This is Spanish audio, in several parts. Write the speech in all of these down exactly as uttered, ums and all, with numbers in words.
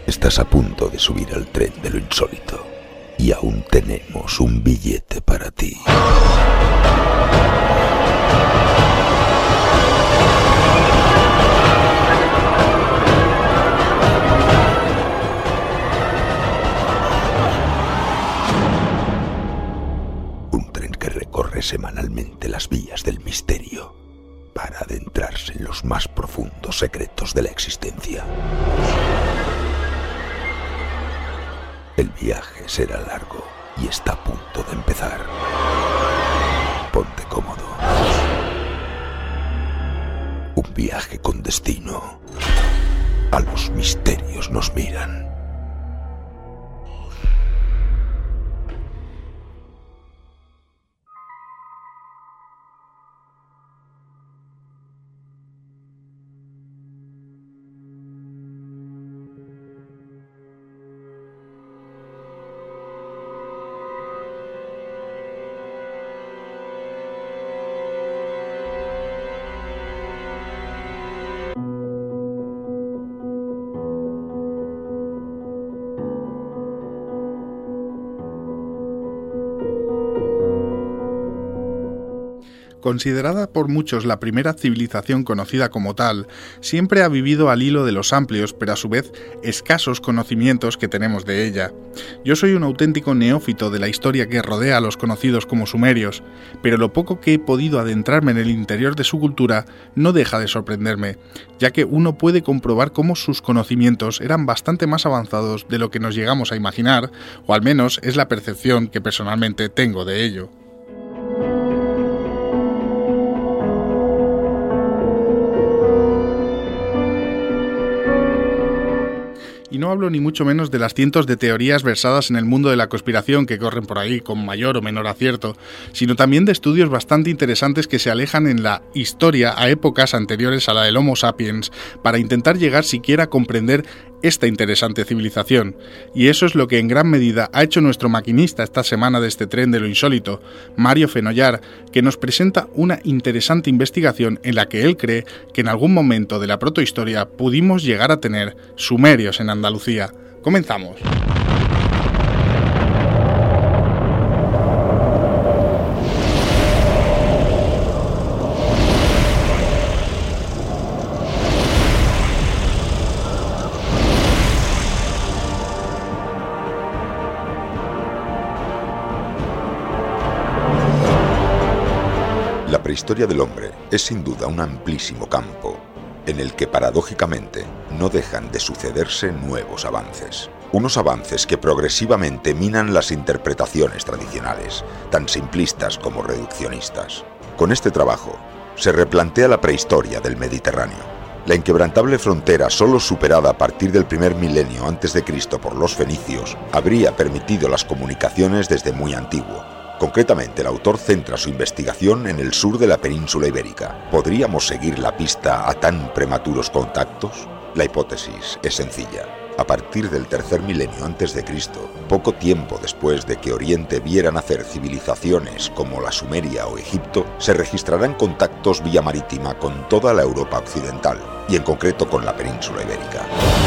Estás a punto de subir al tren de lo insólito y aún tenemos un billete para ti. Un tren que recorre semanalmente las vías del misterio para adentrarse en los más profundos secretos de la existencia. El viaje será largo y está a punto de empezar. Ponte cómodo. Un viaje con destino. A los misterios nos miran. Considerada por muchos la primera civilización conocida como tal, siempre ha vivido al hilo de los amplios, pero a su vez escasos conocimientos que tenemos de ella. Yo soy un auténtico neófito de la historia que rodea a los conocidos como sumerios, pero lo poco que he podido adentrarme en el interior de su cultura no deja de sorprenderme, ya que uno puede comprobar cómo sus conocimientos eran bastante más avanzados de lo que nos llegamos a imaginar, o al menos es la percepción que personalmente tengo de ello. Y no hablo ni mucho menos de las cientos de teorías versadas en el mundo de la conspiración que corren por ahí con mayor o menor acierto, sino también de estudios bastante interesantes que se alejan en la historia a épocas anteriores a la del Homo sapiens, para intentar llegar siquiera a comprender esta interesante civilización. Y eso es lo que en gran medida ha hecho nuestro maquinista esta semana de este tren de lo insólito, Mario Fenollar, que nos presenta una interesante investigación en la que él cree que en algún momento de la protohistoria pudimos llegar a tener sumerios en Andalucía. Comenzamos. La prehistoria del hombre es sin duda un amplísimo campo en el que paradójicamente no dejan de sucederse nuevos avances. Unos avances que progresivamente minan las interpretaciones tradicionales, tan simplistas como reduccionistas. Con este trabajo se replantea la prehistoria del Mediterráneo. La inquebrantable frontera, solo superada a partir del primer milenio antes de Cristo por los fenicios, habría permitido las comunicaciones desde muy antiguo. Concretamente, el autor centra su investigación en el sur de la península ibérica. ¿Podríamos seguir la pista a tan prematuros contactos? La hipótesis es sencilla. A partir del tercer milenio antes de Cristo, poco tiempo después de que Oriente viera nacer civilizaciones como la Sumeria o Egipto, se registrarán contactos vía marítima con toda la Europa occidental, y en concreto con la península ibérica.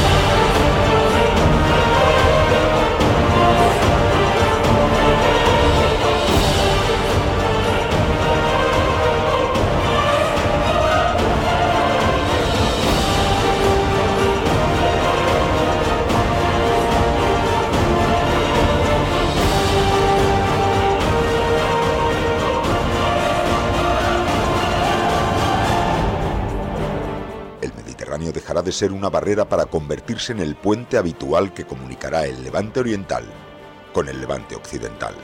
Dejará de ser una barrera para convertirse en el puente habitual que comunicará el Levante oriental con el Levante occidental.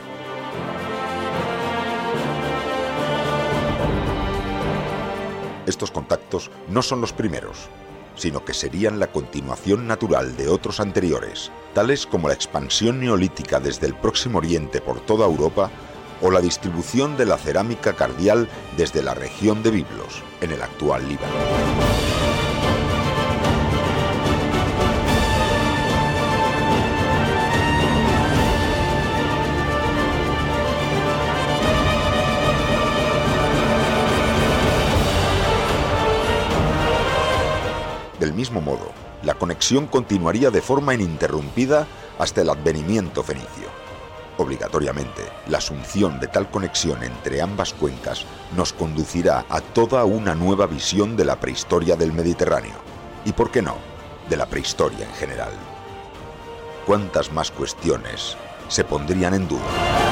Estos contactos no son los primeros, sino que serían la continuación natural de otros anteriores, tales como la expansión neolítica desde el Próximo Oriente por toda Europa o la distribución de la cerámica cardial desde la región de Biblos, en el actual Líbano. Del mismo modo, la conexión continuaría de forma ininterrumpida hasta el advenimiento fenicio. Obligatoriamente, la asunción de tal conexión entre ambas cuencas nos conducirá a toda una nueva visión de la prehistoria del Mediterráneo, y por qué no, de la prehistoria en general. ¿Cuántas más cuestiones se pondrían en duda?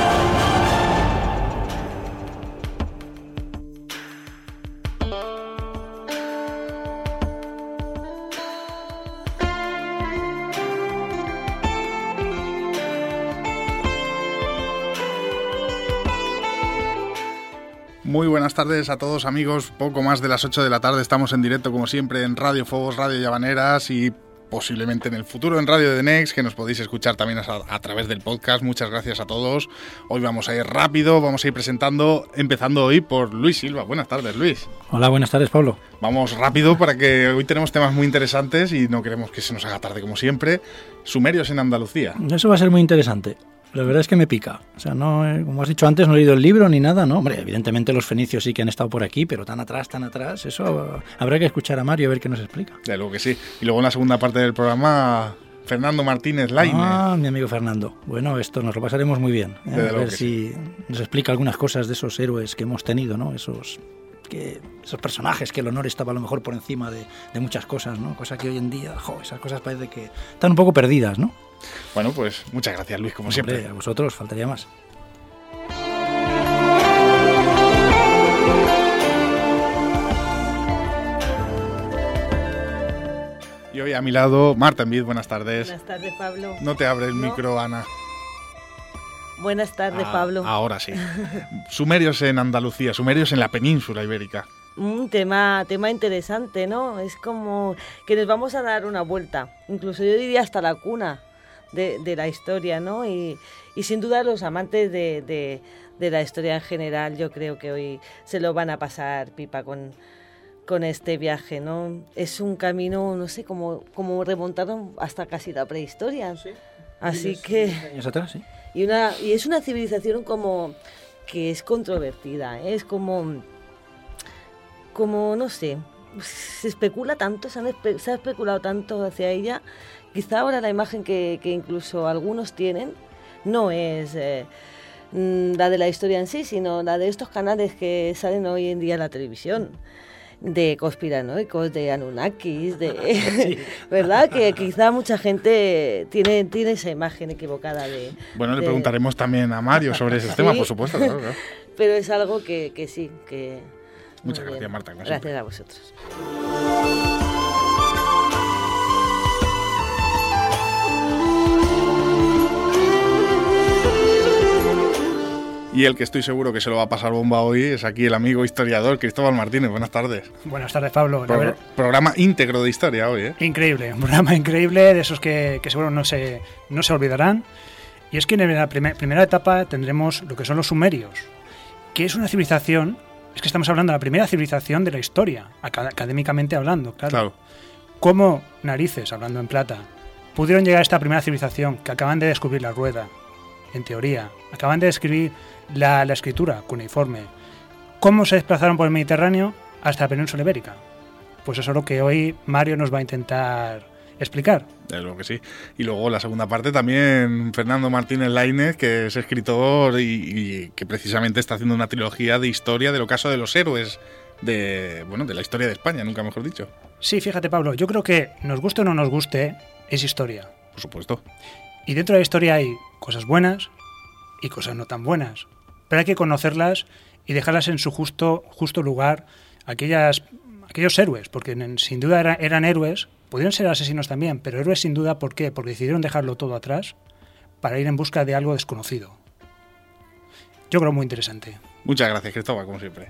Muy buenas tardes a todos, amigos. Poco más de las ocho de la tarde estamos en directo, como siempre, en Radio Fogos, Radio Llavaneras y posiblemente en el futuro en Radio The Next, que nos podéis escuchar también a, a través del podcast. Muchas gracias a todos. Hoy vamos a ir rápido, vamos a ir presentando, empezando hoy por Luis Silva. Buenas tardes, Luis. Hola, buenas tardes, Pablo. Vamos rápido para que hoy tenemos temas muy interesantes y no queremos que se nos haga tarde, como siempre. Sumerios en Andalucía. Eso va a ser muy interesante. La verdad es que me pica. O sea, no, como has dicho antes, no he leído el libro ni nada, ¿no? Hombre, evidentemente los fenicios sí que han estado por aquí, pero tan atrás, tan atrás, eso habrá que escuchar a Mario a ver qué nos explica. De luego que sí. Y luego en la segunda parte del programa, Fernando Martínez Lainez. Ah, mi amigo Fernando. Bueno, esto nos lo pasaremos muy bien. ¿eh? A ver si sí. nos explica algunas cosas de esos héroes que hemos tenido, ¿no? Esos... Que esos personajes, que el honor estaba a lo mejor por encima de, de muchas cosas, ¿no? Cosa que hoy en día, jo, esas cosas parece que están un poco perdidas, ¿no? Bueno, pues muchas gracias, Luis, como Hombre, siempre. A vosotros, faltaría más. Y hoy a mi lado, Marta Envid, buenas tardes. Buenas tardes, Pablo. No te abre el ¿No? micro, Ana. Buenas tardes, Ah, Pablo. Ahora sí. Sumerios en Andalucía, sumerios en la península ibérica. Un tema, tema interesante, ¿no? Es como que nos vamos a dar una vuelta, incluso yo diría hasta la cuna de, de la historia, ¿no? Y, y sin duda los amantes de, de, de la historia en general, yo creo que hoy se lo van a pasar pipa con, con este viaje, ¿no? Es un camino, no sé, como, como remontaron hasta casi la prehistoria. Sí. Así Miles, que... miles años atrás, sí. Y, una, y es una civilización como que es controvertida, ¿eh? Es como, como, no sé, se especula tanto, se, han espe, se ha especulado tanto hacia ella, quizá ahora la imagen que, que incluso algunos tienen no es eh, la de la historia en sí, sino la de estos canales que salen hoy en día en la televisión, de conspiranoicos, de Anunnakis, de sí. ¿Verdad? Que quizá mucha gente tiene, tiene esa imagen equivocada de... Bueno, le de... preguntaremos también a Mario sobre ese ¿Sí? tema, por supuesto. Claro, claro. Pero es algo que, que sí, que... Muchas gracias, bien. Marta. Gracias siempre. A vosotros. Y el que estoy seguro que se lo va a pasar bomba hoy es aquí el amigo historiador Cristóbal Martínez. Buenas tardes. Buenas tardes, Pablo. Pro- programa íntegro de historia hoy, ¿eh? Increíble, un programa increíble, de esos que, que seguro no se, no se olvidarán. Y es que en la primer, primera etapa tendremos lo que son los sumerios, que es una civilización, es que estamos hablando de la primera civilización de la historia, acad- académicamente hablando, claro. Claro. ¿Cómo narices, hablando en plata, pudieron llegar a esta primera civilización que acaban de descubrir la rueda, en teoría, acaban de describir la, la escritura cuneiforme? ¿Cómo se desplazaron por el Mediterráneo hasta la península ibérica? Pues eso es lo que hoy Mario nos va a intentar explicar. Es lo que sí. Y luego la segunda parte también Fernando Martínez Lainez, que es escritor y, y que precisamente está haciendo una trilogía de historia del ocaso de los héroes de, bueno, de la historia de España, nunca mejor dicho. Sí, fíjate, Pablo, yo creo que nos guste o no nos guste, es historia. Por supuesto. Y dentro de la historia hay cosas buenas y cosas no tan buenas. Pero hay que conocerlas y dejarlas en su justo, justo lugar, aquellas, aquellos héroes, porque sin duda eran, eran héroes, podrían ser asesinos también, pero héroes sin duda, ¿por qué? Porque decidieron dejarlo todo atrás para ir en busca de algo desconocido. Yo creo muy interesante. Muchas gracias, Cristóbal, como siempre.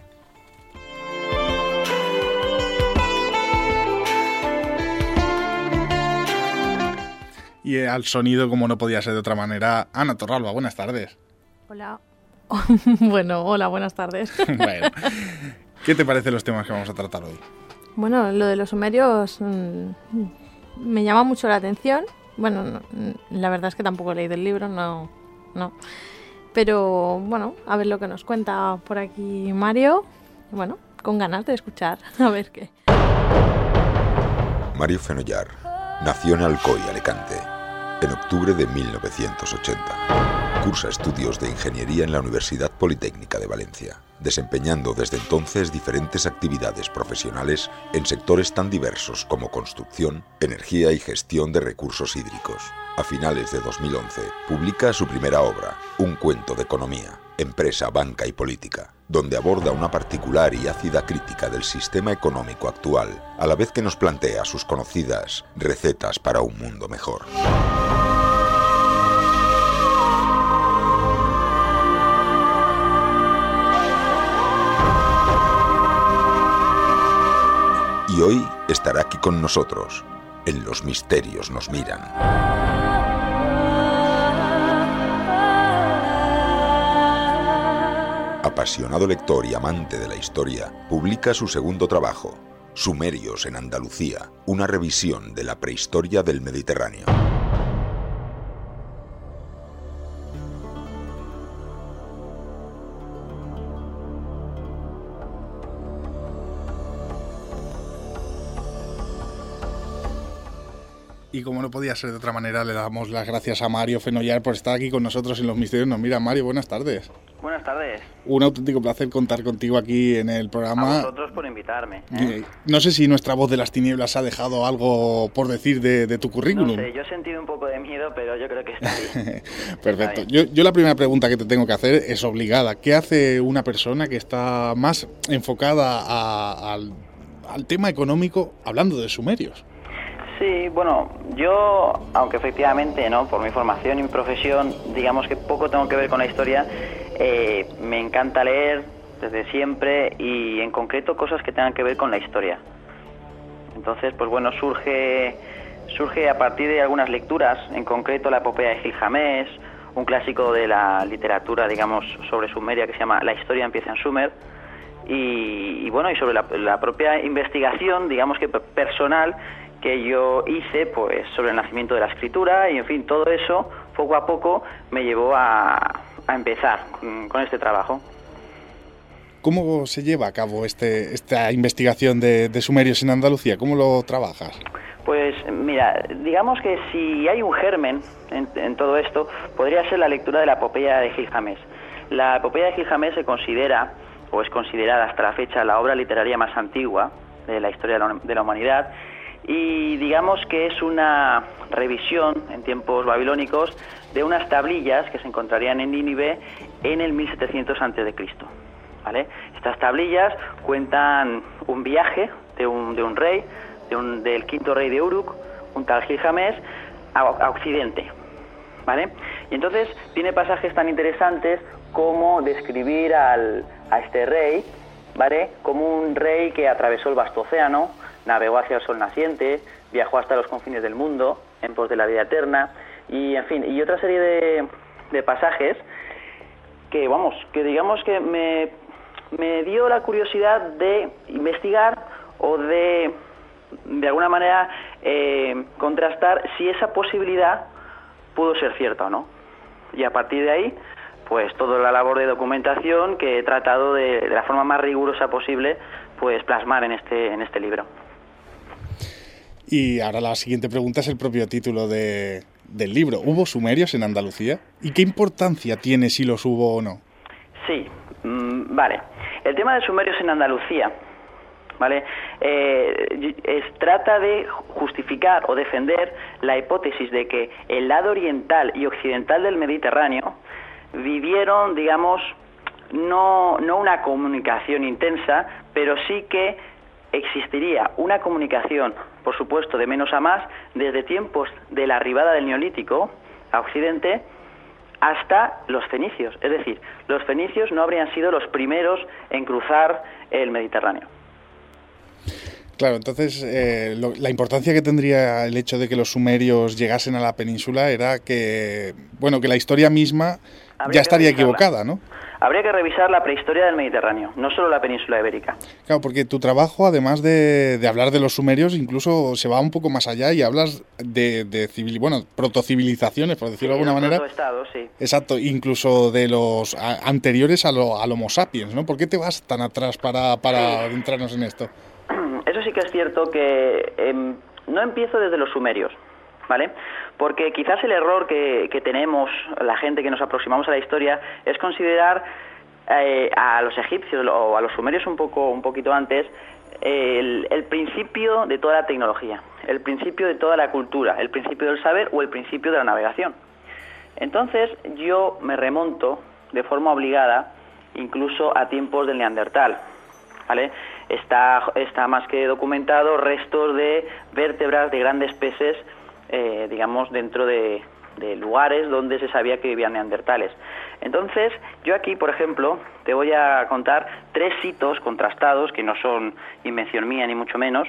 Y al sonido, como no podía ser de otra manera, Ana Torralba, buenas tardes. Hola. Bueno, hola, buenas tardes. Bueno, ¿qué te parecen los temas que vamos a tratar hoy? Bueno, lo de los sumerios mmm, me llama mucho la atención. Bueno, no, la verdad es que tampoco he leído el libro, no, no. Pero bueno, a ver lo que nos cuenta por aquí Mario. Bueno, con ganas de escuchar, a ver qué. Mario Fenollar Nació en Alcoy, Alicante, en octubre de mil novecientos ochenta. Cursa estudios de ingeniería en la Universidad Politécnica de Valencia, desempeñando desde entonces diferentes actividades profesionales en sectores tan diversos como construcción, energía y gestión de recursos hídricos. A finales de dos mil once, publica su primera obra, Un cuento de economía, empresa, banca y política, donde aborda una particular y ácida crítica del sistema económico actual, a la vez que nos plantea sus conocidas recetas para un mundo mejor. Y hoy estará aquí con nosotros, en Los Misterios nos miran. Apasionado lector y amante de la historia, publica su segundo trabajo, Sumerios en Andalucía, una revisión de la prehistoria del Mediterráneo. Y como no podía ser de otra manera, le damos las gracias a Mario Fenollar por estar aquí con nosotros en Los Misterios nos miran. Mario, buenas tardes. Buenas tardes. Un auténtico placer contar contigo aquí en el programa. A vosotros por invitarme. ¿eh? No sé si nuestra voz de las tinieblas ha dejado algo por decir de, de tu currículum. No sé, yo he sentido un poco de miedo, pero yo creo que está bien. Perfecto. Está bien. Yo, yo la primera pregunta que te tengo que hacer es obligada. ¿Qué hace una persona que está más enfocada a, al, al tema económico hablando de sumerios? Sí, bueno, yo, aunque efectivamente, ¿no? Por mi formación y mi profesión, digamos que poco tengo que ver con la historia, eh, me encanta leer desde siempre y en concreto cosas que tengan que ver con la historia. Entonces, pues bueno, surge, surge a partir de algunas lecturas, en concreto la epopeya de Gilgamesh, un clásico de la literatura, digamos, sobre Sumeria que se llama La historia empieza en Sumer, y, y bueno, y sobre la, la propia investigación, digamos que personal, que yo hice pues sobre el nacimiento de la escritura y en fin, todo eso poco a poco me llevó a, a empezar con, con este trabajo. ¿Cómo se lleva a cabo este, esta investigación de, de sumerios en Andalucía? ¿Cómo lo trabajas? Pues mira, digamos que si hay un germen en, en todo esto, podría ser la lectura de la epopeya de Gilgamesh. La epopeya de Gilgamesh se considera, o es considerada hasta la fecha, la obra literaria más antigua de la historia de la, de la humanidad. Y digamos que es una revisión en tiempos babilónicos de unas tablillas que se encontrarían en Nínive en el mil setecientos antes de Cristo, ¿vale? Estas tablillas cuentan un viaje de un, de un rey, de un, del quinto rey de Uruk, un tal Gilgamesh, a, a Occidente, ¿vale? Y entonces tiene pasajes tan interesantes como describir al, a este rey, ¿vale? Como un rey que atravesó el vasto océano, navegó hacia el sol naciente, viajó hasta los confines del mundo en pos de la vida eterna y en fin, y otra serie de, de pasajes que vamos, que digamos que me, me dio la curiosidad de investigar o de de alguna manera eh, contrastar si esa posibilidad pudo ser cierta o no. Y a partir de ahí, pues toda la labor de documentación que he tratado de, de la forma más rigurosa posible, pues plasmar en este en este libro. Y ahora la siguiente pregunta es el propio título de, del libro. ¿Hubo sumerios en Andalucía? ¿Y qué importancia tiene si los hubo o no? Sí, mmm, vale. El tema de sumerios en Andalucía, ¿vale? Eh, es, trata de justificar o defender la hipótesis de que el lado oriental y occidental del Mediterráneo vivieron, digamos, no, no una comunicación intensa, pero sí que existiría una comunicación, por supuesto, de menos a más, desde tiempos de la arribada del Neolítico a Occidente hasta los fenicios. Es decir, los fenicios no habrían sido los primeros en cruzar el Mediterráneo. Claro, entonces eh, lo, la importancia que tendría el hecho de que los sumerios llegasen a la península era que, bueno, que la historia misma habría ya estaría equivocada, ¿no? Habría que revisar la prehistoria del Mediterráneo, no solo la península ibérica. Claro, porque tu trabajo, además de, de hablar de los sumerios, incluso se va un poco más allá y hablas de, de civil, bueno, protocivilizaciones, por decirlo sí, de alguna manera. Protoestados, sí. Exacto, incluso de los a, anteriores a lo, al Homo sapiens, ¿no? ¿Por qué te vas tan atrás para, para sí. adentrarnos en esto? Eso sí que es cierto que eh, no empiezo desde los sumerios, ¿vale? Porque quizás el error que, que tenemos, la gente que nos aproximamos a la historia, es considerar eh, a los egipcios o a los sumerios un poco, un poquito antes, el, el principio de toda la tecnología, el principio de toda la cultura, el principio del saber o el principio de la navegación. Entonces yo me remonto de forma obligada incluso a tiempos del Neandertal, ¿vale? Está, está más que documentado restos de vértebras de grandes peces, eh, digamos, dentro de, de lugares donde se sabía que vivían neandertales. Entonces, yo aquí, por ejemplo, te voy a contar tres hitos contrastados, que no son invención mía ni mucho menos,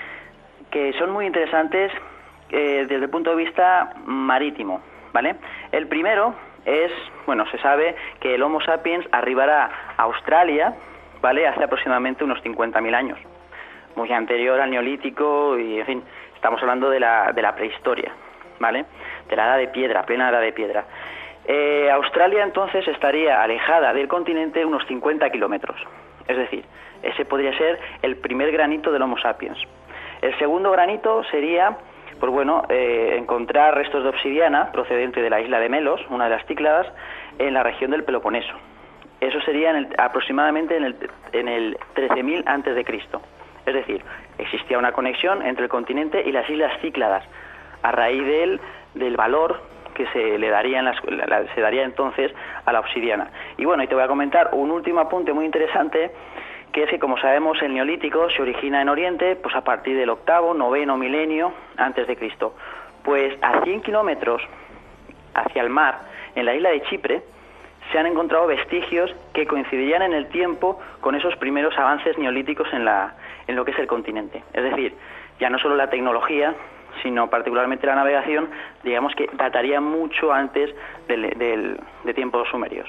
que son muy interesantes eh, desde el punto de vista marítimo, ¿vale? El primero es, bueno, se sabe que el Homo sapiens arribará a Australia, ¿vale?, hace aproximadamente unos cincuenta mil años, muy anterior al Neolítico y, en fin, estamos hablando de la, de la prehistoria, ¿vale?, de la edad de piedra, plena edad de piedra. Eh, Australia entonces estaría alejada del continente unos cincuenta kilómetros, es decir, ese podría ser el primer granito del Homo sapiens. El segundo granito sería, pues bueno, eh, encontrar restos de obsidiana procedente de la isla de Melos, una de las Cícladas, en la región del Peloponeso. Eso sería en el, aproximadamente en el, en el trece mil antes de Cristo. Es decir, existía una conexión entre el continente y las islas Cícladas, a raíz del, del valor que se le daría en las, la, se daría entonces a la obsidiana. Y bueno, y te voy a comentar un último apunte muy interesante, que es que, como sabemos, el Neolítico se origina en Oriente pues a partir del octavo, noveno milenio antes de Cristo. Pues a cien kilómetros hacia el mar, en la isla de Chipre, se han encontrado vestigios que coincidirían en el tiempo con esos primeros avances neolíticos en, la, en lo que es el continente. Es decir, ya no solo la tecnología, sino particularmente la navegación, digamos que dataría mucho antes del, del, de tiempos sumerios.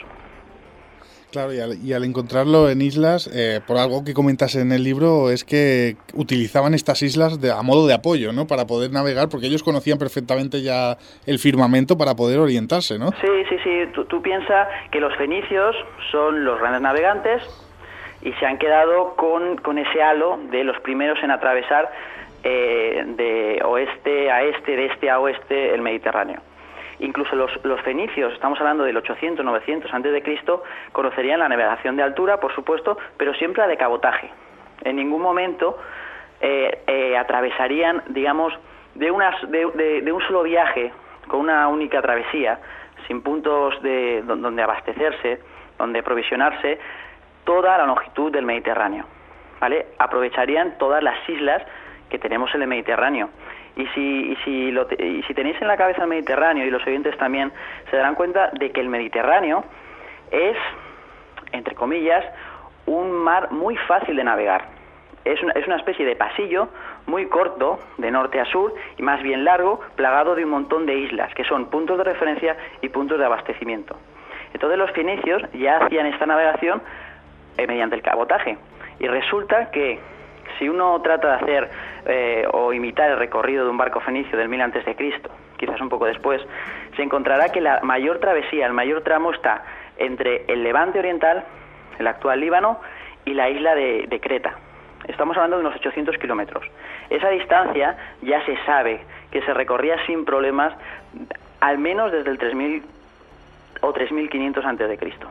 Claro, y al, y al encontrarlo en islas, eh, por algo que comentas en el libro, es que utilizaban estas islas de, a modo de apoyo, ¿no?, para poder navegar, porque ellos conocían perfectamente ya el firmamento para poder orientarse, ¿no? Sí, sí, sí. Tú, tú piensas que los fenicios son los grandes navegantes y se han quedado con, con ese halo de los primeros en atravesar eh, de oeste a este, de este a oeste, el Mediterráneo. Incluso los, los fenicios, estamos hablando del ochocientos, novecientos antes de Cristo, conocerían la navegación de altura, por supuesto, pero siempre la de cabotaje. En ningún momento eh, eh, atravesarían, digamos, de, unas, de, de, de un solo viaje, con una única travesía, sin puntos de donde abastecerse, donde provisionarse, toda la longitud del Mediterráneo, ¿vale? Aprovecharían todas las islas que tenemos en el Mediterráneo. Y si, y, si lo te, y si tenéis en la cabeza el Mediterráneo, y los oyentes también, se darán cuenta de que el Mediterráneo es, entre comillas, un mar muy fácil de navegar. Es una, es una especie de pasillo muy corto, de norte a sur, y más bien largo, plagado de un montón de islas, que son puntos de referencia y puntos de abastecimiento. Entonces los fenicios ya hacían esta navegación eh, mediante el cabotaje. Y resulta que si uno trata de hacer eh, o imitar el recorrido de un barco fenicio del mil antes de Cristo, quizás un poco después, se encontrará que la mayor travesía, el mayor tramo está entre el Levante oriental, el actual Líbano, y la isla de, de Creta. Estamos hablando de unos ochocientos kilómetros. Esa distancia ya se sabe que se recorría sin problemas, al menos desde el tres mil o tres mil quinientos antes de Cristo.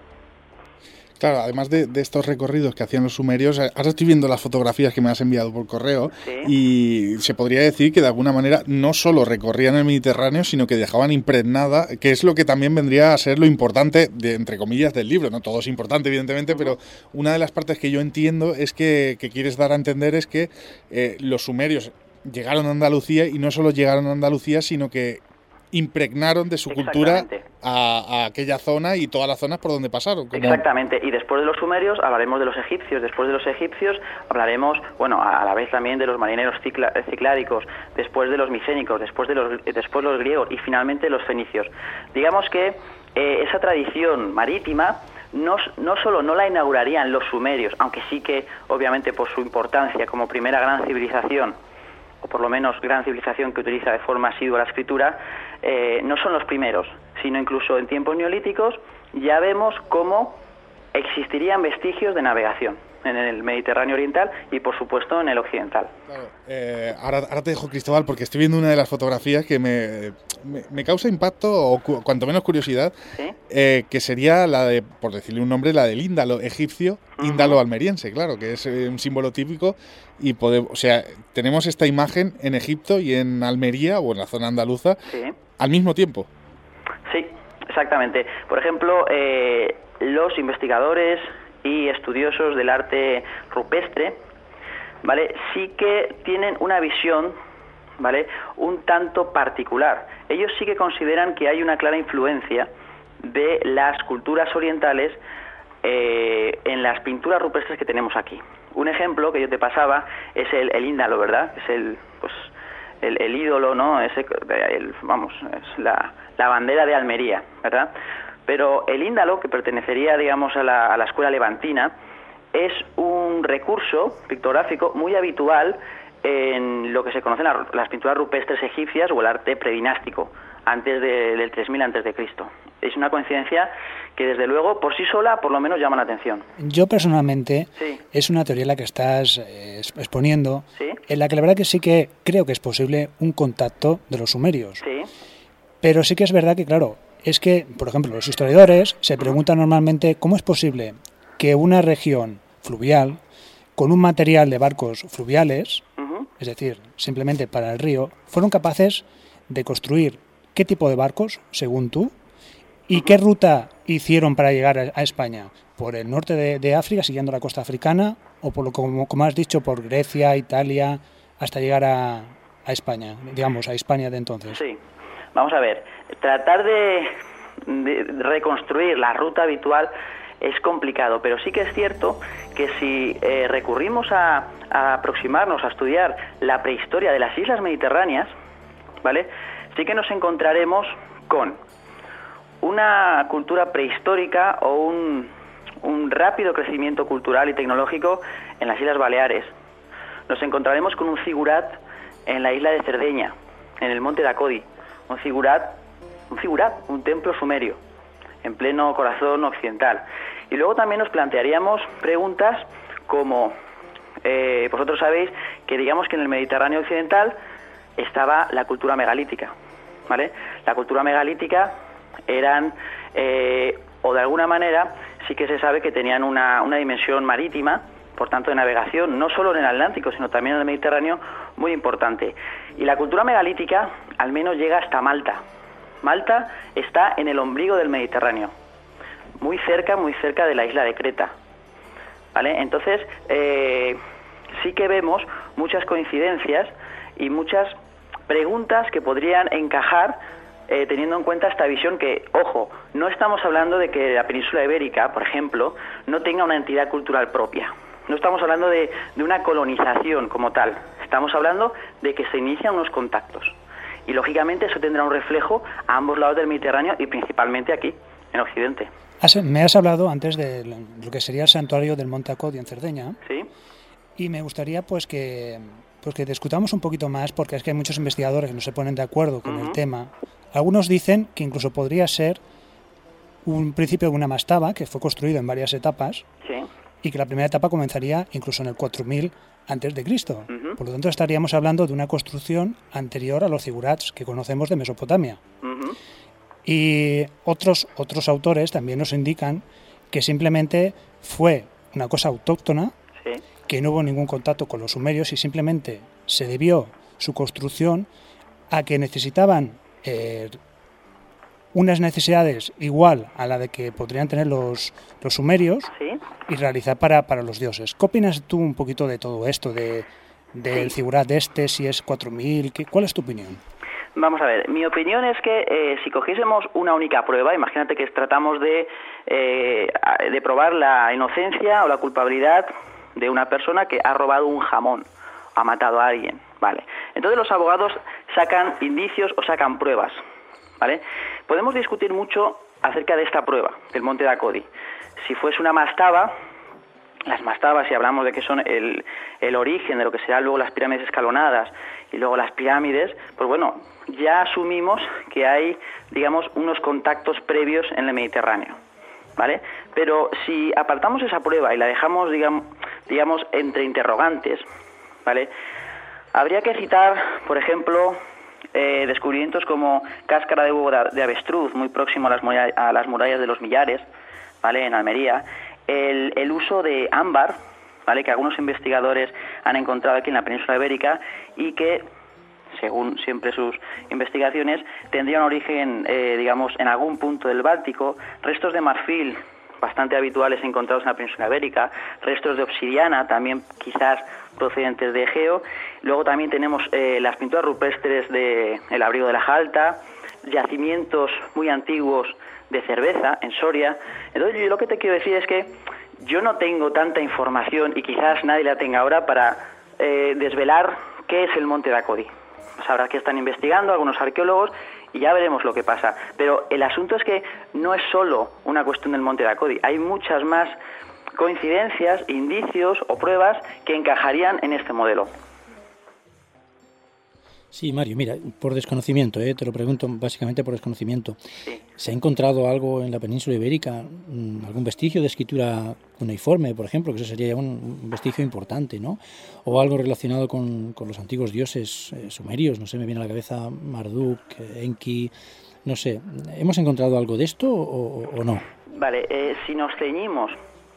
Claro, además de, de estos recorridos que hacían los sumerios, ahora estoy viendo las fotografías que me has enviado por correo, ¿sí?, y se podría decir que de alguna manera no solo recorrían el Mediterráneo, sino que dejaban impregnada, que es lo que también vendría a ser lo importante, de, entre comillas, del libro. No todo es importante, evidentemente, pero una de las partes que yo entiendo es que, que quieres dar a entender es que eh, los sumerios llegaron a Andalucía, y no solo llegaron a Andalucía, sino que impregnaron de su cultura a, a aquella zona y todas las zonas por donde pasaron. Como... Exactamente, y después de los sumerios hablaremos de los egipcios, después de los egipcios hablaremos, bueno, a la vez también de los marineros cicla, cicládicos, después de los micénicos, después de los, después los griegos y finalmente los fenicios. Digamos que eh, esa tradición marítima no, no solo no la inaugurarían los sumerios, aunque sí que obviamente por su importancia como primera gran civilización, o por lo menos gran civilización que utiliza de forma asidua la escritura, eh, no son los primeros, sino incluso en tiempos neolíticos ya vemos cómo existirían vestigios de navegación. en el Mediterráneo oriental y, por supuesto, en el occidental. Claro, eh, ahora, ahora te dejo, Cristóbal, porque estoy viendo una de las fotografías que me, me, me causa impacto, o cu cuanto menos curiosidad, ¿sí? eh, que sería la de, por decirle un nombre, la del índalo egipcio, uh-huh. índalo almeriense, claro, que es eh, un símbolo típico, y podemos, o sea, tenemos esta imagen en Egipto y en Almería, o en la zona andaluza, ¿sí? al mismo tiempo. Sí, exactamente. Por ejemplo, eh, los investigadores y estudiosos del arte rupestre, ¿vale?, sí que tienen una visión, ¿vale?, un tanto particular. Ellos sí que consideran que hay una clara influencia de las culturas orientales eh, en las pinturas rupestres que tenemos aquí. Un ejemplo que yo te pasaba es el, el índalo, ¿verdad?, es el, pues, el, el ídolo, ¿no?, ese, el, vamos, es la, la bandera de Almería, ¿verdad? Pero el índalo, que pertenecería, digamos, a la, a la escuela levantina, es un recurso pictográfico muy habitual en lo que se conocen las, las pinturas rupestres egipcias o el arte predinástico, antes de, del tres mil antes de Cristo. Es una coincidencia que, desde luego, por sí sola, por lo menos llama la atención. Yo, personalmente, sí. es una teoría la que estás eh, exponiendo, ¿sí?, en la que la verdad que sí que creo que es posible un contacto de los sumerios. Sí. Pero sí que es verdad que, claro, es que, por ejemplo, los historiadores se preguntan normalmente cómo es posible que una región fluvial, con un material de barcos fluviales, uh-huh. es decir, simplemente para el río, fueron capaces de construir qué tipo de barcos, según tú, y uh-huh. qué ruta hicieron para llegar a, a España. ¿Por el norte de, de África, siguiendo la costa africana, o por lo como, como has dicho, por Grecia, Italia, hasta llegar a, a España, digamos, a Hispania de entonces? Sí. Vamos a ver, tratar de, de reconstruir la ruta habitual es complicado, pero sí que es cierto que si eh, recurrimos a, a aproximarnos a estudiar la prehistoria de las islas mediterráneas, ¿vale?, sí que nos encontraremos con una cultura prehistórica o un, un rápido crecimiento cultural y tecnológico en las Islas Baleares. Nos encontraremos con un zigurat en la isla de Cerdeña, en el monte Dacodi. Un zigurat, un zigurat, un templo sumerio, en pleno corazón occidental. Y luego también nos plantearíamos preguntas como, eh, vosotros sabéis que digamos que en el Mediterráneo occidental estaba la cultura megalítica, ¿vale? La cultura megalítica eran, eh, o de alguna manera, sí que se sabe que tenían una, una dimensión marítima, por tanto de navegación, no solo en el Atlántico, sino también en el Mediterráneo, muy importante. Y la cultura megalítica al menos llega hasta Malta. Malta está en el ombligo del Mediterráneo, muy cerca, muy cerca de la isla de Creta, ¿vale? Entonces, eh, sí que vemos muchas coincidencias y muchas preguntas que podrían encajar eh, teniendo en cuenta esta visión que, ojo, no estamos hablando de que la península ibérica, por ejemplo, no tenga una entidad cultural propia. No estamos hablando de, de una colonización como tal. Estamos hablando de que se inician unos contactos. Y, lógicamente, eso tendrá un reflejo a ambos lados del Mediterráneo y principalmente aquí, en Occidente. Me has hablado antes de lo que sería el santuario del Monte Acodi en Cerdeña. Sí. Y me gustaría pues que, pues que discutamos un poquito más, porque es que hay muchos investigadores que no se ponen de acuerdo con uh-huh. el tema. Algunos dicen que incluso podría ser un principio de una mastaba que fue construido en varias etapas. Sí. Y que la primera etapa comenzaría incluso en el cuatro mil antes de Cristo. Uh-huh. Por lo tanto, estaríamos hablando de una construcción anterior a los zigurats que conocemos de Mesopotamia. Uh-huh. Y otros, otros autores también nos indican que simplemente fue una cosa autóctona, sí. que no hubo ningún contacto con los sumerios y simplemente se debió su construcción a que necesitaban eh, unas necesidades igual a la de que podrían tener los, los sumerios, ¿sí?, y realizar para, para los dioses. ¿Qué opinas tú un poquito de todo esto, de del sí. zigurat de este, si es cuatro mil? ¿Cuál es tu opinión? Vamos a ver, mi opinión es que eh, si cogiésemos una única prueba, imagínate que tratamos de, eh, de probar la inocencia o la culpabilidad de una persona que ha robado un jamón, ha matado a alguien, ¿vale? Entonces los abogados sacan indicios o sacan pruebas, ¿vale? Podemos discutir mucho acerca de esta prueba, del Monte Dacodi. Si fuese una mastaba, las mastabas, si hablamos de que son el, el origen de lo que serán luego las pirámides escalonadas y luego las pirámides, pues bueno, ya asumimos que hay, digamos, unos contactos previos en el Mediterráneo, ¿vale? Pero si apartamos esa prueba y la dejamos, digamos, digamos, entre interrogantes, ¿vale? Habría que citar, por ejemplo, eh, descubrimientos como cáscara de huevo de, de avestruz, muy próximo a las, murallas, a las murallas de los Millares, ¿vale?, en Almería, el, el uso de ámbar, ¿vale?, que algunos investigadores han encontrado aquí en la península ibérica y que, según siempre sus investigaciones, tendría un origen, eh, digamos, en algún punto del Báltico, restos de marfil bastante habituales encontrados en la península ibérica, restos de obsidiana, también quizás procedentes de Egeo. Luego también tenemos eh, las pinturas rupestres de el Abrigo de la Jalta, yacimientos muy antiguos de cerveza en Soria. Entonces, yo lo que te quiero decir es que yo no tengo tanta información, y quizás nadie la tenga ahora, para eh, desvelar qué es el Monte Dacodi. Sabrás que están investigando algunos arqueólogos y ya veremos lo que pasa. Pero el asunto es que no es solo una cuestión del Monte Dacodi, hay muchas más coincidencias, indicios o pruebas que encajarían en este modelo. Sí, Mario, mira, por desconocimiento, ¿eh? Te lo pregunto básicamente por desconocimiento. Sí. ¿Se ha encontrado algo en la península ibérica, algún vestigio de escritura cuneiforme, por ejemplo, que eso sería un vestigio importante, ¿no? O algo relacionado con, con los antiguos dioses eh, sumerios, no sé, me viene a la cabeza Marduk, Enki, no sé. ¿Hemos encontrado algo de esto o, o no? Vale, eh, si nos ceñimos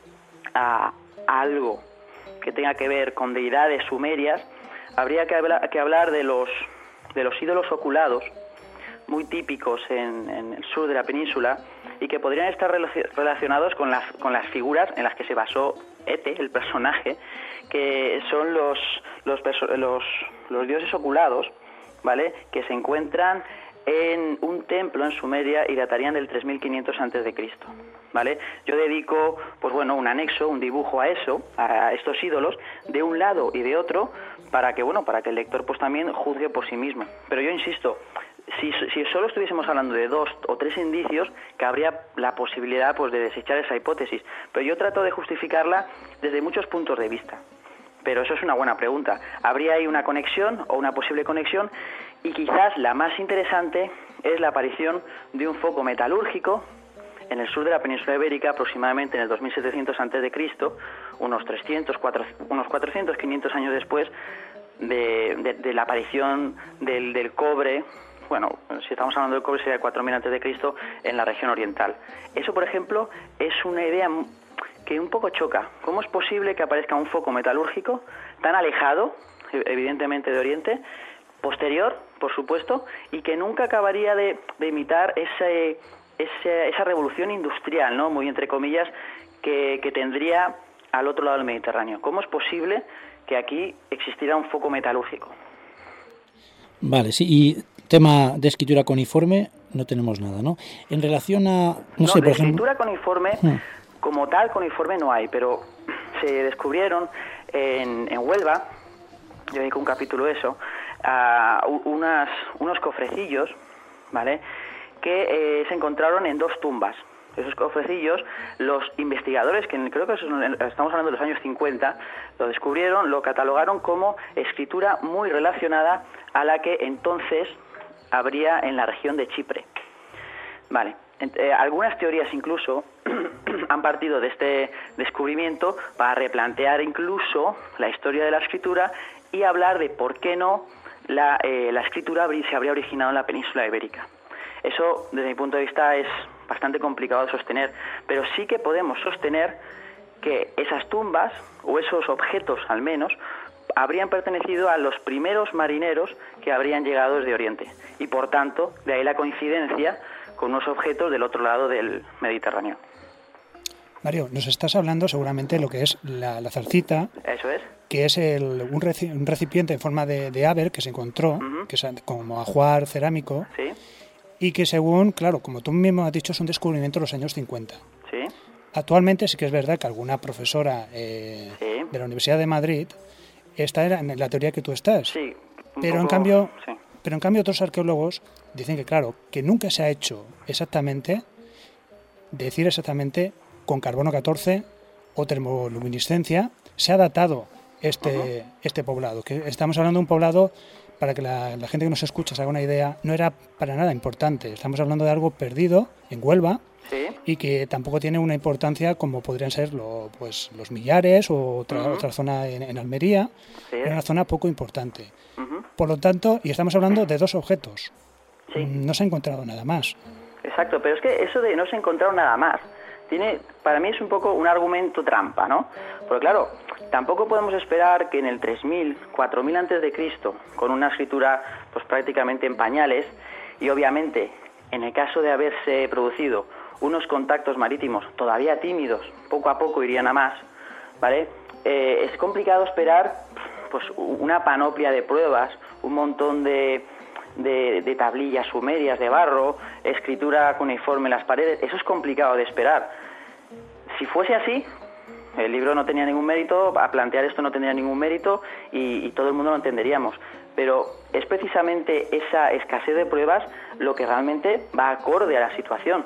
a algo que tenga que ver con deidades sumerias, habría que hablar, que hablar de los de los ídolos oculados, muy típicos en, en el sur de la península, y que podrían estar relacionados con las con las figuras en las que se basó Ete, el personaje, que son los los los, los dioses oculados, ¿vale?, que se encuentran en un templo en Sumeria y datarían del tres mil quinientos antes de Cristo, ¿vale? Yo dedico, pues bueno, un anexo, un dibujo a eso, a estos ídolos, de un lado y de otro, para que, bueno, para que el lector pues también juzgue por sí mismo. Pero yo insisto, si, si solo estuviésemos hablando de dos o tres indicios, cabría la posibilidad pues de desechar esa hipótesis. Pero yo trato de justificarla desde muchos puntos de vista. Pero eso es una buena pregunta. ¿Habría ahí una conexión o una posible conexión? Y quizás la más interesante es la aparición de un foco metalúrgico en el sur de la península ibérica, aproximadamente en el dos mil setecientos antes de Cristo, unos trescientos, cuatrocientos, unos cuatrocientos, quinientos años después de, de, de la aparición del, del cobre. Bueno, si estamos hablando del cobre sería cuatro mil antes de Cristo en la región oriental. Eso, por ejemplo, es una idea que un poco choca. ¿Cómo es posible que aparezca un foco metalúrgico tan alejado, evidentemente de Oriente, posterior, por supuesto, y que nunca acabaría de, de imitar ese, ese, esa revolución industrial, ¿no?, muy entre comillas, que, que tendría al otro lado del Mediterráneo? ¿Cómo es posible que aquí existiera un foco metalúrgico? Vale, sí, y tema de escritura cuneiforme no tenemos nada, ¿no? En relación a... No, no sé, de por ejemplo... escritura cuneiforme, hmm. como tal, cuneiforme no hay, pero se descubrieron en, en Huelva, yo dedico un capítulo a eso, a unas, unos cofrecillos, ¿vale?, que eh, se encontraron en dos tumbas. Esos cofrecillos, los investigadores, que creo que estamos hablando de los años cincuenta, lo descubrieron, lo catalogaron como escritura muy relacionada a la que entonces habría en la región de Chipre. Vale, eh, algunas teorías incluso han partido de este descubrimiento para replantear incluso la historia de la escritura y hablar de por qué no la, eh, la escritura se habría originado en la península ibérica. Eso, desde mi punto de vista, es bastante complicado de sostener, pero sí que podemos sostener que esas tumbas, o esos objetos al menos, habrían pertenecido a los primeros marineros que habrían llegado desde Oriente, y por tanto, de ahí la coincidencia con unos objetos del otro lado del Mediterráneo. Mario, nos estás hablando seguramente de lo que es la, la zarcita. Eso es. Que es el, un, reci, un recipiente en forma de, de áver que se encontró, uh-huh. que es como ajuar cerámico. Sí. Y que según, claro, como tú mismo has dicho, es un descubrimiento de los años cincuenta. Sí. Actualmente sí que es verdad que alguna profesora eh, sí. de la Universidad de Madrid está en la teoría que tú estás. Sí. Pero poco, en cambio, sí. pero en cambio otros arqueólogos dicen que claro, que nunca se ha hecho exactamente, decir exactamente con carbono catorce o termoluminiscencia, se ha datado este uh-huh. este poblado. Que estamos hablando de un poblado, para que la, la gente que nos escucha se haga una idea, no era para nada importante. Estamos hablando de algo perdido en Huelva, ¿sí? Y que tampoco tiene una importancia como podrían ser lo, pues, los Millares o otra, uh-huh. otra zona en, en Almería, ¿sí? Era una zona poco importante. Uh-huh. Por lo tanto, y estamos hablando de dos objetos, sí. No se ha encontrado nada más. Exacto, pero es que eso de no se ha encontrado nada más, tiene, para mí es un poco un argumento trampa, ¿no? Porque claro, tampoco podemos esperar que en el tres mil, cuatro mil antes de Cristo, con una escritura pues prácticamente en pañales, y obviamente en el caso de haberse producido unos contactos marítimos todavía tímidos, poco a poco irían a más, ¿vale? Eh, es complicado esperar pues una panoplia de pruebas, un montón de, de, de tablillas sumerias de barro, escritura cuneiforme en las paredes. Eso es complicado de esperar. Si fuese así, el libro no tenía ningún mérito, a plantear esto no tendría ningún mérito y, y todo el mundo lo entenderíamos. Pero es precisamente esa escasez de pruebas lo que realmente va acorde a la situación.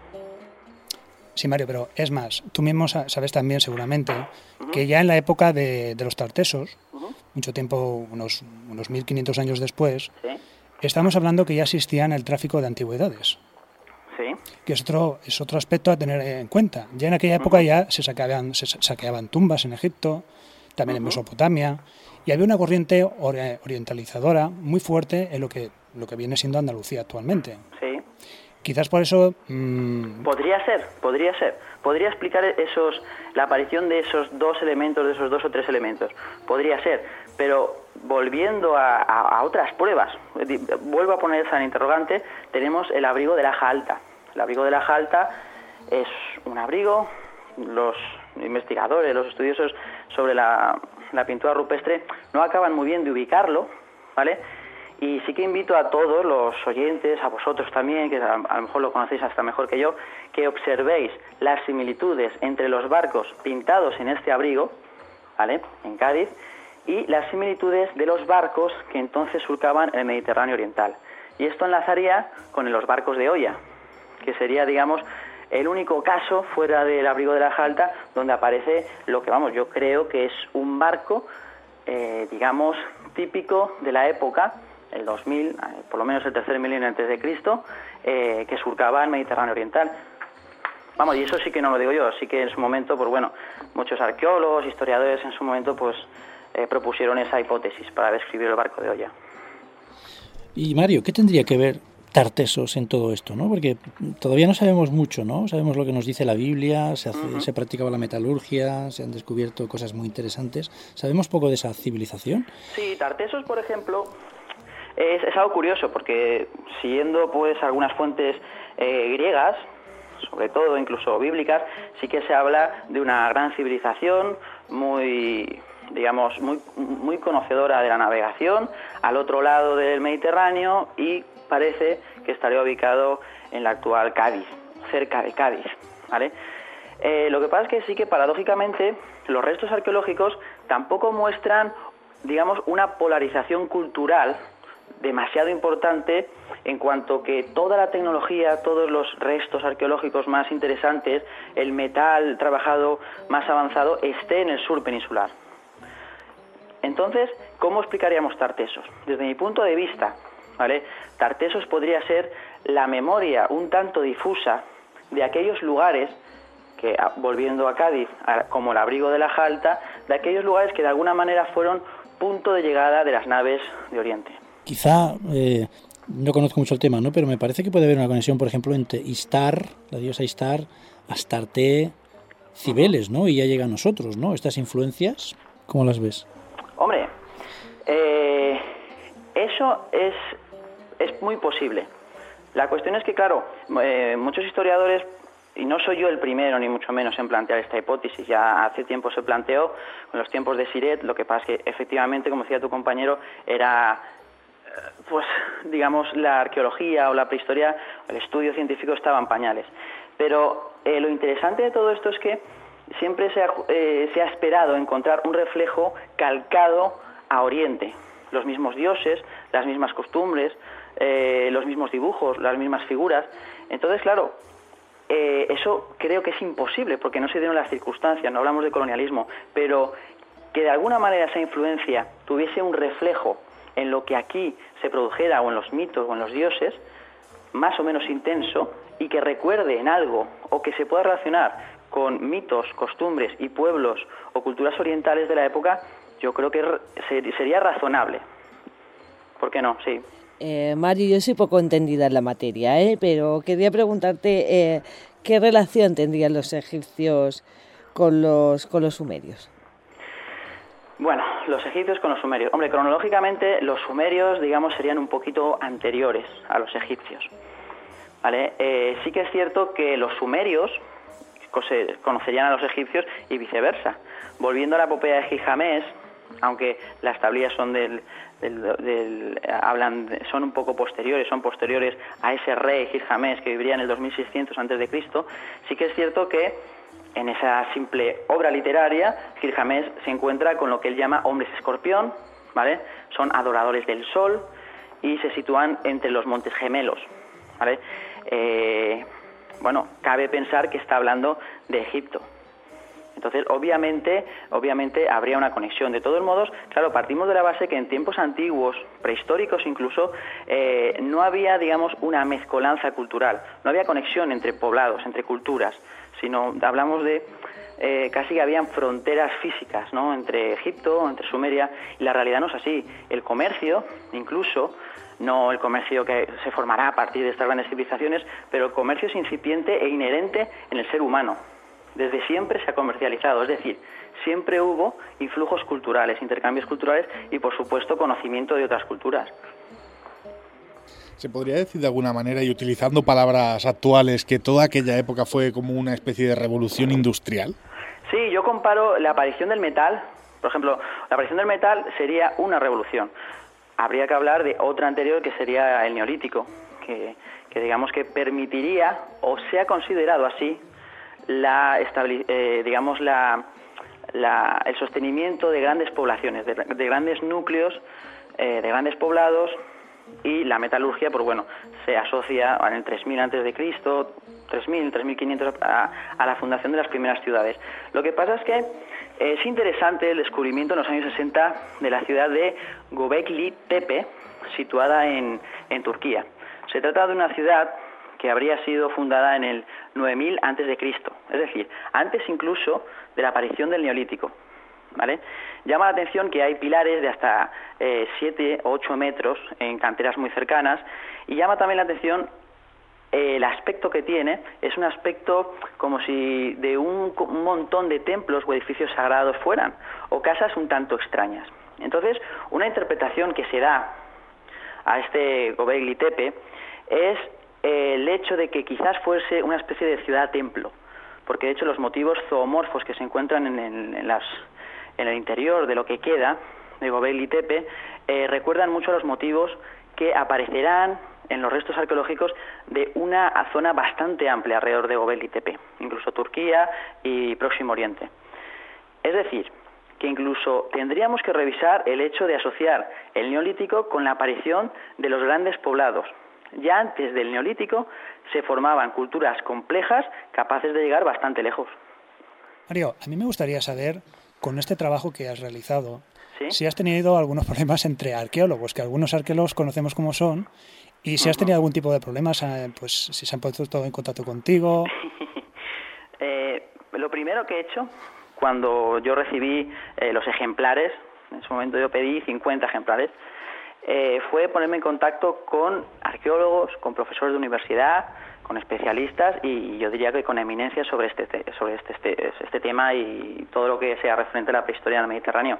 Sí, Mario, pero es más, tú mismo sabes también seguramente uh-huh. que ya en la época de, de los tartesos, uh-huh. mucho tiempo, unos, unos mil quinientos años después, ¿sí? Estamos hablando que ya existía el tráfico de antigüedades. Sí. Que es otro, es otro aspecto a tener en cuenta. Ya en aquella época uh-huh. ya se saqueaban, se saqueaban tumbas en Egipto, también uh-huh. en Mesopotamia, y había una corriente orientalizadora muy fuerte en lo que, lo que viene siendo Andalucía actualmente. Sí. Quizás por eso... Mmm... Podría ser, podría ser. Podría explicar esos, la aparición de esos dos elementos, de esos dos o tres elementos. Podría ser, pero volviendo a, a, a otras pruebas, vuelvo a poner esa interrogante, tenemos el abrigo de Laja Alta. El abrigo de Laja Alta es un abrigo, los investigadores, los estudiosos sobre la, la pintura rupestre no acaban muy bien de ubicarlo, ¿vale? Y sí que invito a todos los oyentes, a vosotros también, que a, a lo mejor lo conocéis hasta mejor que yo, que observéis las similitudes entre los barcos pintados en este abrigo, ¿vale?, en Cádiz, y las similitudes de los barcos que entonces surcaban el Mediterráneo oriental. Y esto enlazaría con los barcos de Oya, que sería, digamos, el único caso fuera del abrigo de Laja Alta donde aparece lo que, vamos, yo creo que es un barco, eh, digamos, típico de la época, el dos mil, por lo menos el tercer milenio antes de Cristo, eh, que surcaba el Mediterráneo oriental. Vamos, y eso sí que no lo digo yo, sí que en su momento, pues bueno, muchos arqueólogos, historiadores en su momento, pues eh, propusieron esa hipótesis para describir el barco de Oya. Y Mario, ¿qué tendría que ver Tartesos en todo esto, ¿no? Porque todavía no sabemos mucho, ¿no? Sabemos lo que nos dice la Biblia, se, hace, uh-huh. se practicaba la metalurgia, se han descubierto cosas muy interesantes. ¿Sabemos poco de esa civilización? Sí, Tartesos, por ejemplo, es, es algo curioso, porque siguiendo pues algunas fuentes eh, griegas, sobre todo incluso bíblicas, sí que se habla de una gran civilización muy, digamos, muy, muy conocedora de la navegación, al otro lado del Mediterráneo, y parece que estaría ubicado en la actual Cádiz, cerca de Cádiz, ¿vale? Eh, lo que pasa es que sí que paradójicamente los restos arqueológicos tampoco muestran, digamos, una polarización cultural demasiado importante, en cuanto que toda la tecnología, todos los restos arqueológicos más interesantes, el metal trabajado más avanzado, esté en el sur peninsular. Entonces, ¿cómo explicaríamos Tartesos? Desde mi punto de vista, ¿vale?, Tartesos podría ser la memoria un tanto difusa de aquellos lugares que, volviendo a Cádiz, como el abrigo de Laja Alta, de aquellos lugares que de alguna manera fueron punto de llegada de las naves de Oriente. Quizá, eh, no conozco mucho el tema, ¿no?, pero me parece que puede haber una conexión, por ejemplo, entre Istar, la diosa Istar, Astarte, Cibeles, ¿no?, y ya llega a nosotros, ¿no?, estas influencias, ¿cómo las ves? Hombre, eh, eso es, es muy posible. La cuestión es que, claro, eh, muchos historiadores, y no soy yo el primero ni mucho menos en plantear esta hipótesis, ya hace tiempo se planteó en los tiempos de Siret, lo que pasa es que efectivamente, como decía tu compañero, era, pues, digamos, la arqueología o la prehistoria, el estudio científico estaba en pañales. Pero eh, lo interesante de todo esto es que siempre se ha, eh, se ha esperado encontrar un reflejo calcado a Oriente. Los mismos dioses, las mismas costumbres, eh, los mismos dibujos, las mismas figuras. Entonces, claro, eh, eso creo que es imposible, porque no se dieron las circunstancias, no hablamos de colonialismo, pero que de alguna manera esa influencia tuviese un reflejo en lo que aquí se produjera, o en los mitos, o en los dioses, más o menos intenso y que recuerde en algo o que se pueda relacionar con mitos, costumbres y pueblos o culturas orientales de la época, yo creo que sería razonable. ¿Por qué no? Sí. Eh, Mario, yo soy poco entendida en la materia, ¿eh? pero quería preguntarte eh, qué relación tendrían los egipcios con los, con los sumerios. Bueno, los egipcios con los sumerios. Hombre, cronológicamente los sumerios, digamos, serían un poquito anteriores a los egipcios. ¿Vale? Eh, sí que es cierto que los sumerios conocerían a los egipcios y viceversa. Volviendo a la epopeya de Gilgamesh, aunque las tablillas son del, del, del hablan de, son un poco posteriores, son posteriores a ese rey Gilgamesh que viviría en el dos mil seiscientos antes de Cristo, sí que es cierto que en esa simple obra literaria Gilgamesh se encuentra con lo que él llama hombres escorpión, ¿vale? Son adoradores del sol y se sitúan entre los montes gemelos, ¿vale? Eh, bueno, cabe pensar que está hablando de Egipto. Entonces, obviamente, obviamente habría una conexión. De todos modos, claro, partimos de la base que en tiempos antiguos, prehistóricos incluso, eh, no había, digamos, una mezcolanza cultural, no había conexión entre poblados, entre culturas, sino hablamos de eh, casi que habían fronteras físicas, ¿no?, entre Egipto, entre Sumeria, y la realidad no es así. El comercio, incluso, no el comercio que se formará a partir de estas grandes civilizaciones, pero el comercio es incipiente e inherente en el ser humano. Desde siempre se ha comercializado, es decir, siempre hubo influjos culturales, intercambios culturales y, por supuesto, conocimiento de otras culturas. ¿Se podría decir de alguna manera, y utilizando palabras actuales, que toda aquella época fue como una especie de revolución industrial? Sí, yo comparo la aparición del metal, por ejemplo, la aparición del metal sería una revolución. Habría que hablar de otra anterior que sería el neolítico, que, que digamos que permitiría, o se ha considerado así, la eh, digamos la, la, el sostenimiento de grandes poblaciones, de, de grandes núcleos, eh, de grandes poblados, y la metalurgia, pues bueno, se asocia en el tres mil antes de Cristo, tres mil, tres mil quinientos a, a la fundación de las primeras ciudades. Lo que pasa es que es interesante el descubrimiento en los años sesenta de la ciudad de Göbekli Tepe, situada en, en Turquía. Se trata de una ciudad que habría sido fundada en el nueve mil antes de Cristo, es decir, antes incluso de la aparición del Neolítico, ¿vale? Llama la atención que hay pilares de hasta eh, siete o ocho metros en canteras muy cercanas, y llama también la atención eh, el aspecto que tiene. Es un aspecto como si de un, un montón de templos o edificios sagrados fueran, o casas un tanto extrañas. Entonces, una interpretación que se da a este Göbekli Tepe es el hecho de que quizás fuese una especie de ciudad-templo, porque de hecho los motivos zoomorfos que se encuentran en, en, en, las, en el interior de lo que queda de Göbekli Tepe eh, recuerdan mucho a los motivos que aparecerán en los restos arqueológicos de una zona bastante amplia alrededor de Göbekli Tepe, incluso Turquía y Próximo Oriente. Es decir, que incluso tendríamos que revisar el hecho de asociar el Neolítico con la aparición de los grandes poblados. Ya antes del Neolítico se formaban culturas complejas capaces de llegar bastante lejos. Mario, a mí me gustaría saber, con este trabajo que has realizado, ¿sí?, si has tenido algunos problemas entre arqueólogos, que algunos arqueólogos conocemos como son, y si has tenido algún tipo de problemas, pues si se han puesto en contacto contigo. eh, lo primero que he hecho, cuando yo recibí eh, los ejemplares, en su momento yo pedí cincuenta ejemplares, Eh, fue ponerme en contacto con arqueólogos, con profesores de universidad, con especialistas y yo diría que con eminencias sobre este sobre este, este, este tema y todo lo que sea referente a la prehistoria del Mediterráneo.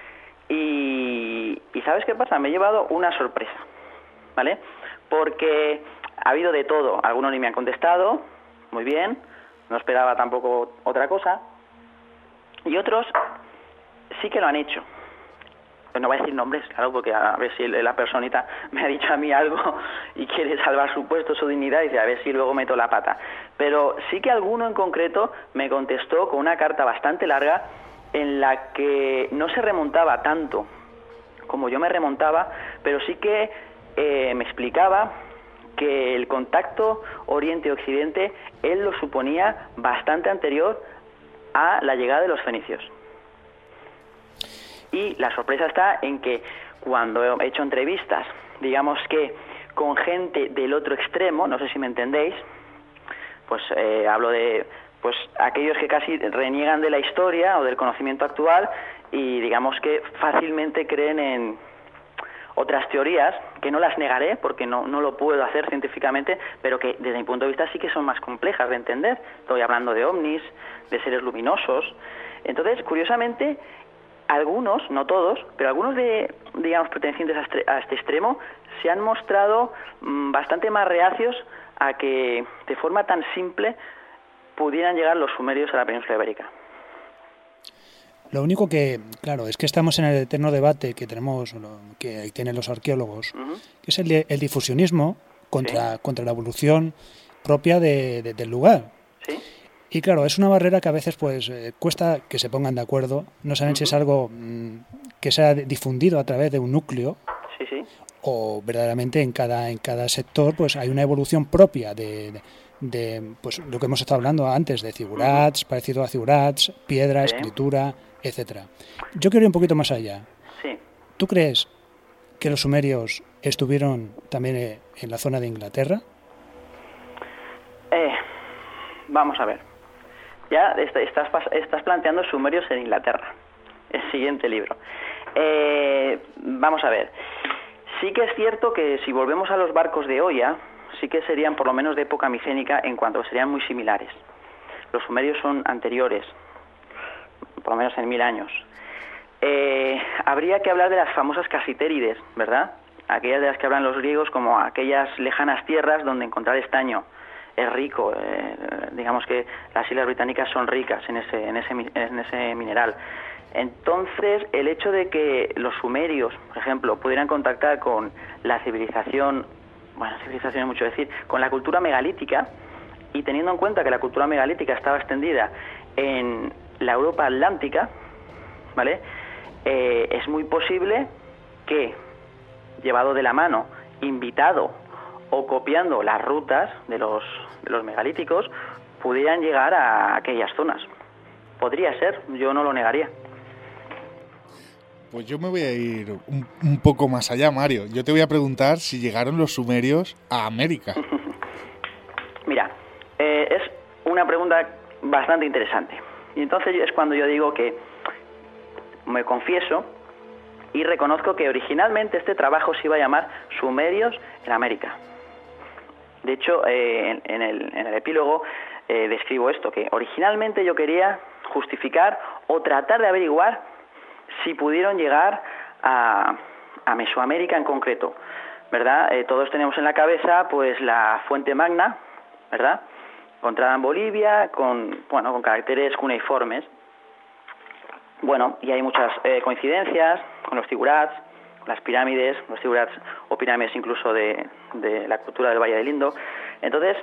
Y, y ¿sabes qué pasa? Me he llevado una sorpresa, ¿vale? Porque ha habido de todo. Algunos ni me han contestado, muy bien, no esperaba tampoco otra cosa, y otros sí que lo han hecho. No voy a decir nombres, claro, porque a ver si la personita me ha dicho a mí algo y quiere salvar su puesto, su dignidad, y dice, a ver si luego meto la pata. Pero sí que alguno en concreto me contestó con una carta bastante larga en la que no se remontaba tanto como yo me remontaba, pero sí que eh, me explicaba que el contacto Oriente-Occidente él lo suponía bastante anterior a la llegada de los fenicios. Y la sorpresa está en que cuando he hecho entrevistas, digamos que con gente del otro extremo, no sé si me entendéis, pues eh, hablo de pues aquellos que casi reniegan de la historia o del conocimiento actual y digamos que fácilmente creen en otras teorías, que no las negaré porque no, no lo puedo hacer científicamente, pero que desde mi punto de vista sí que son más complejas de entender. Estoy hablando de ovnis, de seres luminosos. Entonces, curiosamente, algunos, no todos, pero algunos de, digamos, pertenecientes a este, a este extremo se han mostrado mmm, bastante más reacios a que de forma tan simple pudieran llegar los sumerios a la península ibérica. Lo único que, claro, es que estamos en el eterno debate que tenemos, que tienen los arqueólogos, uh-huh. que es el, de, el difusionismo contra, sí. contra la evolución propia de, de, del lugar. Sí. Y claro, es una barrera que a veces pues eh, cuesta que se pongan de acuerdo. No saben uh-huh. si es algo mmm, que sea difundido a través de un núcleo, sí, sí. o verdaderamente en cada en cada sector pues hay una evolución propia de, de, de pues lo que hemos estado hablando antes, de zigurats, uh-huh. parecido a zigurats, piedra, sí. escritura, etcétera. Yo quiero ir un poquito más allá. Sí. ¿Tú crees que los sumerios estuvieron también eh, en la zona de Inglaterra? Eh, vamos a ver. Ya estás, estás planteando sumerios en Inglaterra. El siguiente libro. Eh, vamos a ver. Sí que es cierto que si volvemos a los barcos de Oya, sí que serían por lo menos de época micénica en cuanto serían muy similares. Los sumerios son anteriores, por lo menos en mil años. Eh, habría que hablar de las famosas casitérides, ¿verdad? Aquellas de las que hablan los griegos como aquellas lejanas tierras donde encontrar estaño es rico. Eh, digamos que las islas británicas son ricas en ese, en ese, en ese mineral. Entonces, el hecho de que los sumerios, por ejemplo, pudieran contactar con la civilización, bueno, civilización es mucho decir, con la cultura megalítica, y teniendo en cuenta que la cultura megalítica estaba extendida en la Europa atlántica, ¿vale? Eh, es muy posible que, llevado de la mano, invitado o copiando las rutas de los, de los megalíticos, pudieran llegar a aquellas zonas. Podría ser, yo no lo negaría. Pues yo me voy a ir un, un poco más allá, Mario. Yo te voy a preguntar si llegaron los sumerios a América. Mira, eh, es una pregunta bastante interesante. Y entonces es cuando yo digo que me confieso y reconozco que originalmente este trabajo se iba a llamar Sumerios en América. De hecho, eh, en, en, el, en el epílogo eh, describo esto, que originalmente yo quería justificar o tratar de averiguar si pudieron llegar a, a Mesoamérica en concreto, ¿verdad? Eh, todos tenemos en la cabeza pues la fuente magna, ¿verdad?, encontrada en Bolivia, con, bueno, con caracteres cuneiformes. Bueno, y hay muchas eh, coincidencias con los zigurats, con las pirámides, los zigurats o pirámides incluso de, de la cultura del Valle del Indo. Entonces,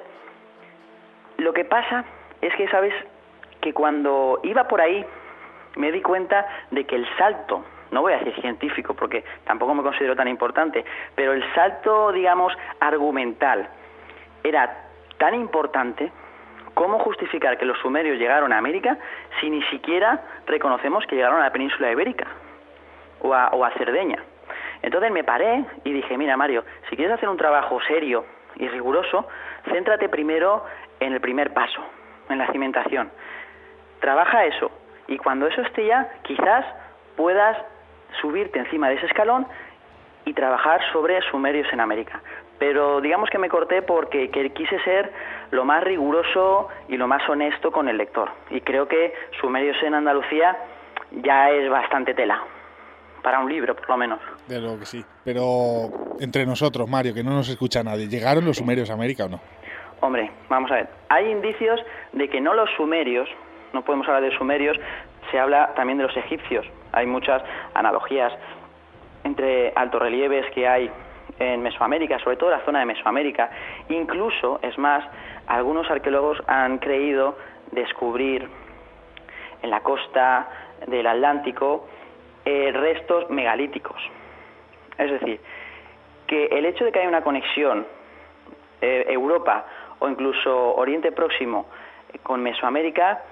lo que pasa es que, ¿sabes?, que cuando iba por ahí me di cuenta de que el salto, no voy a decir científico porque tampoco me considero tan importante, pero el salto, digamos, argumental era tan importante. ¿Cómo justificar que los sumerios llegaron a América si ni siquiera reconocemos que llegaron a la península ibérica o a, o a Cerdeña? Entonces me paré y dije, mira, Mario, si quieres hacer un trabajo serio y riguroso, céntrate primero en el primer paso, en la cimentación. Trabaja eso, y cuando eso esté ya, quizás puedas subirte encima de ese escalón y trabajar sobre sumerios en América. Pero digamos que me corté porque que quise ser lo más riguroso y lo más honesto con el lector. Y creo que sumerios en Andalucía ya es bastante tela, para un libro por lo menos. De lo que sí. Pero entre nosotros, Mario, que no nos escucha nadie, ¿llegaron los sumerios a América o no? Hombre, vamos a ver. Hay indicios de que no los sumerios, no podemos hablar de sumerios, se habla también de los egipcios. Hay muchas analogías entre altorrelieves que hay en Mesoamérica, sobre todo en la zona de Mesoamérica. Incluso, es más, algunos arqueólogos han creído descubrir en la costa del Atlántico eh, restos megalíticos. Es decir, que el hecho de que haya una conexión eh, Europa o incluso Oriente Próximo eh, con Mesoamérica,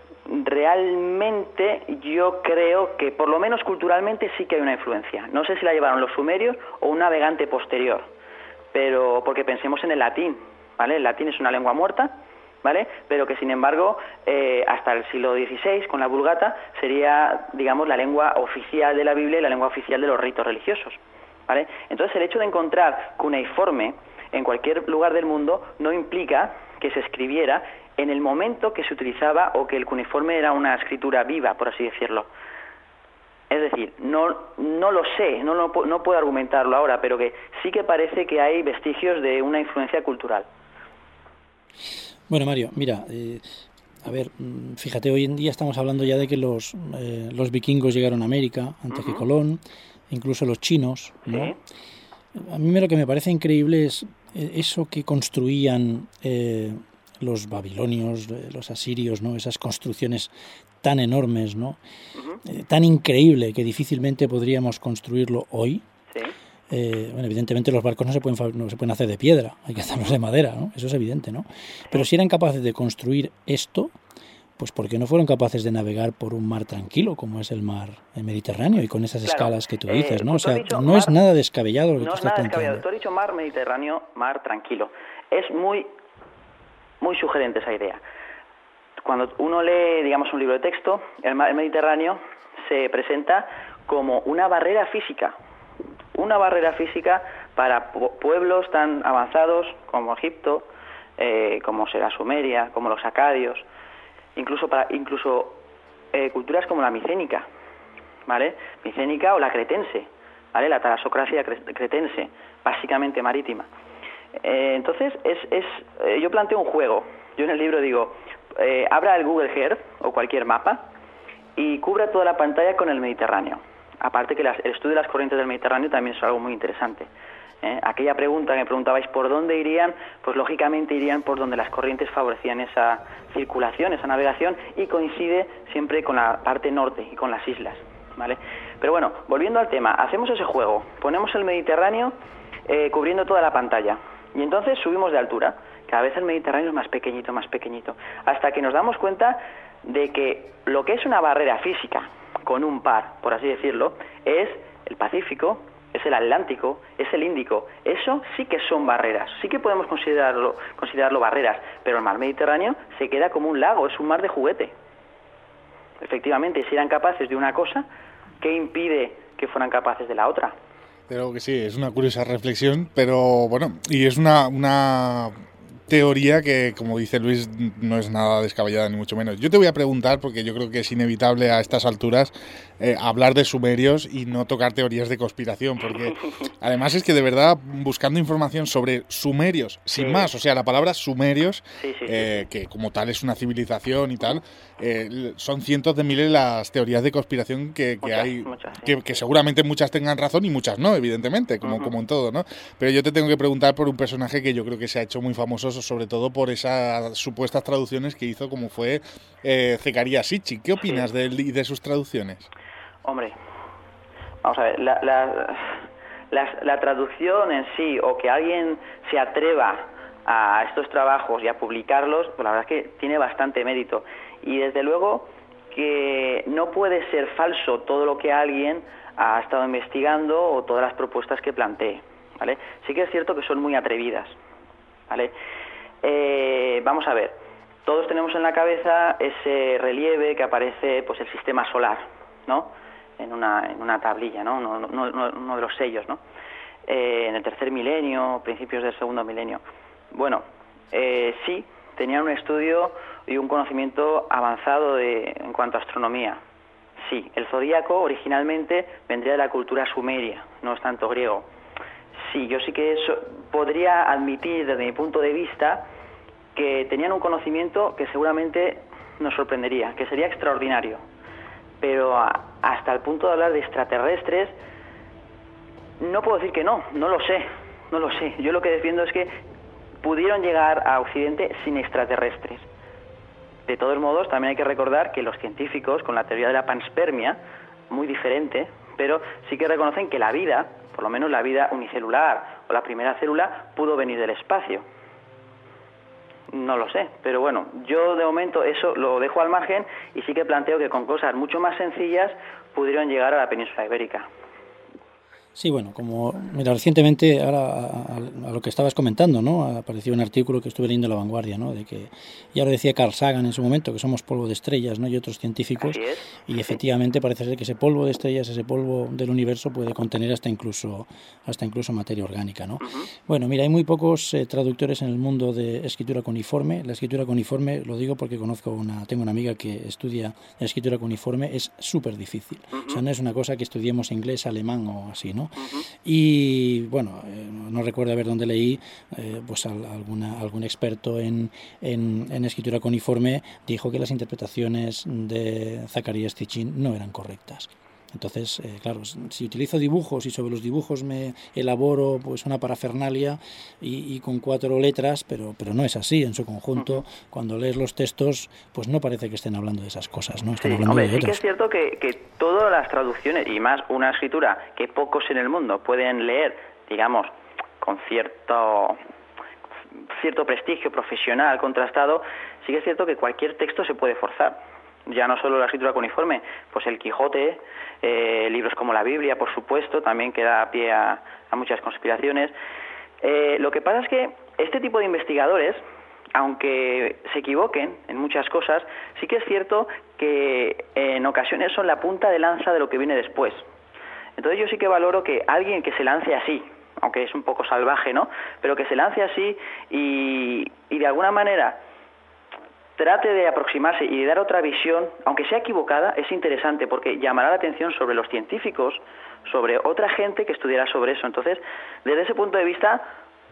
realmente yo creo que por lo menos culturalmente sí que hay una influencia. No sé si la llevaron los sumerios o un navegante posterior, pero porque pensemos en el latín, ¿vale? El latín es una lengua muerta, ¿vale? Pero que, sin embargo, eh, hasta el siglo dieciséis, con la Vulgata, sería, digamos, la lengua oficial de la Biblia y la lengua oficial de los ritos religiosos, ¿vale? Entonces, el hecho de encontrar cuneiforme en cualquier lugar del mundo no implica que se escribiera en el momento que se utilizaba o que el cuneiforme era una escritura viva, por así decirlo. Es decir, no, no lo sé, no, no, no puedo argumentarlo ahora, pero que sí que parece que hay vestigios de una influencia cultural. Bueno, Mario, mira, eh, a ver, fíjate, hoy en día estamos hablando ya de que los, eh, los vikingos llegaron a América antes uh-huh. que Colón, incluso los chinos, ¿no? Sí. A mí lo que me parece increíble es eso que construían eh, los babilonios, los asirios, ¿no? Esas construcciones tan enormes, ¿no? Uh-huh. Eh, tan increíble que difícilmente podríamos construirlo hoy. Sí. Eh, bueno, evidentemente los barcos no se pueden no se pueden hacer de piedra, hay que hacerlos de madera, ¿no? Eso es evidente, ¿no? Pero si eran capaces de construir esto, pues ¿por qué no fueron capaces de navegar por un mar tranquilo como es el mar Mediterráneo y con esas claro. escalas que tú dices, eh, ¿no? O sea, dicho, no mar, es nada descabellado lo que no tú estás planteando. No es nada descabellado. Tú has dicho mar Mediterráneo, mar tranquilo. Es muy, muy sugerente esa idea. Cuando uno lee, digamos, un libro de texto, el mar Mediterráneo se presenta como una barrera física. Una barrera física para pueblos tan avanzados como Egipto, eh, como será Sumeria, como los acadios, incluso para incluso eh, culturas como la micénica, ¿vale? Micénica o la cretense, ¿vale? La talasocracia cretense, básicamente marítima. Eh, entonces, es, es eh, yo planteo un juego. Yo en el libro digo, eh, abra el Google Earth o cualquier mapa y cubra toda la pantalla con el Mediterráneo. Aparte que las, el estudio de las corrientes del Mediterráneo también es algo muy interesante. ¿eh? Aquella pregunta que me preguntabais por dónde irían, pues lógicamente irían por donde las corrientes favorecían esa circulación, esa navegación, y coincide siempre con la parte norte y con las islas, ¿vale? Pero bueno, volviendo al tema, hacemos ese juego, ponemos el Mediterráneo eh, cubriendo toda la pantalla, y entonces subimos de altura. Cada vez el Mediterráneo es más pequeñito, más pequeñito, hasta que nos damos cuenta de que lo que es una barrera física, con un par, por así decirlo, es el Pacífico, es el Atlántico, es el Índico. Eso sí que son barreras, sí que podemos considerarlo, considerarlo barreras, pero el mar Mediterráneo se queda como un lago, es un mar de juguete. Efectivamente, si eran capaces de una cosa, ¿qué impide que fueran capaces de la otra? Creo que sí, es una curiosa reflexión, pero bueno, y es una... una... teoría que, como dice Luis, no es nada descabellada ni mucho menos. Yo te voy a preguntar, porque yo creo que es inevitable a estas alturas eh, hablar de sumerios y no tocar teorías de conspiración, porque además es que de verdad, buscando información sobre sumerios, sin sí. más, o sea, la palabra sumerios, sí, sí, eh, sí. que como tal es una civilización y tal, eh, son cientos de miles las teorías de conspiración que, que muchas, hay, muchas, sí. que, que seguramente muchas tengan razón y muchas no, evidentemente, como, uh-huh. como en todo, ¿no? Pero yo te tengo que preguntar por un personaje que yo creo que se ha hecho muy famoso, sobre todo por esas supuestas traducciones que hizo, como fue eh, Zecarías Sitchin. ¿Qué opinas sí. de él y de sus traducciones? Hombre, vamos a ver, la, la, la, la traducción en sí, o que alguien se atreva a estos trabajos y a publicarlos, pues la verdad es que tiene bastante mérito. Y desde luego que no puede ser falso todo lo que alguien ha estado investigando o todas las propuestas que plantee, ¿vale? Sí que es cierto que son muy atrevidas, ¿vale? Eh, vamos a ver, todos tenemos en la cabeza ese relieve que aparece, pues el sistema solar, ¿no? En una, en una tablilla, ¿no? Uno, uno, uno de los sellos, ¿no? Eh, en el tercer milenio, principios del segundo milenio. Bueno, eh, sí, tenían un estudio y un conocimiento avanzado de, en cuanto a astronomía. Sí, el zodíaco originalmente vendría de la cultura sumeria, no es tanto griego. Sí, yo sí que eso podría admitir desde mi punto de vista que tenían un conocimiento que seguramente nos sorprendería, que sería extraordinario. Pero a, hasta el punto de hablar de extraterrestres, no puedo decir que no, no lo sé, no lo sé. Yo lo que defiendo es que pudieron llegar a Occidente sin extraterrestres. De todos modos, también hay que recordar que los científicos, con la teoría de la panspermia, muy diferente, pero sí que reconocen que la vida, por lo menos la vida unicelular o la primera célula, pudo venir del espacio. No lo sé, pero bueno, yo de momento eso lo dejo al margen y sí que planteo que con cosas mucho más sencillas pudieron llegar a la península ibérica. Sí, bueno, como mira, recientemente, ahora a, a lo que estabas comentando, ¿no? Apareció un artículo que estuve leyendo en La Vanguardia, ¿no? De que, ya lo decía Carl Sagan en su momento, que somos polvo de estrellas, ¿no? Y otros científicos, y efectivamente parece ser que ese polvo de estrellas, ese polvo del universo puede contener hasta incluso hasta incluso materia orgánica, ¿no? Uh-huh. Bueno, mira, hay muy pocos eh, traductores en el mundo de escritura cuneiforme. La escritura cuneiforme, lo digo porque conozco una, tengo una amiga que estudia la escritura cuneiforme, es súper difícil. Uh-huh. O sea, no es una cosa que estudiemos inglés, alemán o así, ¿no? Uh-huh. Y bueno, eh, no recuerdo ver dónde leí, eh, pues al, alguna, algún experto en, en, en escritura cuneiforme dijo que las interpretaciones de Zacarías Sitchin no eran correctas. Entonces, eh, claro, si utilizo dibujos y sobre los dibujos me elaboro pues una parafernalia y, y con cuatro letras, pero pero no es así en su conjunto. Uh-huh. Cuando lees los textos, pues no parece que estén hablando de esas cosas, ¿no? Están sí, hablando hombre, de sí otras. Que es cierto que, que todas las traducciones, y más una escritura que pocos en el mundo pueden leer, digamos, con cierto cierto prestigio profesional contrastado, sí que es cierto que cualquier texto se puede forzar. Ya no solo la escritura cuneiforme, pues el Quijote, eh, libros como la Biblia, por supuesto, también que da pie a, a muchas conspiraciones. Eh, lo que pasa es que este tipo de investigadores, aunque se equivoquen en muchas cosas, sí que es cierto que en ocasiones son la punta de lanza de lo que viene después. Entonces yo sí que valoro que alguien que se lance así, aunque es un poco salvaje, ¿no?, pero que se lance así y, y de alguna manera trate de aproximarse y de dar otra visión, aunque sea equivocada, es interesante porque llamará la atención sobre los científicos, sobre otra gente que estudiará sobre eso. Entonces, desde ese punto de vista,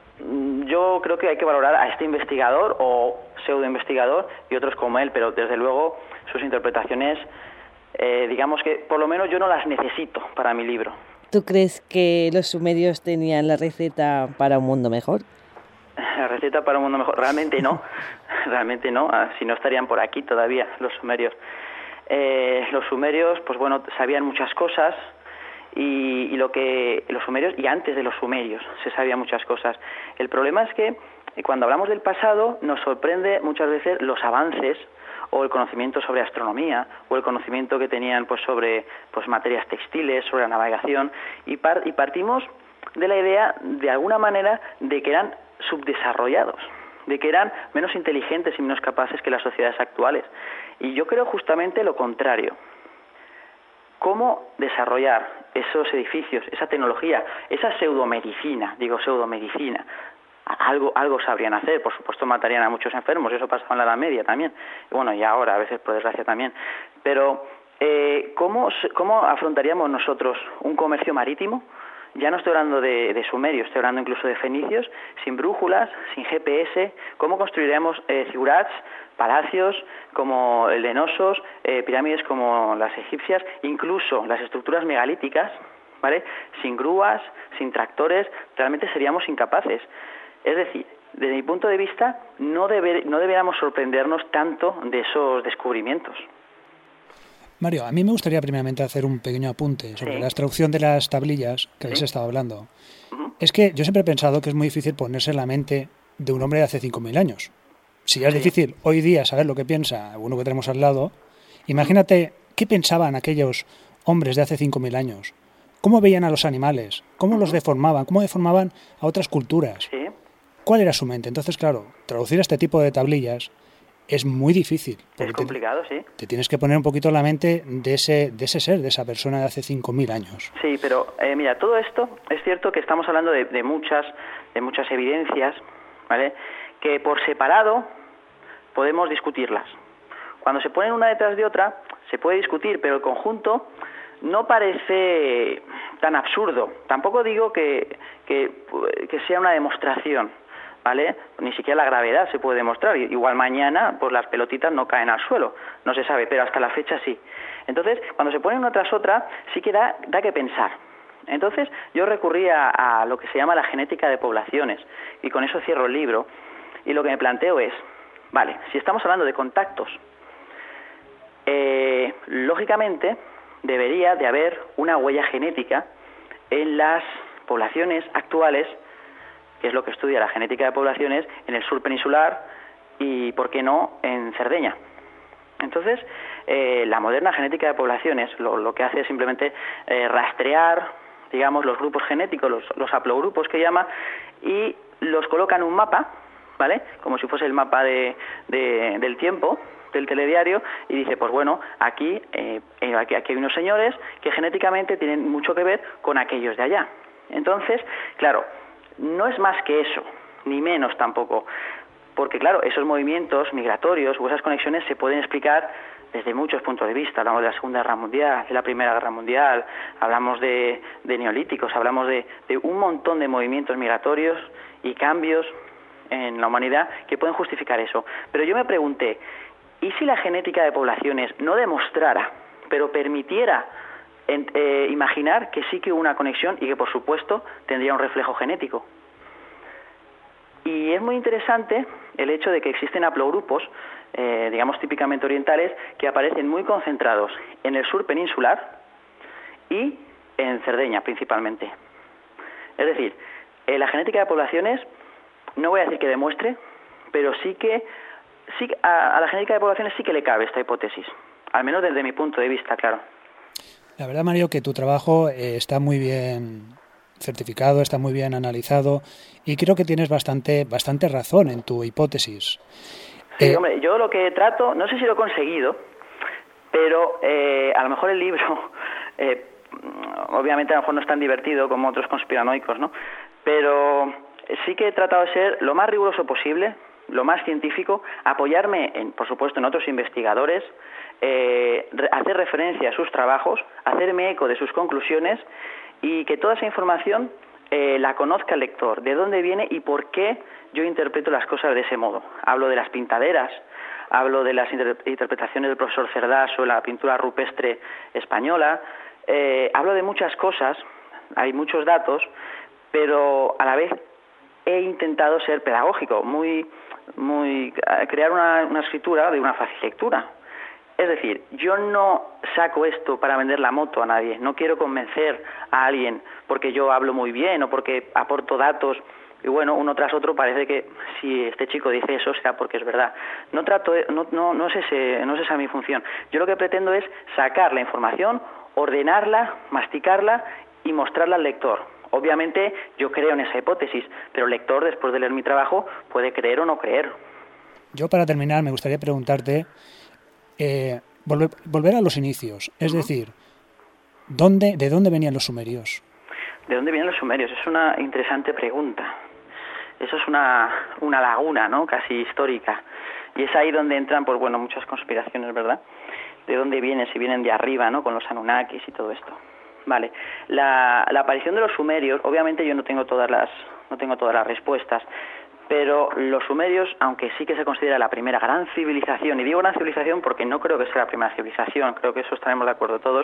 yo creo que hay que valorar a este investigador o pseudo-investigador y otros como él, pero desde luego sus interpretaciones, eh, digamos que por lo menos yo no las necesito para mi libro. ¿Tú crees que los sumerios tenían la receta para un mundo mejor? La receta para un mundo mejor, realmente no, realmente no, si no estarían por aquí todavía los sumerios. Eh, los sumerios, pues bueno, sabían muchas cosas y, y lo que los sumerios, y antes de los sumerios se sabían muchas cosas. El problema es que cuando hablamos del pasado nos sorprende muchas veces los avances o el conocimiento sobre astronomía o el conocimiento que tenían pues sobre pues materias textiles, sobre la navegación y, par, y partimos de la idea de alguna manera de que eran subdesarrollados, de que eran menos inteligentes y menos capaces que las sociedades actuales. Y yo creo justamente lo contrario. ¿Cómo desarrollar esos edificios, esa tecnología, esa pseudomedicina, digo pseudomedicina? Algo, algo sabrían hacer, por supuesto matarían a muchos enfermos, eso pasaba en la Edad Media también, y bueno, y ahora a veces por desgracia también. Pero, eh, ¿cómo, ¿cómo afrontaríamos nosotros un comercio marítimo? Ya no estoy hablando de, de sumerios, estoy hablando incluso de fenicios, sin brújulas, sin G P S. ¿Cómo construiremos eh, zigurats, palacios como el de Nosos, eh, pirámides como las egipcias, incluso las estructuras megalíticas, ¿vale? Sin grúas, sin tractores, realmente seríamos incapaces. Es decir, desde mi punto de vista, no, deber, no deberíamos sorprendernos tanto de esos descubrimientos. Mario, a mí me gustaría primeramente hacer un pequeño apunte sobre sí. la extracción de las tablillas que habéis ¿Sí? estado hablando. Uh-huh. Es que yo siempre he pensado que es muy difícil ponerse en la mente de un hombre de hace cinco mil años. Si ya es sí. difícil hoy día saber lo que piensa uno que tenemos al lado, imagínate qué pensaban aquellos hombres de hace cinco mil años. ¿Cómo veían a los animales? ¿Cómo uh-huh. los deformaban? ¿Cómo deformaban a otras culturas? Sí. ¿Cuál era su mente? Entonces, claro, traducir este tipo de tablillas es muy difícil. Es complicado, te, sí. Te tienes que poner un poquito en la mente de ese, de ese ser, de esa persona de hace cinco mil años. Sí, pero eh, mira, todo esto es cierto que estamos hablando de, de muchas de muchas evidencias, ¿vale?, que por separado podemos discutirlas. Cuando se ponen una detrás de otra, se puede discutir, pero el conjunto no parece tan absurdo. Tampoco digo que, que, que sea una demostración, ¿vale? Ni siquiera la gravedad se puede demostrar. Igual mañana pues las pelotitas no caen al suelo, no se sabe, pero hasta la fecha sí. Entonces, cuando se ponen una tras otra, sí que da, da que pensar. Entonces, yo recurrí a, a lo que se llama la genética de poblaciones, y con eso cierro el libro, y lo que me planteo es, vale, si estamos hablando de contactos, eh, lógicamente debería de haber una huella genética en las poblaciones actuales, que es lo que estudia la genética de poblaciones, en el sur peninsular y, ¿por qué no?, en Cerdeña. Entonces, eh, la moderna genética de poblaciones lo, lo que hace es simplemente eh, rastrear digamos, los grupos genéticos, los, los haplogrupos que llama, y los coloca en un mapa, ¿vale? Como si fuese el mapa de, de, del tiempo, del telediario, y dice, pues bueno, aquí, eh, aquí, aquí hay unos señores que genéticamente tienen mucho que ver con aquellos de allá. Entonces, claro, no es más que eso, ni menos tampoco, porque claro, esos movimientos migratorios o esas conexiones se pueden explicar desde muchos puntos de vista. Hablamos de la Segunda Guerra Mundial, de la Primera Guerra Mundial, hablamos de, de neolíticos, hablamos de, de un montón de movimientos migratorios y cambios en la humanidad que pueden justificar eso. Pero yo me pregunté, ¿y si la genética de poblaciones no demostrara, pero permitiera en, eh, imaginar que sí que hubo una conexión y que, por supuesto, tendría un reflejo genético? Y es muy interesante el hecho de que existen haplogrupos, eh, digamos típicamente orientales, que aparecen muy concentrados en el sur peninsular y en Cerdeña principalmente. Es decir, eh, la genética de poblaciones, no voy a decir que demuestre, pero sí que sí a, a la genética de poblaciones sí que le cabe esta hipótesis, al menos desde mi punto de vista, claro. La verdad, Mario, que tu trabajo eh, está muy bien certificado, está muy bien analizado y creo que tienes bastante bastante razón en tu hipótesis. Sí, eh, hombre, yo lo que trato, no sé si lo he conseguido, pero eh, a lo mejor el libro, eh, obviamente a lo mejor no es tan divertido como otros conspiranoicos, ¿no? Pero sí que he tratado de ser lo más riguroso posible, lo más científico, apoyarme, en, por supuesto, en otros investigadores, eh, hacer referencia a sus trabajos, hacerme eco de sus conclusiones y que toda esa información eh, la conozca el lector, de dónde viene y por qué yo interpreto las cosas de ese modo. Hablo de las pintaderas, hablo de las inter- interpretaciones del profesor Cerdás sobre la pintura rupestre española, eh, hablo de muchas cosas, hay muchos datos, pero a la vez he intentado ser pedagógico, muy, muy crear una, una escritura de una fácil lectura. Es decir, yo no saco esto para vender la moto a nadie, no quiero convencer a alguien porque yo hablo muy bien o porque aporto datos y bueno, uno tras otro parece que si este chico dice eso será porque es verdad. No trato, no, no, no es ese, no es esa mi función. Yo lo que pretendo es sacar la información, ordenarla, masticarla y mostrarla al lector. Obviamente yo creo en esa hipótesis, pero el lector después de leer mi trabajo puede creer o no creer. Yo para terminar me gustaría preguntarte Eh, volver, volver a los inicios, es uh-huh. decir, ¿dónde, ¿de dónde venían los sumerios? ¿De dónde vienen los sumerios? Es una interesante pregunta. Eso es una, una laguna, ¿no? Casi histórica. Y es ahí donde entran, pues bueno, muchas conspiraciones, ¿verdad? ¿De dónde vienen? Si vienen de arriba, ¿no? Con los Anunnakis y todo esto. Vale. La, la aparición de los sumerios, obviamente yo no tengo todas las, no tengo todas las respuestas. Pero los sumerios, aunque sí que se considera la primera gran civilización, y digo gran civilización porque no creo que sea la primera civilización, creo que eso estaremos de acuerdo todos,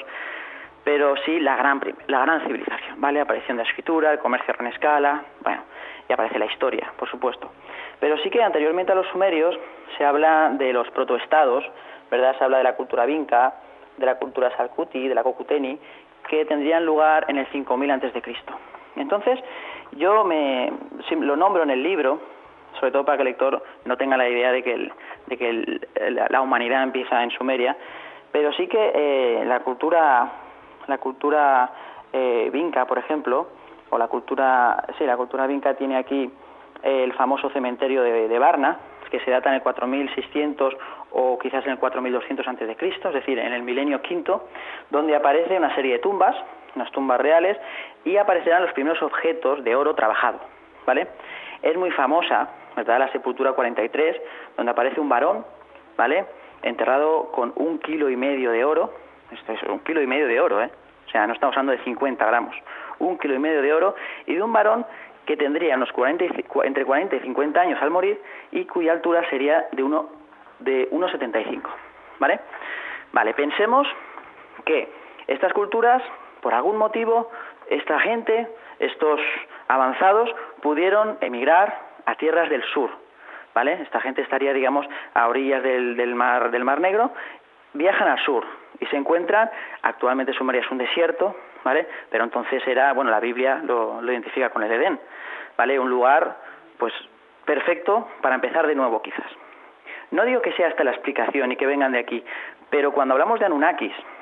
pero sí la gran la gran civilización, ¿vale? Aparición de la escritura, el comercio a gran escala, bueno, y aparece la historia, por supuesto. Pero sí que anteriormente a los sumerios se habla de los protoestados, ¿verdad? Se habla de la cultura vinca, de la cultura salcuti, de la cocuteni, que tendrían lugar en el cinco mil antes de Cristo. Entonces, yo me lo nombro en el libro, sobre todo para que el lector no tenga la idea de que, el, de que el, la humanidad empieza en Sumeria, pero sí que eh, la cultura, la cultura eh, vinca, por ejemplo, o la cultura, sí, la cultura vinca tiene aquí eh, el famoso cementerio de, de Varna, que se data en el cuatro mil seiscientos o quizás en el cuatro mil doscientos antes de Cristo, es decir, en el milenio quinto, donde aparece una serie de tumbas, unas tumbas reales, y aparecerán los primeros objetos de oro trabajado, ¿vale? Es muy famosa, ¿verdad?, la sepultura cuarenta y tres, donde aparece un varón, ¿vale?, enterrado con un kilo y medio de oro. Esto es un kilo y medio de oro, ¿eh? O sea, no estamos hablando de cincuenta gramos, un kilo y medio de oro, y de un varón que tendría unos cuarenta y, entre cuarenta y cincuenta años al morir, y cuya altura sería de uno de uno setenta y cinco, ¿vale? Vale, pensemos que estas culturas, por algún motivo, esta gente, estos avanzados, pudieron emigrar a tierras del sur, ¿vale? Esta gente estaría, digamos, a orillas del, del mar del Mar Negro, viajan al sur y se encuentran, actualmente Sumeria es un desierto, ¿vale? Pero entonces era, bueno, la Biblia lo, lo identifica con el Edén, ¿vale? Un lugar, pues, perfecto para empezar de nuevo, quizás. No digo que sea esta la explicación y que vengan de aquí, pero cuando hablamos de Anunnakis,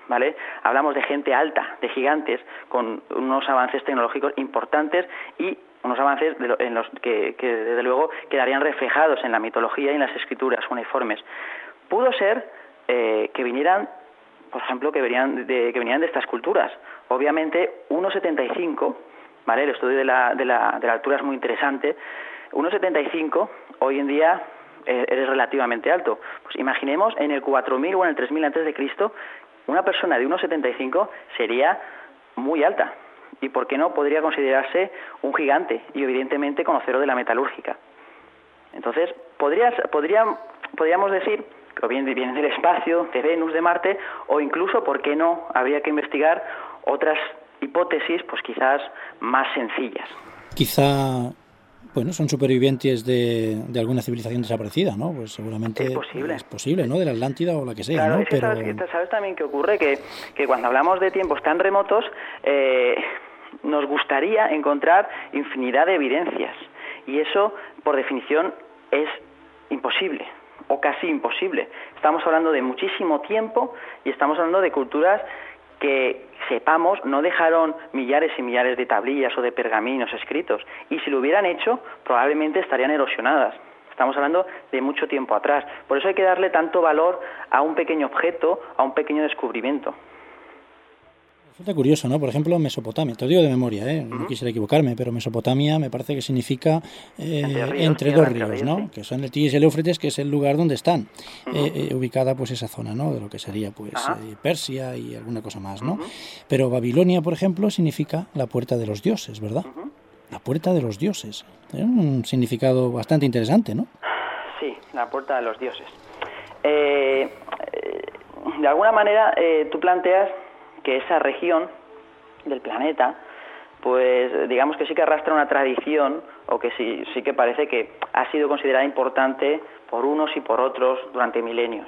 ¿vale? Hablamos de gente alta, de gigantes, con unos avances tecnológicos importantes y unos avances de lo, en los que, que, desde luego, quedarían reflejados en la mitología y en las escrituras cuneiformes. Pudo ser eh, que vinieran, por ejemplo, que venían de, que venían de estas culturas. Obviamente, uno setenta y cinco, ¿vale? El estudio de la, de la, de la altura es muy interesante. uno setenta y cinco, hoy en día, eh, eres relativamente alto. Pues imaginemos en el cuatro mil o en el tres mil antes de Cristo, una persona de uno setenta y cinco sería muy alta. Y por qué no podría considerarse un gigante y evidentemente conocedor de la metalúrgica. Entonces, podrías, podría, podríamos decir que bien vienen del espacio, de Venus, de Marte, o incluso, ¿por qué no?, habría que investigar otras hipótesis, pues quizás más sencillas. Quizá, bueno, son supervivientes de, de alguna civilización desaparecida, ¿no? Pues seguramente es posible, es posible, ¿no? De la Atlántida o la que sea, claro, ¿no? Es que Pero sabes, sabes también que ocurre que, que cuando hablamos de tiempos tan remotos, eh, nos gustaría encontrar infinidad de evidencias, y eso, por definición, es imposible, o casi imposible. Estamos hablando de muchísimo tiempo y estamos hablando de culturas que, sepamos, no dejaron millares y millares de tablillas o de pergaminos escritos, y si lo hubieran hecho, probablemente estarían erosionadas. Estamos hablando de mucho tiempo atrás. Por eso hay que darle tanto valor a un pequeño objeto, a un pequeño descubrimiento. Resulta curioso, ¿no? Por ejemplo, Mesopotamia, te lo digo de memoria, ¿eh? No Uh-huh. quisiera equivocarme, pero Mesopotamia me parece que significa eh, entre, ríos, entre dos entre ríos, ríos, ¿no? sí. Que son el Tigris y el Éufrates, que es el lugar donde están Uh-huh. eh, eh, ubicada pues esa zona, ¿no? De lo que sería pues eh, Persia y alguna cosa más, ¿no? Uh-huh. Pero Babilonia, por ejemplo, significa la puerta de los dioses, ¿verdad? Uh-huh. La puerta de los dioses. Es un significado bastante interesante, ¿no? Sí, la puerta de los dioses. Eh, eh, de alguna manera, eh, tú planteas que esa región del planeta, pues digamos que sí que arrastra una tradición, o que sí, sí que parece que ha sido considerada importante por unos y por otros durante milenios.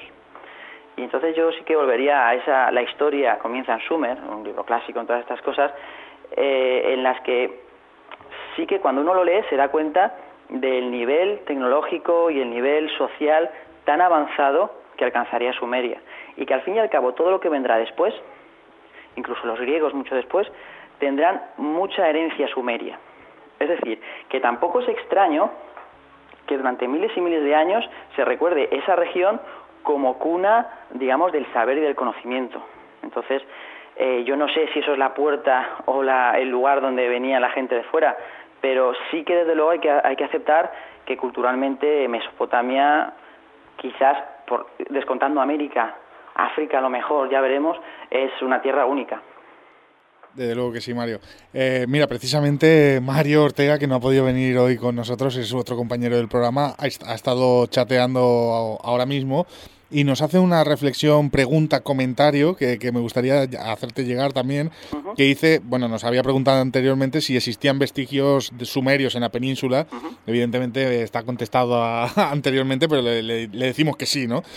Y entonces yo sí que volvería a esa, la historia comienza en Sumer, un libro clásico en todas estas cosas, eh, en las que sí que cuando uno lo lee se da cuenta del nivel tecnológico y el nivel social tan avanzado que alcanzaría Sumeria, y que al fin y al cabo todo lo que vendrá después, incluso los griegos mucho después, tendrán mucha herencia sumeria. Es decir, que tampoco es extraño que durante miles y miles de años se recuerde esa región como cuna, digamos, del saber y del conocimiento. Entonces, eh, yo no sé si eso es la puerta o la, el lugar donde venía la gente de fuera, pero sí que desde luego hay que, hay que aceptar que culturalmente Mesopotamia, quizás, por, descontando América, África a lo mejor, ya veremos, es una tierra única. Desde luego que sí, Mario. Eh, mira, precisamente Mario Ortega, que no ha podido venir hoy con nosotros, es otro compañero del programa, ha, ha estado chateando ahora mismo y nos hace una reflexión, pregunta, comentario que, que me gustaría hacerte llegar también, uh-huh. que dice, bueno, nos había preguntado anteriormente si existían vestigios de sumerios en la península, uh-huh. evidentemente está contestado a, anteriormente, pero le, le, le decimos que sí, ¿no?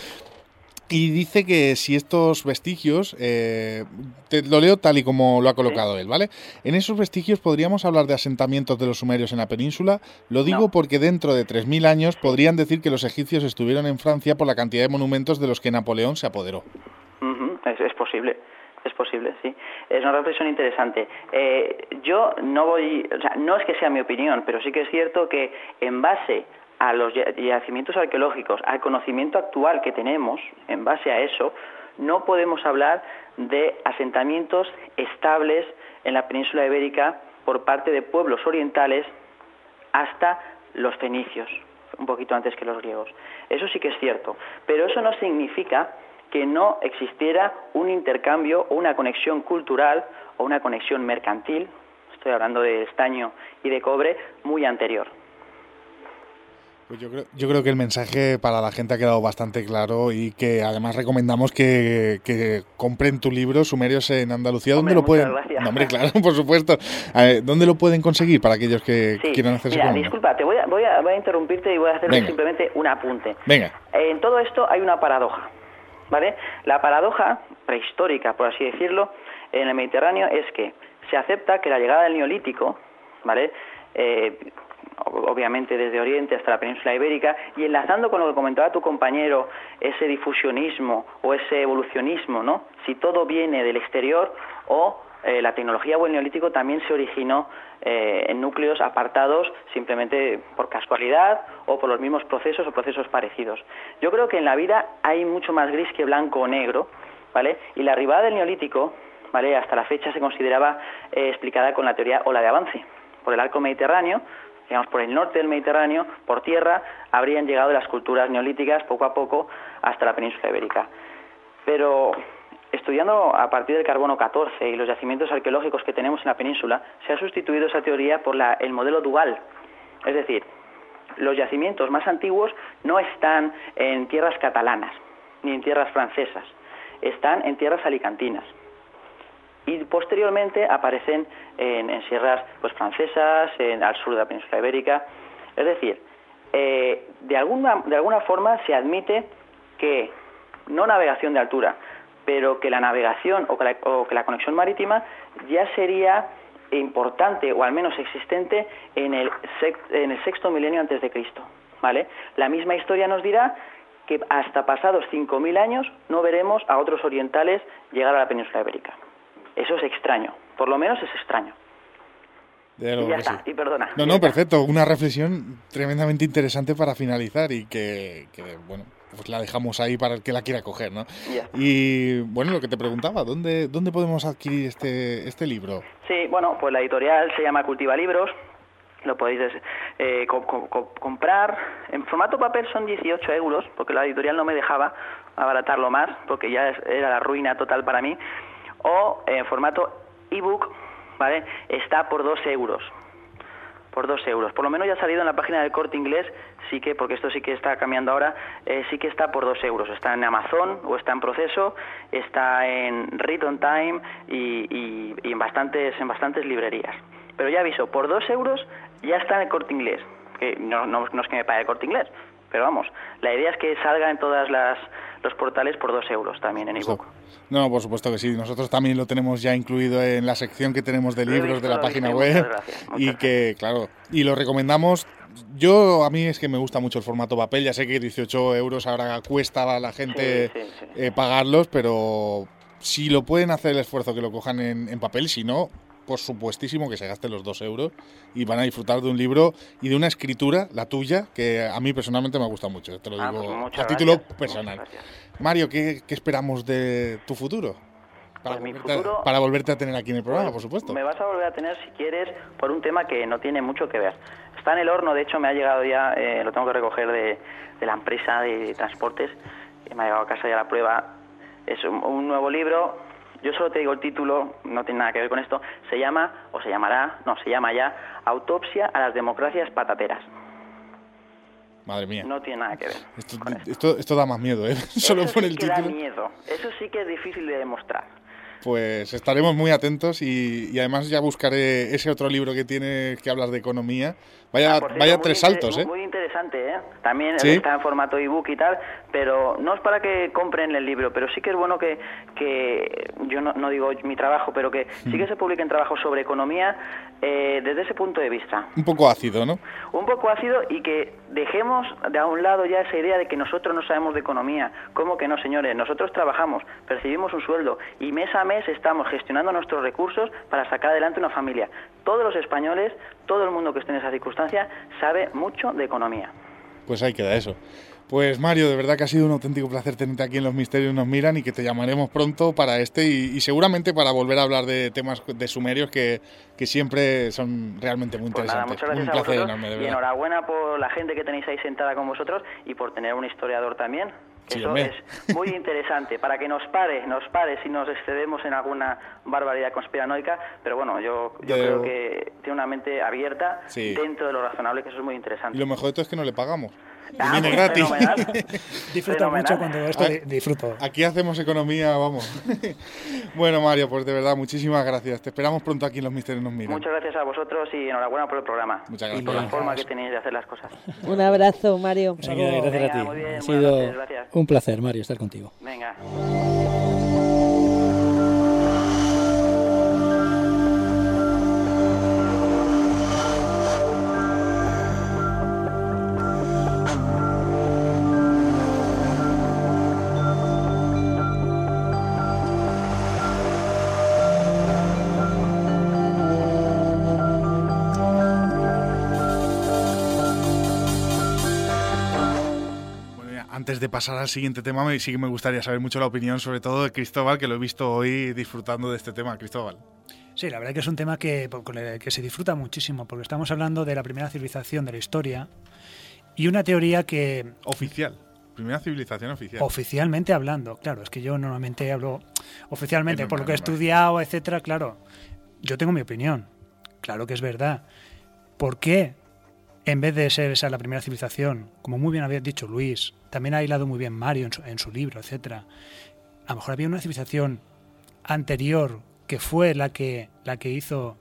Y dice que si estos vestigios, eh, te lo leo tal y como lo ha colocado él, ¿vale? En esos vestigios podríamos hablar de asentamientos de los sumerios en la península. Lo digo no. porque dentro de tres mil años podrían decir que los egipcios estuvieron en Francia por la cantidad de monumentos de los que Napoleón se apoderó. Uh-huh. Es, es posible, es posible, sí. Es una reflexión interesante. Eh, yo no voy, o sea, no es que sea mi opinión, pero sí que es cierto que en base a los yacimientos arqueológicos, al conocimiento actual que tenemos, en base a eso, no podemos hablar de asentamientos estables en la península ibérica por parte de pueblos orientales hasta los fenicios, un poquito antes que los griegos. Eso sí que es cierto, pero eso no significa que no existiera un intercambio o una conexión cultural o una conexión mercantil, estoy hablando de estaño y de cobre, muy anterior. Pues yo creo, yo creo que el mensaje para la gente ha quedado bastante claro y que además recomendamos que, que compren tu libro, Sumerios en Andalucía. ¿Dónde hombre, lo pueden? Gracias. No, hombre, claro, por supuesto. Ver, ¿dónde lo pueden conseguir para aquellos que sí. quieran hacerse Mira, con disculpa, te voy a, voy, a, voy a interrumpirte y voy a hacer Venga. simplemente un apunte. Venga. En todo esto hay una paradoja, ¿vale? La paradoja prehistórica, por así decirlo, en el Mediterráneo es que se acepta que la llegada del Neolítico, ¿vale?, Eh, obviamente desde Oriente hasta la península ibérica, y enlazando con lo que comentaba tu compañero, ese difusionismo o ese evolucionismo, ¿no? Si todo viene del exterior o eh, la tecnología o el neolítico también se originó eh, en núcleos apartados simplemente por casualidad o por los mismos procesos o procesos parecidos. Yo creo que en la vida hay mucho más gris que blanco o negro, ¿vale? Y la arribada del neolítico, ¿vale?, hasta la fecha se consideraba eh, explicada con la teoría ola de avance. Por el arco mediterráneo, digamos por el norte del Mediterráneo, por tierra, habrían llegado las culturas neolíticas poco a poco hasta la península ibérica. Pero estudiando a partir del carbono catorce y los yacimientos arqueológicos que tenemos en la península, se ha sustituido esa teoría por la, el modelo dual. Es decir, los yacimientos más antiguos no están en tierras catalanas ni en tierras francesas, están en tierras alicantinas. Y posteriormente aparecen en, en sierras pues francesas, en, al sur de la península ibérica. Es decir, eh, de, alguna, de alguna forma se admite que no navegación de altura, pero que la navegación o que la, o que la conexión marítima ya sería importante o al menos existente en el, sex, en el sexto milenio antes de Cristo, ¿vale? La misma historia nos dirá que hasta pasados cinco mil años no veremos a otros orientales llegar a la península ibérica. Eso es extraño, por lo menos es extraño. De y ya está, sí. y perdona. No, no, perfecto, una reflexión tremendamente interesante para finalizar y que, que bueno, pues la dejamos ahí para el que la quiera coger, ¿no? Ya. Y bueno, lo que te preguntaba, ¿dónde, dónde podemos adquirir este, este libro? Sí, bueno, pues la editorial se llama Cultiva Libros, lo podéis eh, co co co comprar. En formato papel son dieciocho euros, porque la editorial no me dejaba abaratarlo más, porque ya es, era la ruina total para mí. O en formato ebook, ¿vale? Está por dos euros. Por dos euros. Por lo menos ya ha salido en la página del Corte Inglés, sí que, porque esto sí que está cambiando ahora, eh, sí que está por dos euros. Está en Amazon o está en proceso, está en Read on Time y, y, y en bastantes en bastantes librerías. Pero ya aviso, por dos euros ya está en el Corte Inglés. Que no, no, no es que me pague el Corte Inglés, pero vamos, la idea es que salga en todas las los portales por dos euros también en ebook. No, por supuesto que sí. Nosotros también lo tenemos ya incluido en la sección que tenemos de libros de la página web. Y que, claro, y lo recomendamos. Yo, a mí es que me gusta mucho el formato papel. Ya sé que dieciocho euros ahora cuesta a la gente sí, sí, sí. Eh, pagarlos, pero si lo pueden hacer el esfuerzo que lo cojan en, en papel, si no, por supuestísimo que se gasten los dos euros y van a disfrutar de un libro y de una escritura, la tuya, que a mí personalmente me gusta mucho. Te lo ah, digo pues a título personal. Mario, ¿qué, ¿qué esperamos de tu futuro? Para, pues volverte futuro, a, para volverte a tener aquí en el programa, pues, por supuesto. Me vas a volver a tener, si quieres, por un tema que no tiene mucho que ver. Está en el horno, de hecho me ha llegado ya, eh, lo tengo que recoger de, de la empresa de transportes, me ha llegado a casa ya la prueba. Es un, un nuevo libro, yo solo te digo el título, no tiene nada que ver con esto, se llama, o se llamará, no, se llama ya, Autopsia a las democracias patateras. Madre mía. No tiene nada que ver. Esto, esto, esto da más miedo, ¿eh? Solo Eso por sí el que título. Da miedo. Eso sí que es difícil de demostrar. Pues estaremos muy atentos y, y además ya buscaré ese otro libro que tiene que hablas de economía. Vaya, ah, cierto, vaya tres saltos, ¿eh? Muy interesante, ¿eh? También ¿Sí? Está en formato ebook y tal, pero no es para que compren el libro, pero sí que es bueno que, que yo no, no digo mi trabajo, pero que mm. sí que se publiquen trabajos sobre economía eh, desde ese punto de vista. Un poco ácido, ¿no? Un poco ácido y que dejemos de a un lado ya esa idea de que nosotros no sabemos de economía. ¿Cómo que no, señores? Nosotros trabajamos, percibimos un sueldo y mes a mes estamos gestionando nuestros recursos para sacar adelante una familia. Todos los españoles, todo el mundo que esté en esa circunstancia, sabe mucho de economía. Pues ahí queda eso. Pues Mario, de verdad que ha sido un auténtico placer tenerte aquí en Los Misterios Nos Miran y que te llamaremos pronto para este y, y seguramente para volver a hablar de temas de sumerios que, que siempre son realmente muy pues interesantes. Nada, muchas gracias un placer a vosotros enorme, de y verdad. enhorabuena por la gente que tenéis ahí sentada con vosotros y por tener un historiador también. Sí, Eso hombre. es muy interesante, para que nos pare, nos pare si nos excedemos en alguna barbaridad conspiranoica, pero bueno, yo, yo de... creo que tiene una mente abierta sí. dentro de lo razonable, que eso es muy interesante. Y lo mejor de todo es que no le pagamos. Ah, viene gratis. Disfruto mucho cuando esto disfruto. Aquí hacemos economía, vamos. Bueno, Mario, pues de verdad, muchísimas gracias. Te esperamos pronto aquí en Los Misterios Nos Miran. Muchas gracias a vosotros y enhorabuena por el programa. Muchas gracias. Y por la forma que tenéis de hacer las cosas. Un abrazo, Mario. Pues gracias Venga, a ti. muy bien, ha sido noches, gracias. un placer, Mario, estar contigo. Venga. antes de pasar al siguiente tema, me, sí que me gustaría saber mucho la opinión, sobre todo de Cristóbal, que lo he visto hoy disfrutando de este tema. Cristóbal. Sí, la verdad que es un tema que, con el que se disfruta muchísimo, porque estamos hablando de la primera civilización de la historia y una teoría que... Oficial. Primera civilización oficial. Oficialmente hablando, claro, es que yo normalmente hablo oficialmente, por lo que he estudiado, etcétera, claro. Yo tengo mi opinión, claro que es verdad. ¿Por qué, en vez de ser esa la primera civilización, como muy bien había dicho Luis, también ha hilado muy bien Mario en su, en su libro, etcétera, a lo mejor había una civilización anterior que fue la que, la que hizo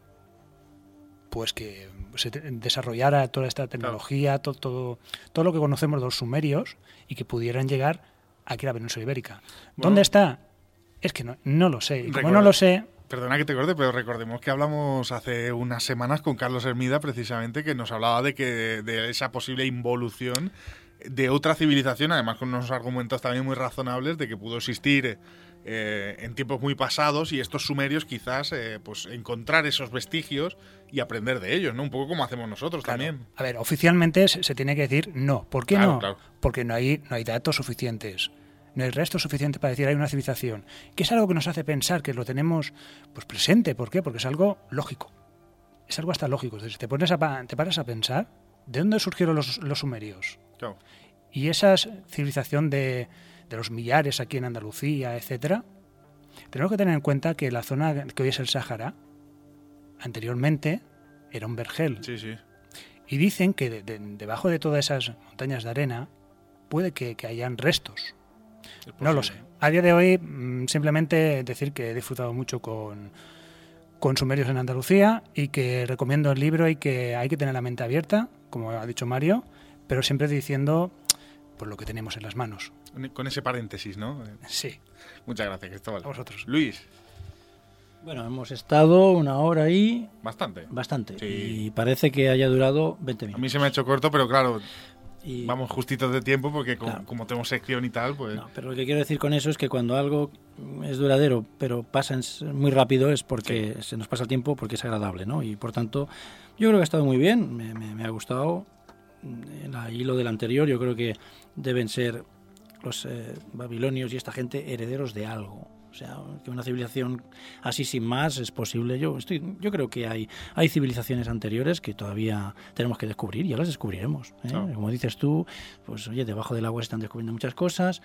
pues que se desarrollara toda esta tecnología, todo, todo, todo lo que conocemos de los sumerios y que pudieran llegar aquí a la península ibérica. Bueno, ¿dónde está? Es que no, no lo sé. Y como recuerda, no lo sé... Perdona que te corte, pero recordemos que hablamos hace unas semanas con Carlos Hermida, precisamente, que nos hablaba de que de esa posible involución de otra civilización, además con unos argumentos también muy razonables de que pudo existir eh, en tiempos muy pasados y estos sumerios quizás eh, pues encontrar esos vestigios y aprender de ellos, ¿no? Un poco como hacemos nosotros claro. también. A ver, oficialmente se, se tiene que decir no. ¿Por qué claro, no? Claro. Porque no hay, no hay datos suficientes. No hay resto suficiente para decir hay una civilización. Que es algo que nos hace pensar que lo tenemos pues presente. ¿Por qué? Porque es algo lógico. Es algo hasta lógico. Entonces, te pones a, te paras a pensar ¿de dónde surgieron los, los sumerios? Claro. Y esa civilización de, de los millares aquí en Andalucía, etcétera, tenemos que tener en cuenta que la zona que hoy es el Sáhara, anteriormente era un vergel. Sí, sí. Y dicen que de, de, debajo de todas esas montañas de arena puede que, que hayan restos. No lo sé. A día de hoy, mmm, simplemente decir que he disfrutado mucho con, con sumerios en Andalucía y que recomiendo el libro y que hay que tener la mente abierta, como ha dicho Mario, pero siempre diciendo pues, lo que tenemos en las manos. Con ese paréntesis, ¿no? Sí. Muchas gracias, Cristóbal. A vosotros. Luis. Bueno, hemos estado una hora y... Bastante. Bastante. Sí. Y parece que haya durado veinte minutos. A mí se me ha hecho corto, pero claro... Y, vamos justitos de tiempo porque como, claro. como tenemos sección y tal, pues... No, pero lo que quiero decir con eso es que cuando algo es duradero, pero pasa muy rápido, es porque sí. se nos pasa el tiempo porque es agradable, ¿no? Y por tanto, yo creo que ha estado muy bien, me, me, me ha gustado. El hilo del anterior, yo creo que deben ser los eh, babilonios y esta gente herederos de algo. O sea, que una civilización así sin más es posible. Yo estoy, yo creo que hay, hay civilizaciones anteriores que todavía tenemos que descubrir y ya las descubriremos. ¿eh? No. Como dices tú, pues oye, debajo del agua se están descubriendo muchas cosas.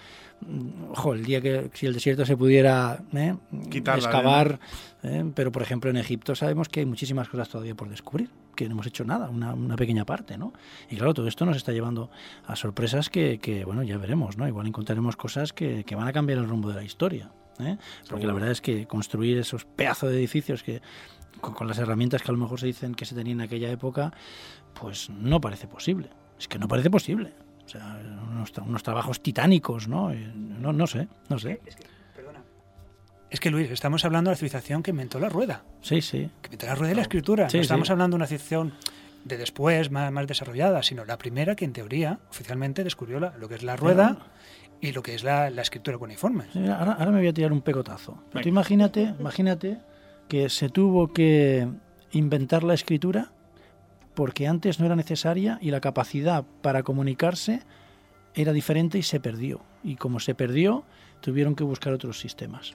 Ojo, el día que si el desierto se pudiera ¿eh? excavar, ¿eh? Pero por ejemplo en Egipto sabemos que hay muchísimas cosas todavía por descubrir, que no hemos hecho nada, una, una pequeña parte, ¿no? Y claro, todo esto nos está llevando a sorpresas que, que bueno, ya veremos, ¿no? Igual encontraremos cosas que, que van a cambiar el rumbo de la historia. ¿Eh? Porque la verdad es que construir esos pedazos de edificios que con, con las herramientas que a lo mejor se dicen que se tenían en aquella época, pues no parece posible. Es que no parece posible. O sea, unos, unos trabajos titánicos, ¿no? No, no sé, no sé. Es que, perdona. Es que, Luis, estamos hablando de la civilización que inventó la rueda. Sí, sí. Que inventó la rueda y la escritura. Sí, no estamos sí. hablando de una civilización de después, más, más desarrollada, sino la primera que en teoría, oficialmente, descubrió la, lo que es la rueda... Pero... y lo que es la, la escritura cuneiforme. Sí, ahora, ahora me voy a tirar un pegotazo. Pero tú imagínate, imagínate que se tuvo que inventar la escritura porque antes no era necesaria y la capacidad para comunicarse era diferente y se perdió. Y como se perdió, tuvieron que buscar otros sistemas.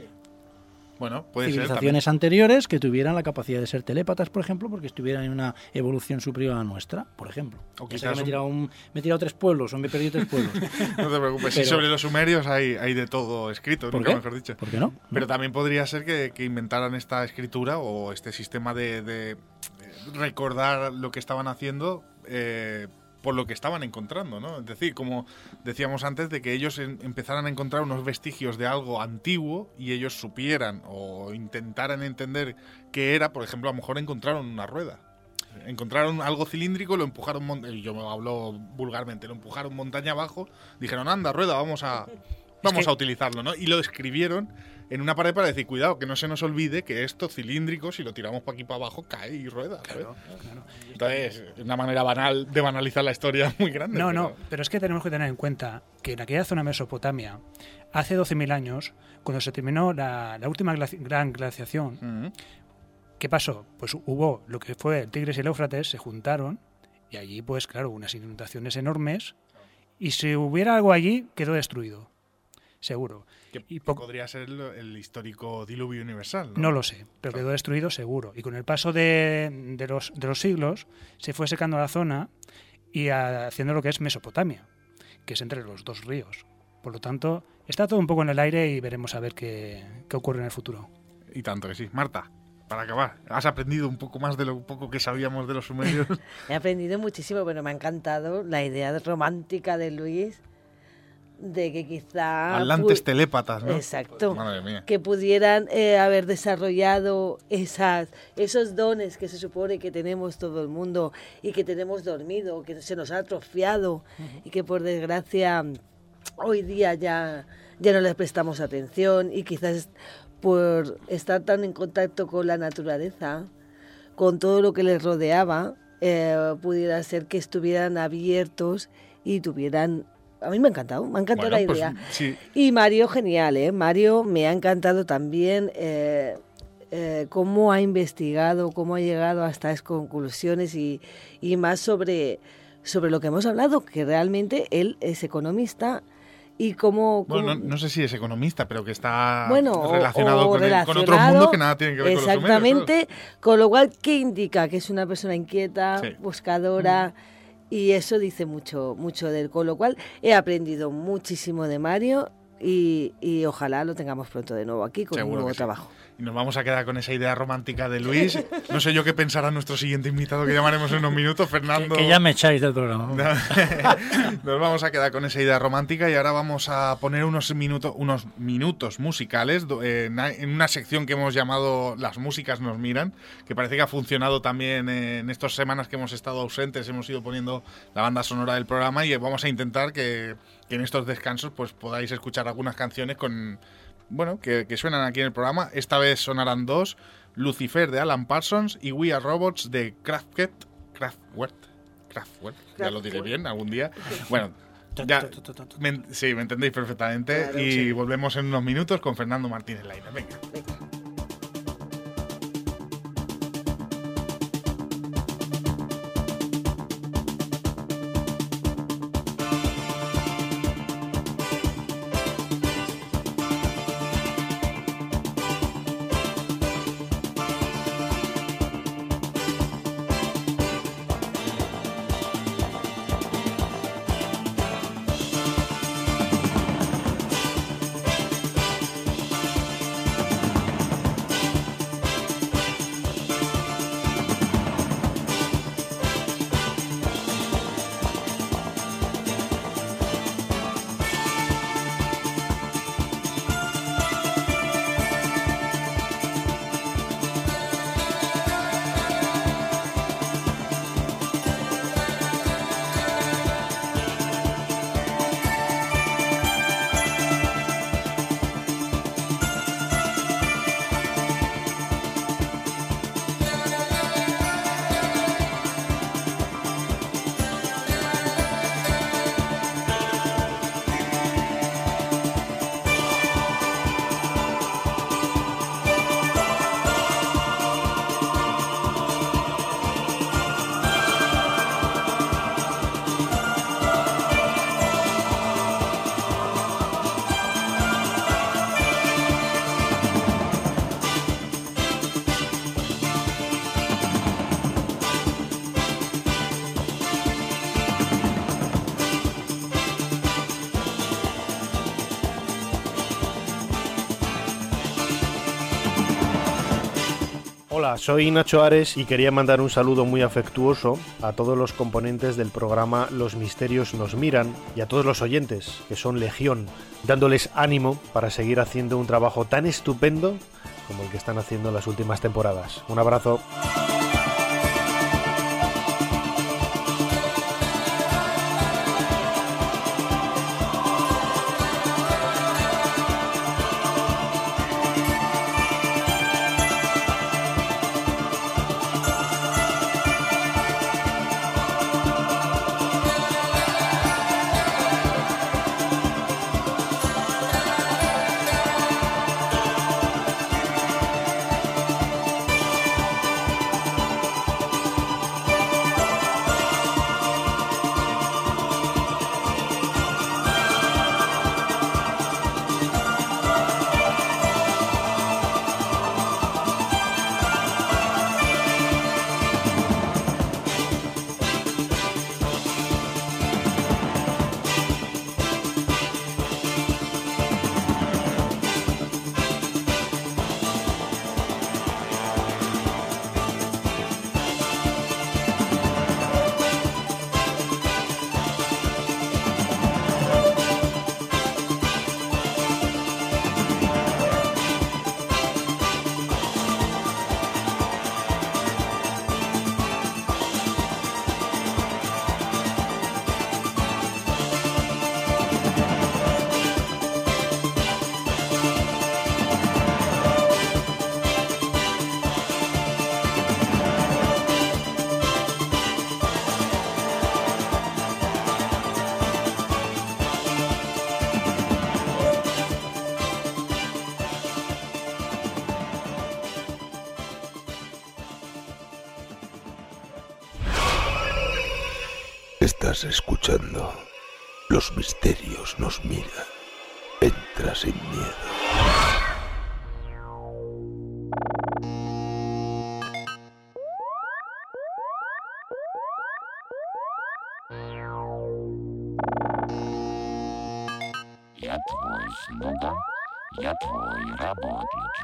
Bueno, puede civilizaciones ser anteriores que tuvieran la capacidad de ser telépatas, por ejemplo, porque estuvieran en una evolución superior a la nuestra, por ejemplo. O quizás me he tirado un, me he tirado tres pueblos o me he perdido tres pueblos. No te preocupes, Pero, sí, sobre los sumerios hay, hay de todo escrito, ¿por nunca qué? mejor dicho. ¿Por qué no? Pero también podría ser que, que inventaran esta escritura o este sistema de, de recordar lo que estaban haciendo eh, por lo que estaban encontrando, ¿no? Es decir, como decíamos antes, de que ellos en, empezaran a encontrar unos vestigios de algo antiguo y ellos supieran o intentaran entender qué era. Por ejemplo, a lo mejor encontraron una rueda. Encontraron algo cilíndrico, lo empujaron, yo hablo vulgarmente, lo empujaron montaña abajo, dijeron, anda, rueda, vamos a... Vamos es que... a utilizarlo, ¿no? Y lo escribieron en una pared para decir, cuidado, que no se nos olvide que esto cilíndrico, si lo tiramos para aquí para abajo, cae y rueda. ¿sabes? Claro, claro. Entonces, es una manera banal de banalizar la historia muy grande. No, pero... no, pero es que tenemos que tener en cuenta que en aquella zona de Mesopotamia, hace doce mil años, cuando se terminó la, la última glaci gran glaciación, uh-huh. ¿qué pasó? Pues hubo lo que fue el Tigris y el Éufrates, se juntaron, y allí, pues claro, unas inundaciones enormes, Y si hubiera algo allí, quedó destruido. Seguro. Que, y po- podría ser el, el histórico diluvio universal, ¿no? No lo sé, pero quedó destruido seguro. Y con el paso de, de, los, de los siglos, se fue secando la zona y a, haciendo lo que es Mesopotamia, que es entre los dos ríos. Por lo tanto, está todo un poco en el aire y veremos a ver qué, qué ocurre en el futuro. Y tanto que sí. Marta, para acabar, ¿has aprendido un poco más de lo poco que sabíamos de los sumerios? He aprendido muchísimo, pero me ha encantado la idea romántica de Luis, de que quizá... Atlantes telépatas, ¿no? Exacto. Madre mía. Que pudieran eh, haber desarrollado esas, esos dones que se supone que tenemos todo el mundo y que tenemos dormido, que se nos ha atrofiado uh-huh. y que por desgracia hoy día ya, ya no les prestamos atención y quizás por estar tan en contacto con la naturaleza, con todo lo que les rodeaba, eh, pudiera ser que estuvieran abiertos y tuvieran... A mí me ha encantado, me ha encantado bueno, la idea. Pues, sí. Y Mario, genial, ¿eh? Mario me ha encantado también eh, eh, cómo ha investigado, cómo ha llegado a estas conclusiones y, y más sobre, sobre lo que hemos hablado, que realmente él es economista y cómo... cómo... Bueno, no, no sé si es economista, pero que está bueno, relacionado, o, o con, relacionado el, con otro mundo que nada tiene que ver con los sumerios. Exactamente, con lo cual, ¿qué indica? Que es una persona inquieta, sí. buscadora... Mm. Y eso dice mucho, mucho de él, con lo cual he aprendido muchísimo de Mario y, y ojalá lo tengamos pronto de nuevo aquí con Seguro un nuevo trabajo. Sí. Y nos vamos a quedar con esa idea romántica de Luis. No sé yo qué pensará nuestro siguiente invitado que llamaremos en unos minutos, Fernando. Que, que ya me echáis del programa. Nos vamos a quedar con esa idea romántica y ahora vamos a poner unos minutos, unos minutos musicales en una sección que hemos llamado Las músicas nos miran, que parece que ha funcionado también en estas semanas que hemos estado ausentes. Hemos ido poniendo la banda sonora del programa y vamos a intentar que, que en estos descansos pues podáis escuchar algunas canciones con... Bueno, que, que suenan aquí en el programa. Esta vez sonarán dos: Lucifer de Alan Parsons y We Are Robots de Kraftwerk. Kraftwerk. Kraftwerk. Ya lo diré bien algún día. Bueno, ya, me, sí, me entendéis perfectamente. Claro, y sí. Volvemos en unos minutos con Fernando Martínez Laina. Venga. Venga. Hola, soy Nacho Ares y quería mandar un saludo muy afectuoso a todos los componentes del programa Los Misterios nos miran y a todos los oyentes, que son legión, dándoles ánimo para seguir haciendo un trabajo tan estupendo como el que están haciendo en las últimas temporadas. Un abrazo. Estás escuchando Los misterios nos miran. Entra sin miedo. Я твой слуга, я твой работник.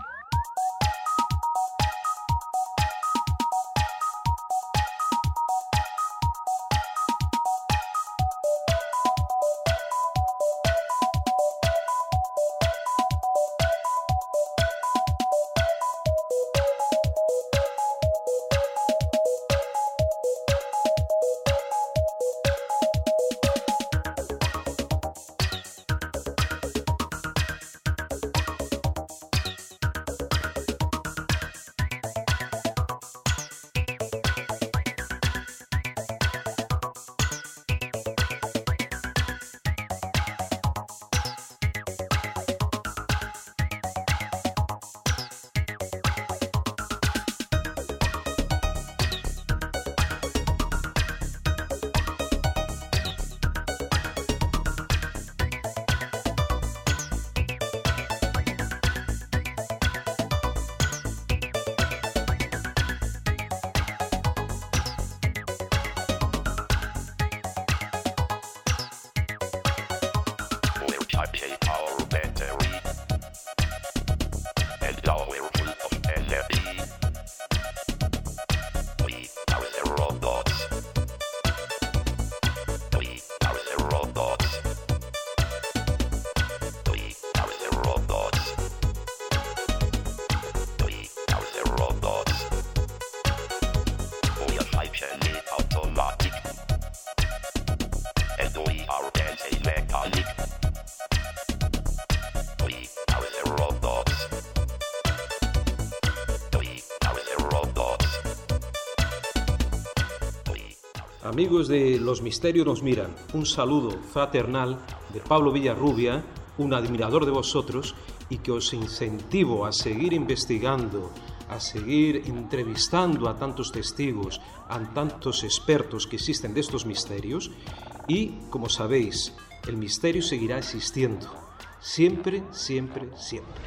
Amigos de Los Misterios nos miran, un saludo fraternal de Pablo Villarrubia, un admirador de vosotros, y que os incentivo a seguir investigando, a seguir entrevistando a tantos testigos, a tantos expertos que existen de estos misterios, y, como sabéis, el misterio seguirá existiendo, siempre, siempre, siempre.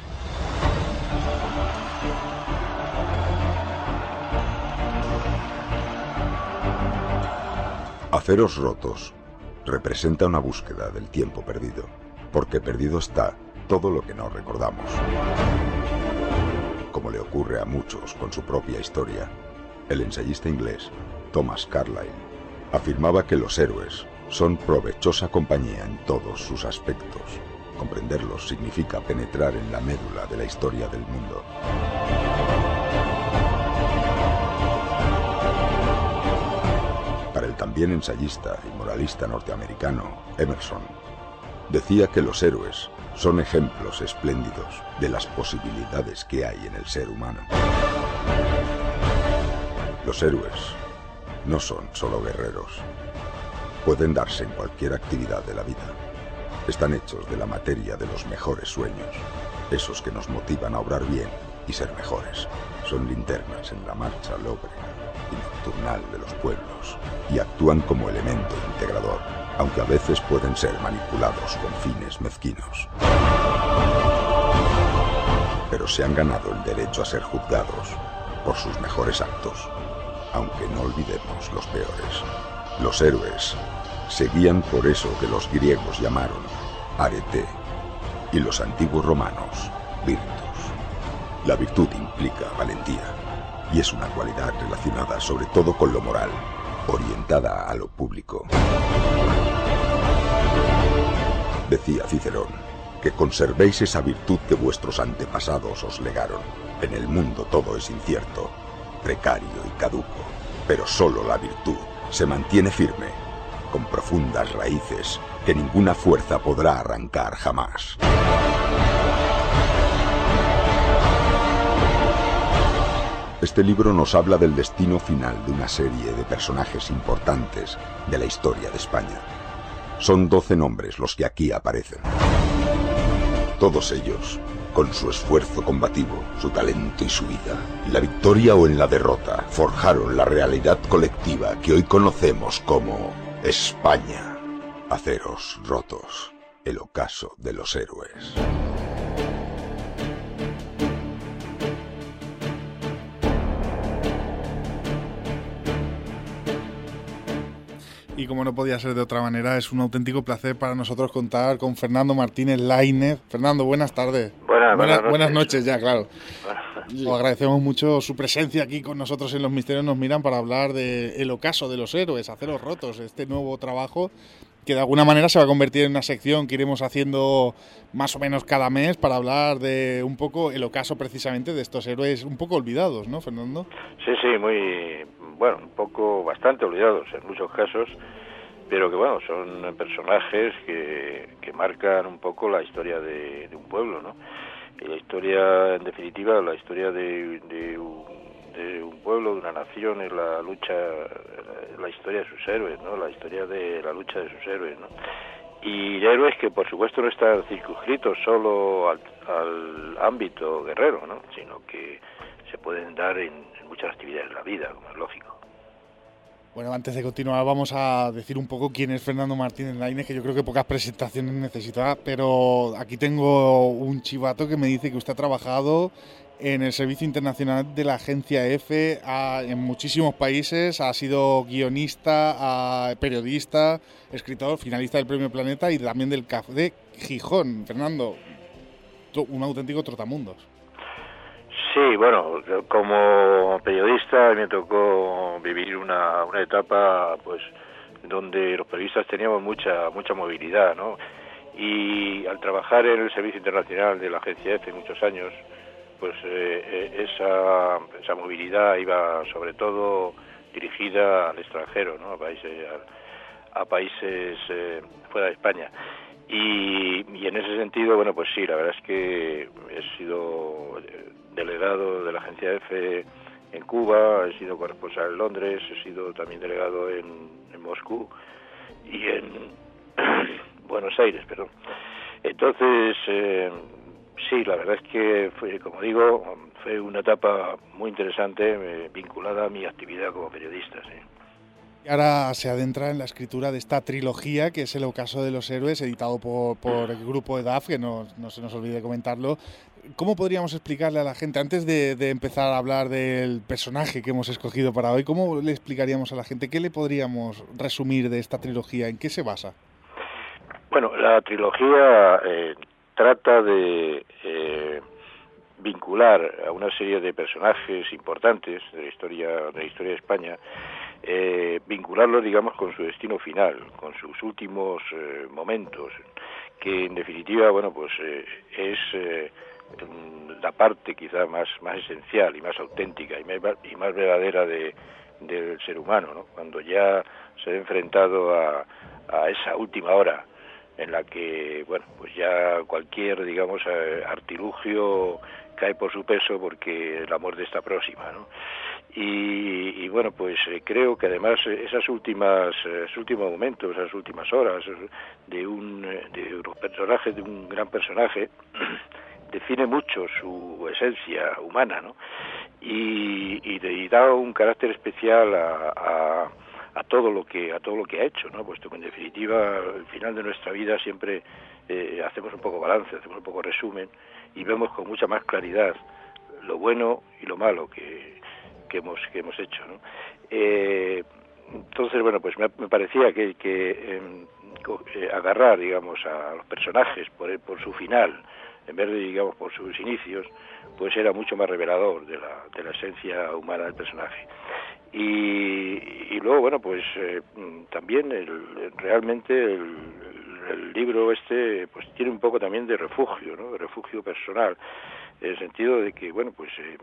Aceros rotos representa una búsqueda del tiempo perdido, porque perdido está todo lo que no recordamos. Como le ocurre a muchos con su propia historia, el ensayista inglés Thomas Carlyle afirmaba que los héroes son provechosa compañía en todos sus aspectos. Comprenderlos significa penetrar en la médula de la historia del mundo. Para el también ensayista y moralista norteamericano Emerson, decía que los héroes son ejemplos espléndidos de las posibilidades que hay en el ser humano. Los héroes no son solo guerreros. Pueden darse en cualquier actividad de la vida. Están hechos de la materia de los mejores sueños, esos que nos motivan a obrar bien y ser mejores. Son linternas en la marcha lóbrega y nocturnal de los pueblos, y actúan como elemento integrador, aunque a veces pueden ser manipulados con fines mezquinos. Pero se han ganado el derecho a ser juzgados por sus mejores actos, aunque no olvidemos los peores. Los héroes se guían por eso que los griegos llamaron arete y los antiguos romanos virtus. La virtud implica valentía, y es una cualidad relacionada sobre todo con lo moral, orientada a lo público. Decía Cicerón, que conservéis esa virtud que vuestros antepasados os legaron. En el mundo todo es incierto, precario y caduco, pero solo la virtud se mantiene firme, con profundas raíces que ninguna fuerza podrá arrancar jamás. Este libro nos habla del destino final de una serie de personajes importantes de la historia de España. Son doce nombres los que aquí aparecen. Todos ellos, con su esfuerzo combativo, su talento y su vida, en la victoria o en la derrota, forjaron la realidad colectiva que hoy conocemos como España. Aceros rotos. El ocaso de los héroes. Y como no podía ser de otra manera, es un auténtico placer para nosotros contar con Fernando Martínez Laínez. Fernando, buenas tardes. Buenas, buenas, buenas, noches. buenas noches ya, claro. Os agradecemos mucho su presencia aquí con nosotros en Los Misterios Nos Miran para hablar de El ocaso de los héroes, Aceros rotos, este nuevo trabajo que de alguna manera se va a convertir en una sección que iremos haciendo más o menos cada mes para hablar de un poco el ocaso precisamente de estos héroes un poco olvidados, ¿no, Fernando? Sí, sí, muy, bueno, un poco, bastante olvidados en muchos casos, pero que bueno, son personajes que, que marcan un poco la historia de, de un pueblo, ¿no? Y la historia, en definitiva, la historia de, de, un, de un pueblo, de una nación, es la lucha, la historia de sus héroes, ¿no? La historia de la lucha de sus héroes, ¿no? Y héroes que, por supuesto, no están circunscritos solo al, al ámbito guerrero, ¿no? Sino que se pueden dar en, en muchas actividades de la vida, como es lógico. Bueno, antes de continuar vamos a decir un poco quién es Fernando Martínez Laínez, que yo creo que pocas presentaciones necesita, pero aquí tengo un chivato que me dice que usted ha trabajado en el Servicio Internacional de la Agencia F a, en muchísimos países, ha sido guionista, a, periodista, escritor, finalista del Premio Planeta y también del C A F de Gijón. Fernando, un auténtico trotamundos. Sí, bueno, como periodista me tocó vivir una, una etapa pues donde los periodistas teníamos mucha mucha movilidad, ¿no? Y al trabajar en el Servicio Internacional de la Agencia F muchos años, pues eh, esa esa movilidad iba sobre todo dirigida al extranjero, ¿no? A países a, a países eh, fuera de España. Y, y en ese sentido, bueno, pues sí, la verdad es que he sido delegado de la Agencia F en Cuba, he sido corresponsal en Londres, he sido también delegado en, en Moscú y en Buenos Aires, perdón. Entonces, eh, sí, la verdad es que fue, como digo, fue una etapa muy interesante eh, vinculada a mi actividad como periodista, sí. Y ahora se adentra en la escritura de esta trilogía, que es El ocaso de los héroes, editado por, por el grupo E D A F, que no, no se nos olvide comentarlo. ¿Cómo podríamos explicarle a la gente, antes de, de empezar a hablar del personaje que hemos escogido para hoy, cómo le explicaríamos a la gente, qué le podríamos resumir de esta trilogía, en qué se basa? Bueno, la trilogía eh, trata de eh, vincular a una serie de personajes importantes de la historia de la historia de España, eh, vincularlos, digamos, con su destino final, con sus últimos eh, momentos, que en definitiva, bueno, pues eh, es eh, la parte quizá más más esencial y más auténtica y más, y más verdadera de del ser humano, ¿no? Cuando ya se ha enfrentado a, a esa última hora en la que, bueno, pues ya cualquier, digamos, artilugio cae por su peso porque la muerte está próxima, ¿no? Y, y bueno, pues eh, creo que además esas últimas, esos últimos momentos, esas últimas horas de un de los personajes, de un gran personaje, define mucho su esencia humana, ¿no? Y, y, de, y da un carácter especial a, a, a todo lo que a todo lo que ha hecho, ¿no? Puesto que en definitiva al final de nuestra vida siempre eh, hacemos un poco balance, hacemos un poco resumen y vemos con mucha más claridad lo bueno y lo malo que que hemos que hemos hecho, ¿no? Eh, entonces, bueno, pues me, me parecía que, que eh, agarrar, digamos, a los personajes por por su final, en vez de, digamos, por sus inicios, pues era mucho más revelador de la de la esencia humana del personaje. Y, y luego, bueno, pues eh, también el, realmente el, el libro este pues tiene un poco también de refugio, ¿no? De refugio personal, en el sentido de que, bueno, pues eh,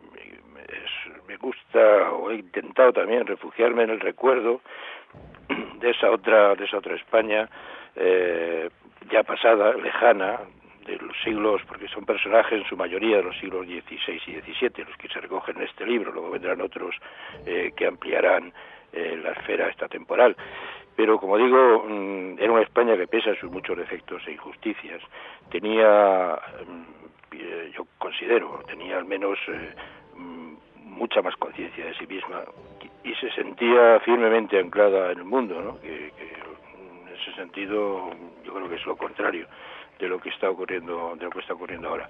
es, me gusta o he intentado también refugiarme en el recuerdo de esa otra de esa otra España eh, ya pasada, lejana, de los siglos, porque son personajes en su mayoría de los siglos dieciséis y diecisiete, los que se recogen en este libro. Luego vendrán otros eh, que ampliarán eh, la esfera esta temporal. Pero, como digo, mmm, era una España que, pese a sus muchos defectos e injusticias, tenía, eh, yo considero, tenía al menos eh, mucha más conciencia de sí misma, y se sentía firmemente anclada en el mundo, ¿no? Que, que en ese sentido yo creo que es lo contrario de lo que está ocurriendo, de lo que está ocurriendo ahora.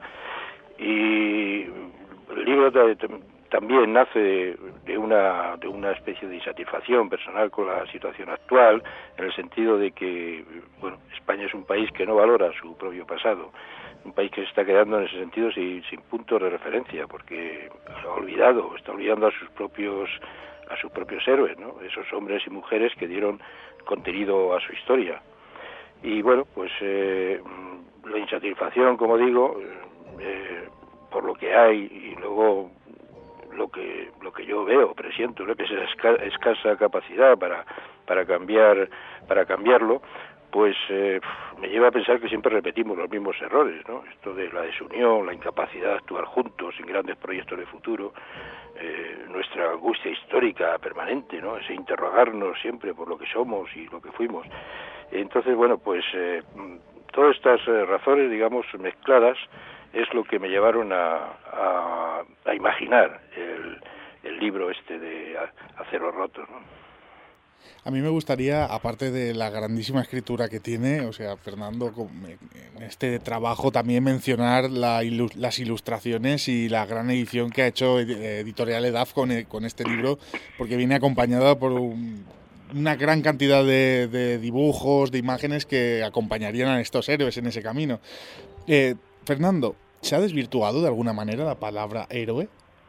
Y el libro también nace de, de una de una especie de insatisfacción personal con la situación actual, en el sentido de que, bueno, España es un país que no valora su propio pasado, un país que se está quedando en ese sentido sin, sin puntos de referencia, porque ha olvidado, está olvidando a sus propios a sus propios héroes, ¿no? Esos hombres y mujeres que dieron contenido a su historia. Y bueno, pues eh, la insatisfacción, como digo, eh, por lo que hay, y luego lo que lo que yo veo, presiento, ¿no? Que es esca escasa capacidad para para cambiar para cambiarlo, pues eh, me lleva a pensar que siempre repetimos los mismos errores, ¿no? Esto de la desunión, la incapacidad de actuar juntos en grandes proyectos de futuro, eh, nuestra angustia histórica permanente, ¿no? Ese interrogarnos siempre por lo que somos y lo que fuimos. Entonces, bueno, pues eh, todas estas eh, razones, digamos, mezcladas, es lo que me llevaron a, a, a imaginar el, el libro este de Acero Roto, ¿no? A mí me gustaría, aparte de la grandísima escritura que tiene, o sea, Fernando, en este trabajo también mencionar la ilu las ilustraciones y la gran edición que ha hecho Editorial Edaf con, con este libro, porque viene acompañada por un, una gran cantidad de, de dibujos, de imágenes que acompañarían a estos héroes en ese camino. Eh, Fernando, ¿se ha desvirtuado de alguna manera la palabra héroe?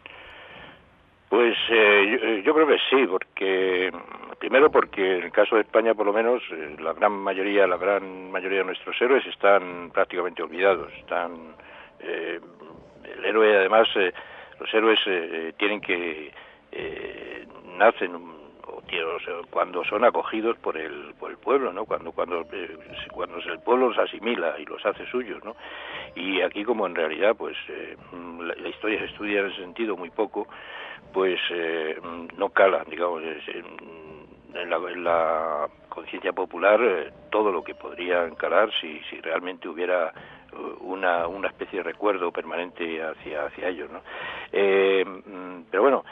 Pues eh, yo, yo creo que sí, porque primero porque en el caso de España, por lo menos, eh, la gran mayoría, la gran mayoría de nuestros héroes están prácticamente olvidados. Están eh, el héroe, además, eh, los héroes eh, tienen que eh, nacen o, o sea, cuando son acogidos por el por el pueblo, ¿no? Cuando cuando eh, cuando el pueblo los asimila y los hace suyos, ¿no? Y aquí, como en realidad, pues eh, la, la historia se estudia en ese sentido muy poco, pues eh, no cala, digamos, en, en la, en la conciencia popular eh, todo lo que podría encalar si, si realmente hubiera una, una especie de recuerdo permanente hacia, hacia ellos, ¿no? Eh, pero bueno,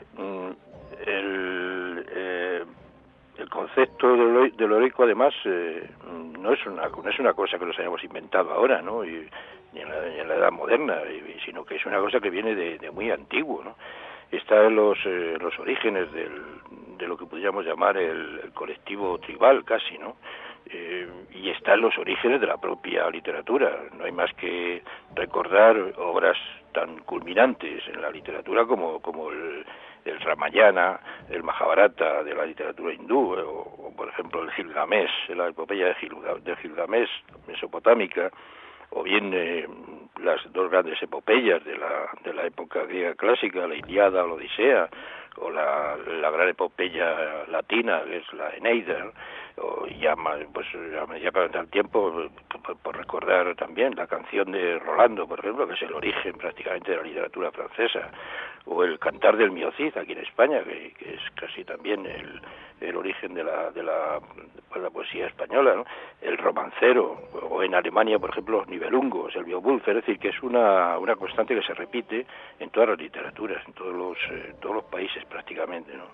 el, eh, el concepto de lo, de lo heroico, además, eh, no es una no es una cosa que nos hayamos inventado ahora, ¿no? Y, ni en la, ni en la edad moderna, y, sino que es una cosa que viene de, de muy antiguo, ¿no? Está en los, eh, los orígenes del, de lo que podríamos llamar el, el colectivo tribal, casi, ¿no? Eh, y está en los orígenes de la propia literatura. No hay más que recordar obras tan culminantes en la literatura como, como el, el Ramayana, el Mahabharata de la literatura hindú, o, o por ejemplo el Gilgamesh, la epopeya de, Gilga, de Gilgamesh mesopotámica, o bien eh, las dos grandes epopeyas de la de la época griega clásica, la Ilíada o la Odisea, o la, la gran epopeya latina, que es la Eneida, o ya más, pues ya para el tiempo, por, por recordar también la canción de Rolando, por ejemplo, que es el origen prácticamente de la literatura francesa, o el Cantar del Miocid aquí en España, que, que es casi también el, el origen de la de la, de la poesía española, ¿no? El romancero, o en Alemania, por ejemplo, los Nibelungos, el Beowulf, es decir, que es una, una constante que se repite en todas las literaturas, en todos los, eh, todos los países prácticamente, ¿no?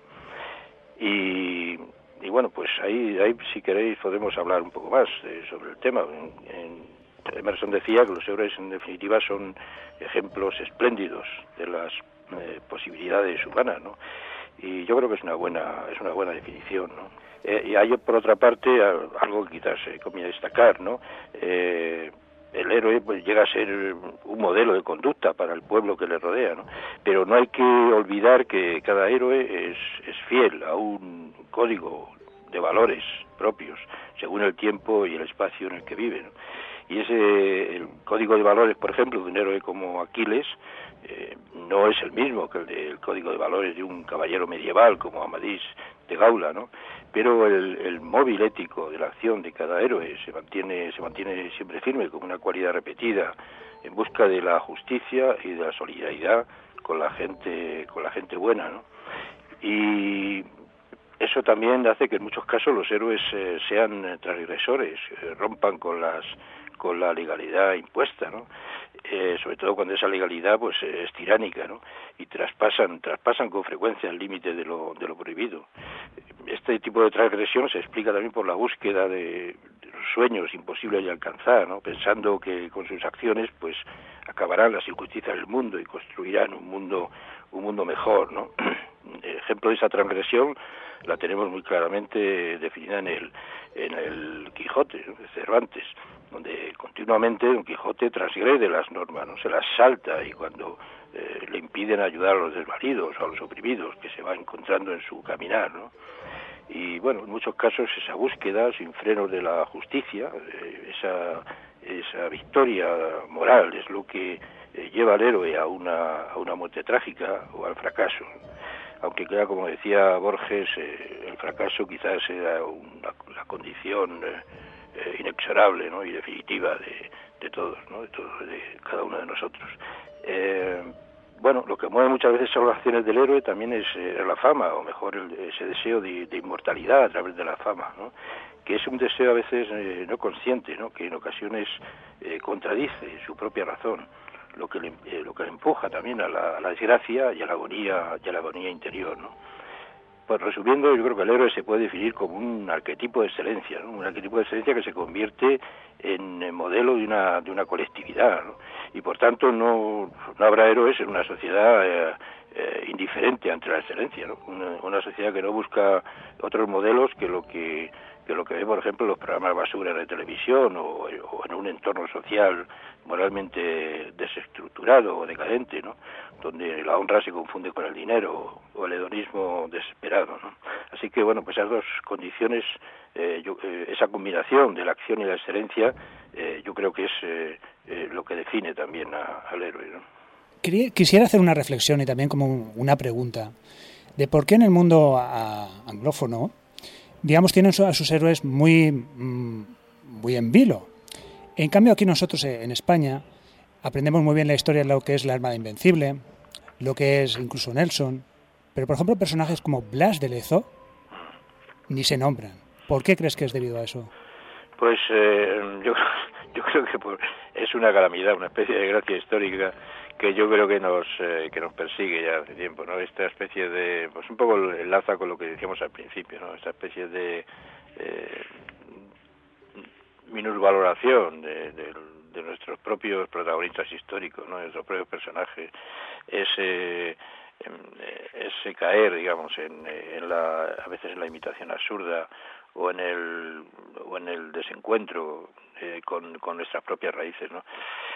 Y, y bueno, pues ahí, ahí si queréis podemos hablar un poco más eh, sobre el tema. En, en, Emerson decía que los héroes en definitiva son ejemplos espléndidos de las eh, posibilidades humanas, ¿no? Y yo creo que es una buena es una buena definición, ¿no? Eh, y hay, por otra parte, algo que quizás eh, conviene destacar, ¿no? Eh, el héroe pues llega a ser un modelo de conducta para el pueblo que le rodea, ¿no? Pero no hay que olvidar que cada héroe es, es fiel a un código de valores propios, según el tiempo y el espacio en el que vive, ¿no? Y ese el código de valores, por ejemplo, de un héroe como Aquiles, eh, no es el mismo que el del código de valores de un caballero medieval como Amadís de Gaula, ¿no? Pero el, el móvil ético de la acción de cada héroe se mantiene se mantiene siempre firme, como una cualidad repetida, en busca de la justicia y de la solidaridad con la gente con la gente buena, ¿no? Y eso también hace que en muchos casos los héroes eh, sean transgresores, eh, rompan con las con la legalidad impuesta, ¿no? eh, sobre todo cuando esa legalidad pues es tiránica, ¿no? Y traspasan traspasan con frecuencia el límite de lo de lo prohibido. Este tipo de transgresión se explica también por la búsqueda de, de los sueños imposibles de alcanzar, ¿no? Pensando que con sus acciones pues acabarán las injusticias del mundo y construirán un mundo un mundo mejor, ¿no? El ejemplo de esa transgresión la tenemos muy claramente definida en el en el Quijote, ¿no?, de Cervantes, donde continuamente Don Quijote transgrede las normas, no se las salta, y cuando eh, le impiden ayudar a los desvalidos o a los oprimidos que se va encontrando en su caminar, ¿no? Y bueno, en muchos casos esa búsqueda sin frenos de la justicia, eh, esa esa victoria moral es lo que eh, lleva al héroe a una a una muerte trágica o al fracaso. Aunque claro, como decía Borges, eh, el fracaso quizás era una, una condición eh, eh, inexorable, ¿no?, y definitiva de, de todos, ¿no?, de, todos, de cada uno de nosotros. Eh, bueno, lo que mueve muchas veces son las acciones del héroe también es eh, la fama, o mejor el, ese deseo de, de inmortalidad a través de la fama, ¿no?, que es un deseo a veces eh, no consciente, ¿no?, que en ocasiones eh, contradice su propia razón, lo que le, eh, lo que le empuja también a la, a la desgracia y a la agonía y a la agonía interior, ¿no? Pues resumiendo, yo creo que el héroe se puede definir como un arquetipo de excelencia, ¿no?, un arquetipo de excelencia que se convierte en modelo de una de una colectividad, ¿no?, y por tanto no, no habrá héroes en una sociedad eh, eh, indiferente ante la excelencia, ¿no?, una, una sociedad que no busca otros modelos que lo que que lo que ve, por ejemplo, los programas basura de televisión o, o en un entorno social moralmente desestructurado o decadente, ¿no?, donde la honra se confunde con el dinero o el hedonismo desesperado, ¿no? Así que, bueno, pues esas dos condiciones, eh, yo, eh, esa combinación de la acción y la excelencia, eh, yo creo que es eh, eh, lo que define también a, al héroe, ¿no? Quisiera hacer una reflexión y también como una pregunta de por qué en el mundo anglófono, digamos, tienen a sus héroes muy, muy en vilo. En cambio, aquí nosotros en España aprendemos muy bien la historia de lo que es la Armada Invencible, lo que es incluso Nelson, pero, por ejemplo, personajes como Blas de Lezo ni se nombran. ¿Por qué crees que es debido a eso? Pues eh, yo, yo creo que por, es una calamidad, una especie de gracia histórica que yo creo que nos eh, que nos persigue ya hace tiempo, ¿no? Esta especie de, pues un poco enlaza con lo que decíamos al principio, ¿no? Esta especie de eh, minusvaloración de, de, de nuestros propios protagonistas históricos, ¿no?, de nuestros propios personajes, ese ese caer, digamos, en, en la a veces en la imitación absurda o en el o en el desencuentro eh, con, con nuestras propias raíces, ¿no?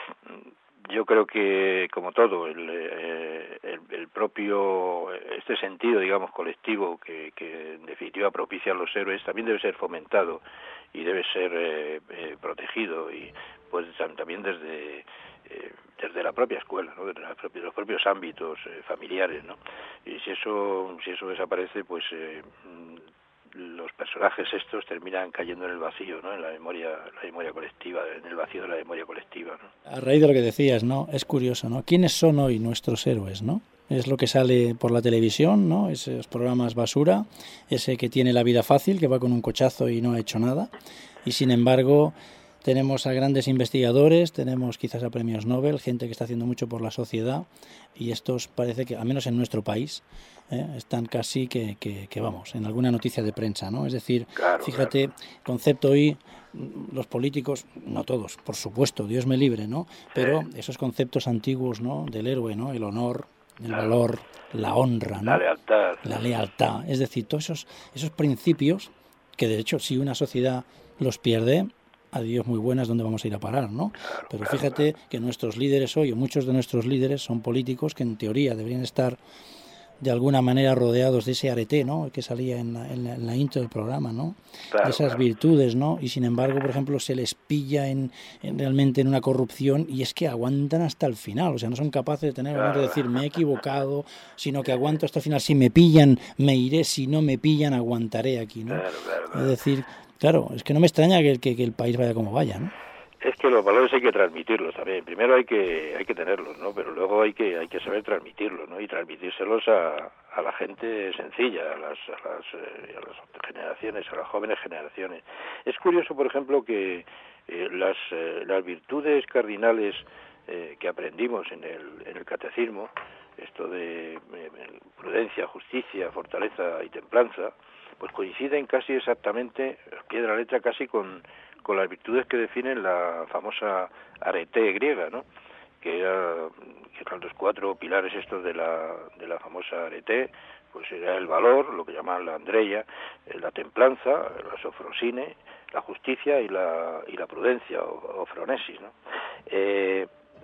Yo creo que, como todo, el, el, el propio, este sentido, digamos, colectivo que, que en definitiva propicia a los héroes también debe ser fomentado y debe ser eh, eh, protegido, y pues también desde eh, desde la propia escuela, ¿no?, desde la propia, los propios ámbitos eh, familiares, ¿no? Y si eso si eso desaparece, pues eh, los personajes estos terminan cayendo en el vacío, ¿no?, en la memoria, la memoria colectiva, en el vacío de la memoria colectiva, ¿no? A raíz de lo que decías, ¿no?, es curioso, ¿no? ¿Quiénes son hoy nuestros héroes, no? Es lo que sale por la televisión, ¿no?, esos programas basura, ese que tiene la vida fácil, que va con un cochazo y no ha hecho nada, y sin embargo tenemos a grandes investigadores, tenemos quizás a premios Nobel, gente que está haciendo mucho por la sociedad, y estos parece que, al menos en nuestro país, ¿eh?, están casi que, que, que, vamos, en alguna noticia de prensa, ¿no? Es decir, claro, fíjate, claro. Concepto hoy, los políticos, no todos, por supuesto, Dios me libre, ¿no?, pero esos conceptos antiguos, ¿no?, del héroe, ¿no?, el honor, el claro. valor, la honra, ¿no?, la lealtad, la lealtad, es decir, todos esos, esos principios que, de hecho, si una sociedad los pierde, adiós muy buenas, ¿dónde vamos a ir a parar, no? Claro, Pero claro, fíjate claro. que nuestros líderes hoy, o muchos de nuestros líderes, son políticos que en teoría deberían estar de alguna manera rodeados de ese arete, ¿no?, que salía en la, en la, en la intro del programa, ¿no?, claro, de esas claro. virtudes, ¿no?, y sin embargo, por ejemplo, se les pilla en, en realmente en una corrupción, y es que aguantan hasta el final, o sea, no son capaces de tener claro. honor de decir me he equivocado, sino que aguanto hasta el final. Si me pillan, me iré; si no me pillan, aguantaré aquí, ¿no? Claro, claro, claro. Es decir, claro, es que no me extraña que, que, que el país vaya como vaya, ¿no? Es que los valores hay que transmitirlos también. Primero hay que hay que tenerlos, ¿no? Pero luego hay que hay que saber transmitirlos, ¿no? Y transmitírselos a, a la gente sencilla, a las a las, eh, a las generaciones, a las jóvenes generaciones. Es curioso, por ejemplo, que eh, las eh, las virtudes cardinales eh, que aprendimos en el, en el catecismo, esto de eh, prudencia, justicia, fortaleza y templanza, pues coinciden casi exactamente, al pie de la letra, casi con, con las virtudes que definen la famosa arete griega, ¿no? Que, era, que eran los cuatro pilares estos de la, de la famosa arete, pues era el valor, lo que llaman la andreia, la templanza, la sofrosine, la justicia y la, y la prudencia, o, o phronesis, ¿no? Eh,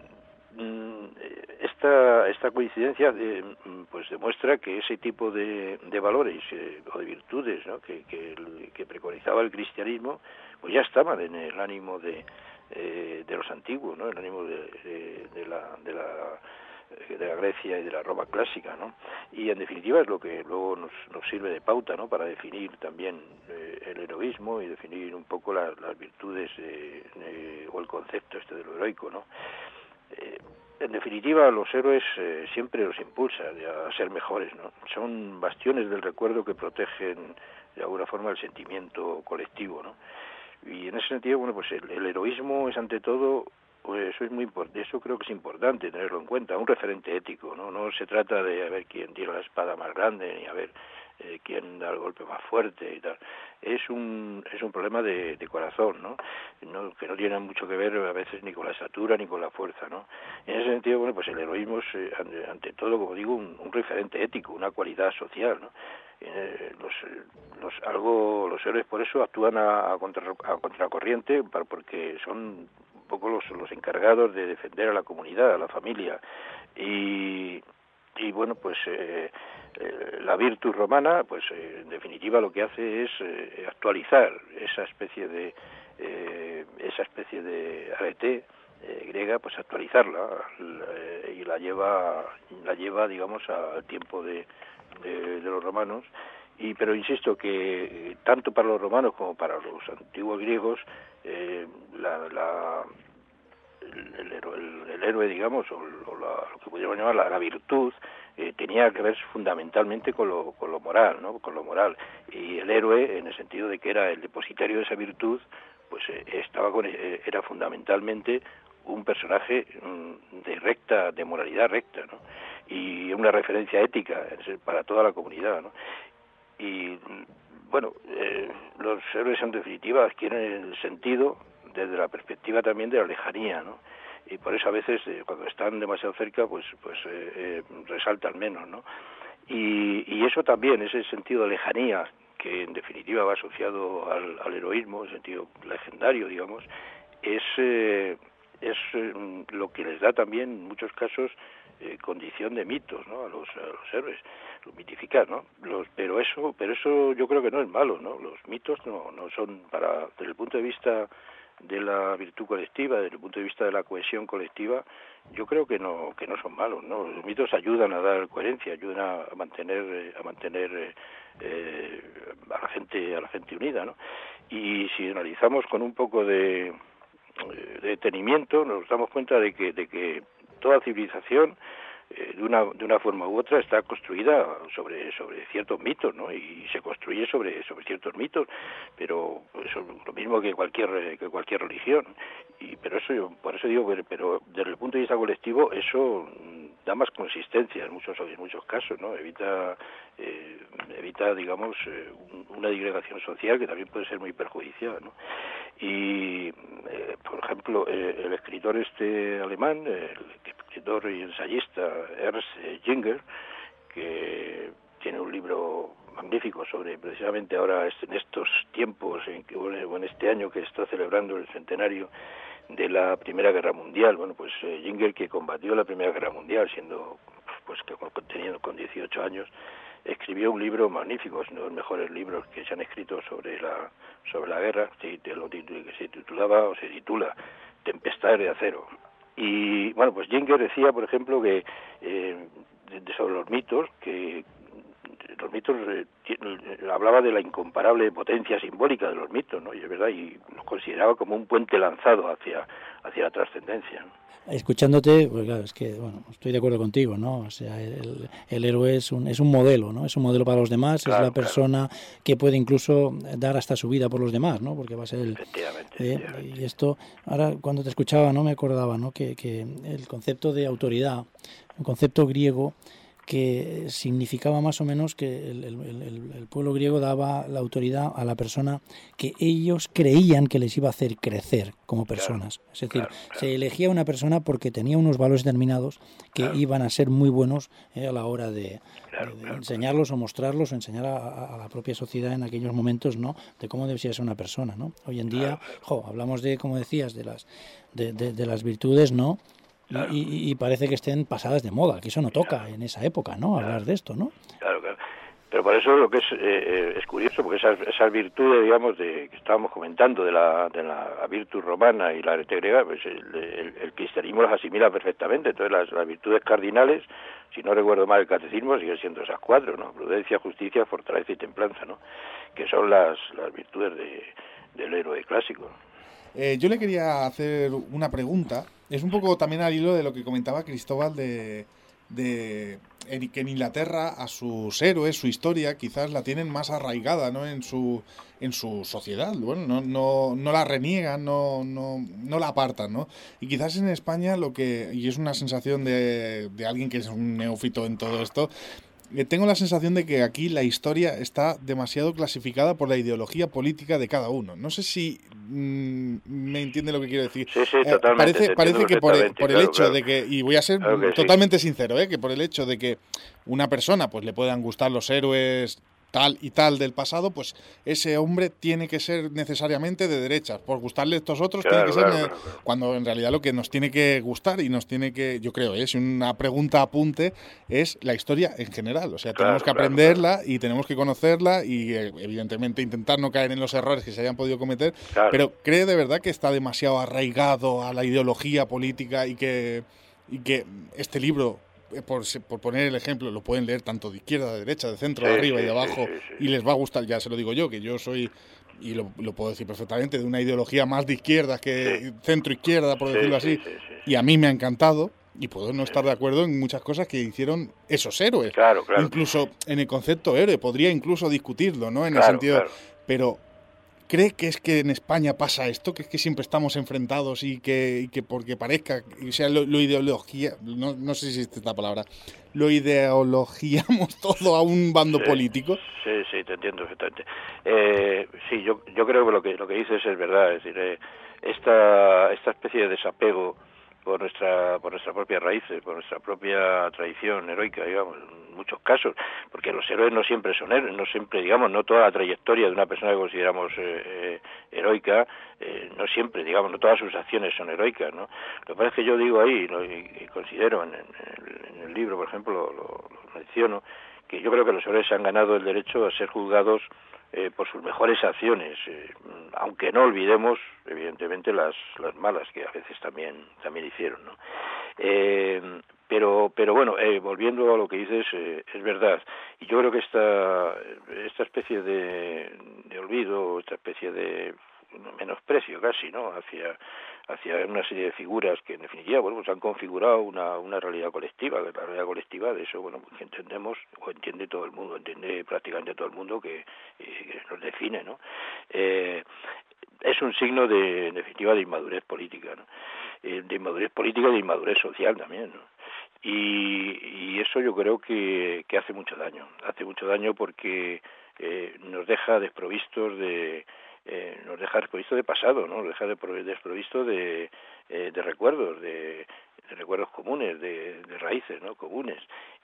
Esta, esta coincidencia eh, pues demuestra que ese tipo de, de valores eh, o de virtudes, ¿no? que, que, el, que preconizaba el cristianismo, pues ya estaban en el ánimo de, eh, de los antiguos, ¿no? El ánimo de, de, de, la, de, la, de la Grecia y de la Roma clásica, ¿no? Y en definitiva es lo que luego nos, nos sirve de pauta, ¿no? Para definir también eh, el heroísmo y definir un poco la, las virtudes eh, eh, o el concepto este de lo heroico, ¿no? Eh, en definitiva, los héroes eh, siempre los impulsa a ser mejores, ¿no? Son bastiones del recuerdo que protegen de alguna forma el sentimiento colectivo, ¿no? Y en ese sentido, bueno, pues el, el heroísmo es ante todo, pues eso es muy importante, eso creo que es importante tenerlo en cuenta, un referente ético, ¿no? No se trata de a ver quién tira la espada más grande ni a ver eh, quién da el golpe más fuerte y tal. Es un es un problema de, de corazón, ¿no? ¿no? Que no tiene mucho que ver a veces ni con la estatura ni con la fuerza, ¿no? En ese sentido, bueno, pues el heroísmo es eh, ante, ante todo, como digo, un, un referente ético, una cualidad social, ¿no? Eh, los, los algo los héroes por eso actúan a, a, contra, a contracorriente, para, porque son un poco los, los encargados de defender a la comunidad, a la familia, y y bueno, pues eh, eh, la virtus romana, pues eh, en definitiva lo que hace es eh, actualizar esa especie de eh, esa especie de arete eh, griega, pues actualizarla la, y la lleva la lleva digamos al tiempo de, de, de los romanos. Y pero insisto que eh, tanto para los romanos como para los antiguos griegos eh, la, la El, el, el, el héroe, digamos, o, o la, lo que podríamos llamar la, la virtud, eh, tenía que ver fundamentalmente con lo, con lo moral, ¿no? Con lo moral. Y el héroe, en el sentido de que era el depositario de esa virtud, pues eh, estaba con, eh, era fundamentalmente un personaje mm, de recta, de moralidad recta, ¿no? Y una referencia ética para toda la comunidad, ¿no? Y bueno, eh, los héroes en definitiva adquieren el sentido desde la perspectiva también de la lejanía, ¿no? Y por eso a veces eh, cuando están demasiado cerca, pues pues eh, eh, resaltan menos, ¿no? Y, y eso también, ese sentido de lejanía, que en definitiva va asociado al, al heroísmo, en sentido legendario, digamos, es eh, es eh, lo que les da también en muchos casos eh, condición de mitos, ¿no? A los, a los héroes, los mitificar, ¿no? Los, pero eso, pero eso yo creo que no es malo, ¿no? Los mitos no no son para, desde el punto de vista de la virtud colectiva, desde el punto de vista de la cohesión colectiva, yo creo que no que no son malos, ¿no? Los mitos ayudan a dar coherencia, ayudan a mantener a mantener eh, a la gente a la gente unida, ¿no? Y si analizamos con un poco de, de detenimiento, nos damos cuenta de que de que toda civilización eh, de una de una forma u otra está construida sobre sobre ciertos mitos, ¿no? Y se construye sobre sobre ciertos mitos, pero eso es lo mismo que cualquier que cualquier religión. Y pero eso yo por eso digo, pero desde el punto de vista colectivo eso da más consistencia en muchos en muchos casos, ¿no? Evita eh, evita digamos eh, una disgregación social que también puede ser muy perjudicial, ¿no? Y eh, por ejemplo eh, el escritor este alemán, el escritor y ensayista Ernst Jünger, que tiene un libro magnífico sobre precisamente ahora en estos tiempos en que o en este año que está celebrando el centenario de la Primera Guerra Mundial. Bueno, pues eh, Jünger, que combatió la Primera Guerra Mundial siendo pues que teniendo con dieciocho años, escribió un libro magnífico, es uno de los mejores libros que se han escrito sobre la sobre la guerra, que se titulaba o se titula Tempestades de acero. Y bueno, pues Jünger decía, por ejemplo, que eh, sobre los mitos, que los mitos eh, hablaba de la incomparable potencia simbólica de los mitos, ¿no? Y es verdad, y los consideraba como un puente lanzado hacia hacia la trascendencia, ¿no? Escuchándote, pues claro, es que bueno, estoy de acuerdo contigo, ¿no? O sea, el, el héroe es un, es un modelo, ¿no? Es un modelo para los demás, claro, es la persona claro. que puede incluso dar hasta su vida por los demás, ¿no? Porque va a ser el... Efectivamente, eh, efectivamente. Y esto, ahora cuando te escuchaba, ¿no? Me acordaba, ¿no? Que, que el concepto de autoridad, un concepto griego que significaba más o menos que el, el, el, el pueblo griego daba la autoridad a la persona que ellos creían que les iba a hacer crecer como personas. Claro, es decir, claro, claro. se elegía una persona porque tenía unos valores determinados que claro. iban a ser muy buenos eh, a la hora de, claro, de, de claro, enseñarlos claro. o mostrarlos o enseñar a, a la propia sociedad en aquellos momentos, ¿no? De cómo debía ser una persona, ¿no? Hoy en día, claro, claro. Jo, hablamos de, como decías, de las de, de, de las virtudes, ¿no? Claro. Y, y parece que estén pasadas de moda, que eso no toca claro. en esa época, ¿no? Hablar claro. de esto, ¿no? Claro, claro. Pero por eso lo que es eh, es curioso, porque esas, esas virtudes, digamos, de que estábamos comentando, de la de la virtud romana y la arte griega, pues el, el, el cristianismo las asimila perfectamente. Entonces las, las virtudes cardinales, si no recuerdo mal el catecismo, siguen siendo esas cuatro, ¿no? Prudencia, justicia, fortaleza y templanza, ¿no? Que son las, las virtudes de, del héroe clásico. Eh, yo le quería hacer una pregunta. Es un poco también al hilo de lo que comentaba Cristóbal de, de que en Inglaterra a sus héroes, su historia, quizás la tienen más arraigada, ¿no? en su en su sociedad. Bueno, no no no la reniegan, no no no la apartan, ¿no? Y quizás en España lo que, y es una sensación de, de alguien que es un neófito en todo esto, tengo la sensación de que aquí la historia está demasiado clasificada por la ideología política de cada uno. No sé si mmm, me entiende lo que quiero decir. Sí, sí, totalmente. Eh, parece parece que por el, por el claro, hecho claro. de que, y voy a ser claro totalmente sí. sincero, ¿eh? que por el hecho de que una persona pues le puedan gustar los héroes tal y tal del pasado, pues ese hombre tiene que ser necesariamente de derechas. Por gustarle estos otros claro, tiene que ser... Claro, claro. Cuando en realidad lo que nos tiene que gustar y nos tiene que... Yo creo, es ¿eh? una pregunta apunte, es la historia en general. O sea, claro, tenemos que aprenderla claro, claro. y tenemos que conocerla y evidentemente intentar no caer en los errores que se hayan podido cometer. Claro. Pero ¿cree de verdad que está demasiado arraigado a la ideología política y que, y que este libro... Por, por poner el ejemplo, lo pueden leer tanto de izquierda, de derecha, de centro, sí, de arriba sí, y de abajo, sí, sí, sí. y les va a gustar, ya se lo digo yo, que yo soy, y lo, lo puedo decir perfectamente, de una ideología más de izquierda que sí. centro-izquierda, por sí, decirlo sí, así, sí, sí, sí. y a mí me ha encantado, y puedo no estar de acuerdo en muchas cosas que hicieron esos héroes. Claro, claro. Incluso en el concepto héroe, podría incluso discutirlo, ¿no? En claro, el sentido, claro. pero... ¿Cree que es que en España pasa esto? ¿Que es que siempre estamos enfrentados y que, y que porque parezca, o sea, lo, lo ideología, no, no sé si existe esta palabra, lo ideologiamos todo a un bando sí, político? Sí, sí, te entiendo perfectamente. Eh, sí, yo yo creo que lo que lo que dices es verdad, es decir, eh, esta esta especie de desapego por nuestra por nuestras propias raíces, por nuestra propia tradición heroica, digamos, en muchos casos, porque los héroes no siempre son héroes, no siempre, digamos, no toda la trayectoria de una persona que consideramos eh, eh, heroica, eh, no siempre, digamos, no todas sus acciones son heroicas, ¿no? Lo que pasa es que yo digo ahí, ¿no? y, y considero en, en, el, en el libro, por ejemplo, lo, lo, lo menciono, que yo creo que los héroes han ganado el derecho a ser juzgados Eh, por sus mejores acciones, eh, aunque no olvidemos evidentemente las las malas que a veces también también hicieron, ¿no? Eh, pero pero bueno, eh, volviendo a lo que dices, eh, es verdad, y yo creo que esta esta especie de, de olvido, esta especie de menosprecio casi, ¿no? hacia hacia una serie de figuras que en definitiva, bueno, pues han configurado una una realidad colectiva, que la realidad colectiva de eso, bueno, pues entendemos, o entiende todo el mundo, entiende prácticamente todo el mundo que, eh, que nos define, ¿no? Eh, es un signo de, en definitiva, de inmadurez política, ¿no? Eh, de inmadurez política y de inmadurez social también, ¿no? Y, y eso yo creo que, que hace mucho daño, hace mucho daño porque eh, nos deja desprovistos de Eh, nos deja desprovisto de pasado, ¿no? Nos deja desprovisto de, eh, de recuerdos, de, de recuerdos comunes, de, de raíces, ¿no? Comunes.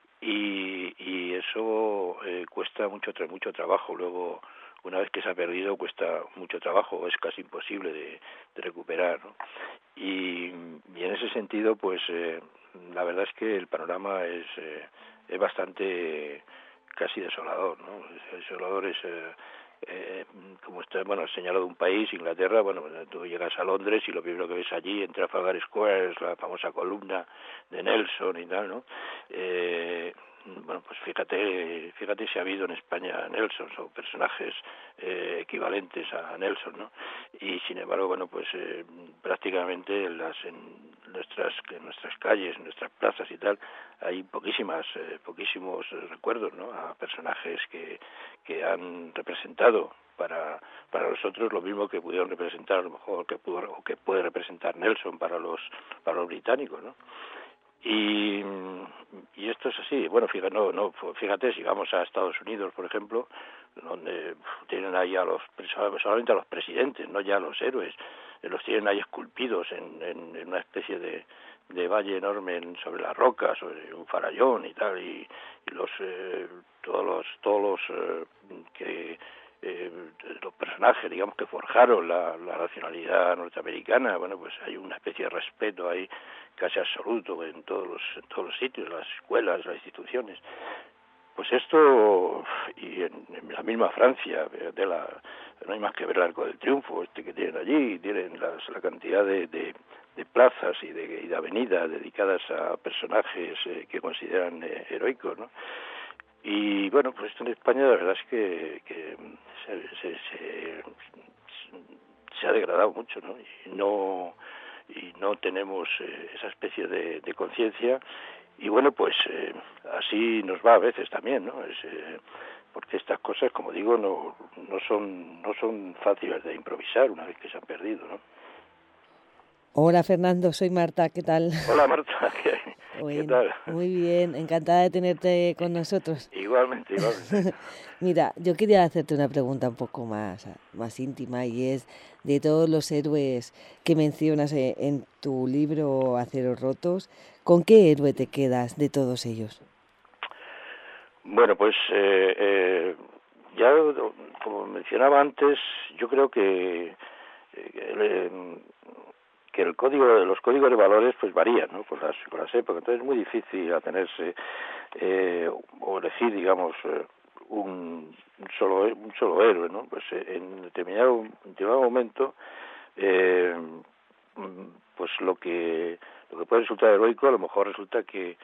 Y, y eso eh, cuesta mucho mucho trabajo. Luego, una vez que se ha perdido, cuesta mucho trabajo, es casi imposible de, de recuperar, ¿no? Y, y en ese sentido, pues eh, la verdad es que el panorama es, eh, es bastante casi desolador, ¿no? Desolador es... Eh, Eh, como está, bueno, señalado un país, Inglaterra, bueno, tú llegas a Londres y lo primero que ves allí en Trafalgar Square es la famosa columna de Nelson y tal, ¿no? Eh, bueno, pues fíjate, fíjate si ha habido en España Nelson o personajes eh, equivalentes a Nelson, ¿no? Y sin embargo, bueno, pues eh, prácticamente en las en nuestras en nuestras calles, en nuestras plazas y tal, hay poquísimas, eh, poquísimos recuerdos, ¿no? A personajes que que han representado para para nosotros lo mismo que pudieron representar a lo mejor que pudo o que puede representar Nelson para los para los británicos, ¿no? Y, y esto es así. Bueno, fíjate, no, no, fíjate si vamos a Estados Unidos, por ejemplo, donde tienen ahí a los solamente a los presidentes, no ya a los héroes, los tienen ahí esculpidos en, en, en una especie de, de valle enorme en, sobre la roca, sobre un farallón y tal, y, y los eh, todos los todos los eh, que eh, los personajes, digamos, que forjaron la, la nacionalidad norteamericana. Bueno, pues hay una especie de respeto ahí casi absoluto en todos los en todos los sitios, las escuelas, las instituciones. Pues esto, y en, en la misma Francia, de la, no hay más que ver el Arco del Triunfo este que tienen allí, tienen las, la cantidad de, de, de plazas y de, y de avenidas dedicadas a personajes eh, que consideran eh, heroicos, ¿no? Y bueno, pues esto en España la verdad es que, que se, se, se, se ha degradado mucho, ¿no? Y no y no tenemos eh, esa especie de, de conciencia, y bueno, pues eh, así nos va a veces también, ¿no? Es, eh, porque estas cosas, como digo, no no son no son fáciles de improvisar una vez que se han perdido, ¿no? Hola Fernando, soy Marta, ¿qué tal? Hola Marta, ¿qué, bueno, ¿qué tal? Muy bien, encantada de tenerte con nosotros. Igualmente, igualmente. Mira, yo quería hacerte una pregunta un poco más, más íntima, y es de todos los héroes que mencionas en tu libro Aceros Rotos, ¿con qué héroe te quedas de todos ellos? Bueno, pues eh, eh, ya como mencionaba antes, yo creo que eh, que el código, los códigos de valores pues varían, ¿no? con las con las épocas. Entonces es muy difícil atenerse eh, o elegir, digamos, eh, un, un solo un solo héroe, ¿no? Pues eh, en determinado, en determinado momento eh, pues lo que lo que puede resultar heroico a lo mejor resulta que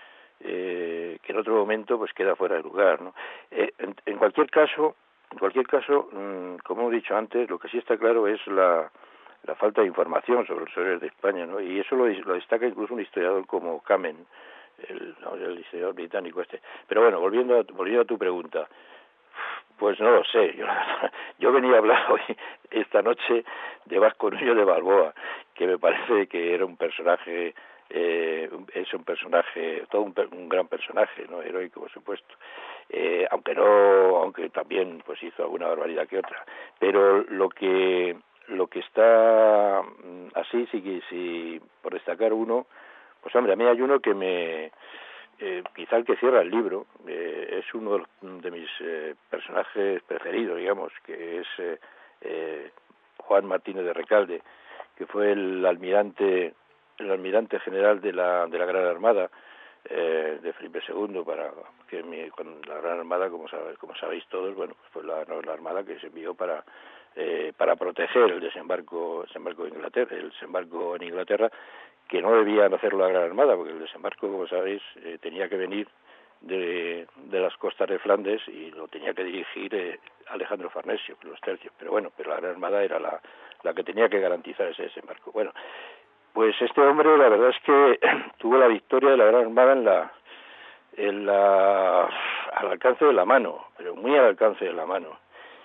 eh, que en otro momento pues queda fuera de lugar, ¿no? Eh, en, en cualquier caso, en cualquier caso, mmm, como he dicho antes, lo que sí está claro es la la falta de información sobre los héroes de España, ¿no? Y eso lo, lo destaca incluso un historiador como Kamen, el, ¿no? el historiador británico este. Pero bueno, volviendo a, volviendo a tu pregunta, pues no lo sé. Yo, yo venía a hablar hoy, esta noche, de Vasco Nuño de Balboa, que me parece que era un personaje, eh, es un personaje, todo un, un gran personaje, ¿no? Heroico, por supuesto. Eh, aunque no, aunque también pues hizo alguna barbaridad que otra. Pero lo que lo que está así, sí que si por destacar uno, pues hombre, a mí hay uno que me eh, quizá el que cierra el libro, eh, es uno de, los, de mis eh, personajes preferidos, digamos, que es eh, eh, Juan Martínez de Recalde, que fue el almirante el almirante general de la de la Gran Armada eh, de Felipe segundo, para que mi, con la Gran Armada, como sabéis, como sabéis todos, bueno, fue la, no, la armada que se envió para Eh, para proteger el desembarco, desembarco de Inglaterra, el desembarco en Inglaterra, que no debían hacerlo la Gran Armada, porque el desembarco, como sabéis, eh, tenía que venir de, de las costas de Flandes y lo tenía que dirigir eh, Alejandro Farnesio, los tercios. Pero bueno, pero la Gran Armada era la, la que tenía que garantizar ese desembarco. Bueno, pues este hombre, la verdad es que tuvo la victoria de la Gran Armada en la, en la, al alcance de la mano, pero muy al alcance de la mano.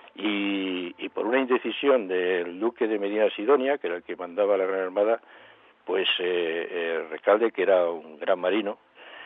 Y, y por una indecisión del duque de Medina Sidonia, que era el que mandaba la Gran Armada, pues eh, eh, Recalde, que era un gran marino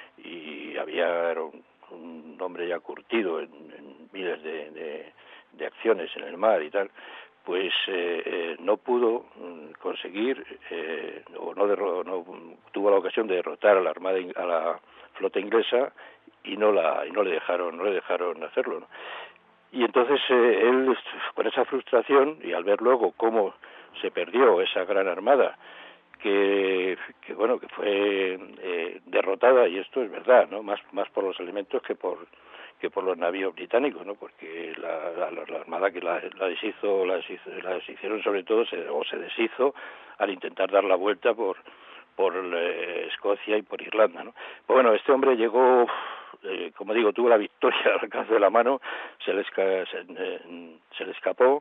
y había era un, un hombre ya curtido en, en miles de, de, de acciones en el mar y tal, pues eh, eh, no pudo conseguir eh, o no, derro- no tuvo la ocasión de derrotar a la armada a la flota inglesa y no la y no le dejaron no le dejaron hacerlo, ¿no? Y entonces eh, él, con esa frustración, y al ver luego cómo se perdió esa gran armada, que, que bueno, que fue eh, derrotada, y esto es verdad, ¿no? Más, más por los elementos que por que por los navíos británicos, ¿no? Porque la, la, la armada que la, la deshizo, la deshizo, la deshicieron sobre todo, se, o se deshizo al intentar dar la vuelta por por eh, Escocia y por Irlanda, ¿no? Pues bueno, este hombre llegó eh, como digo, tuvo la victoria al alcance de la mano, se le, esca, se, eh, se le escapó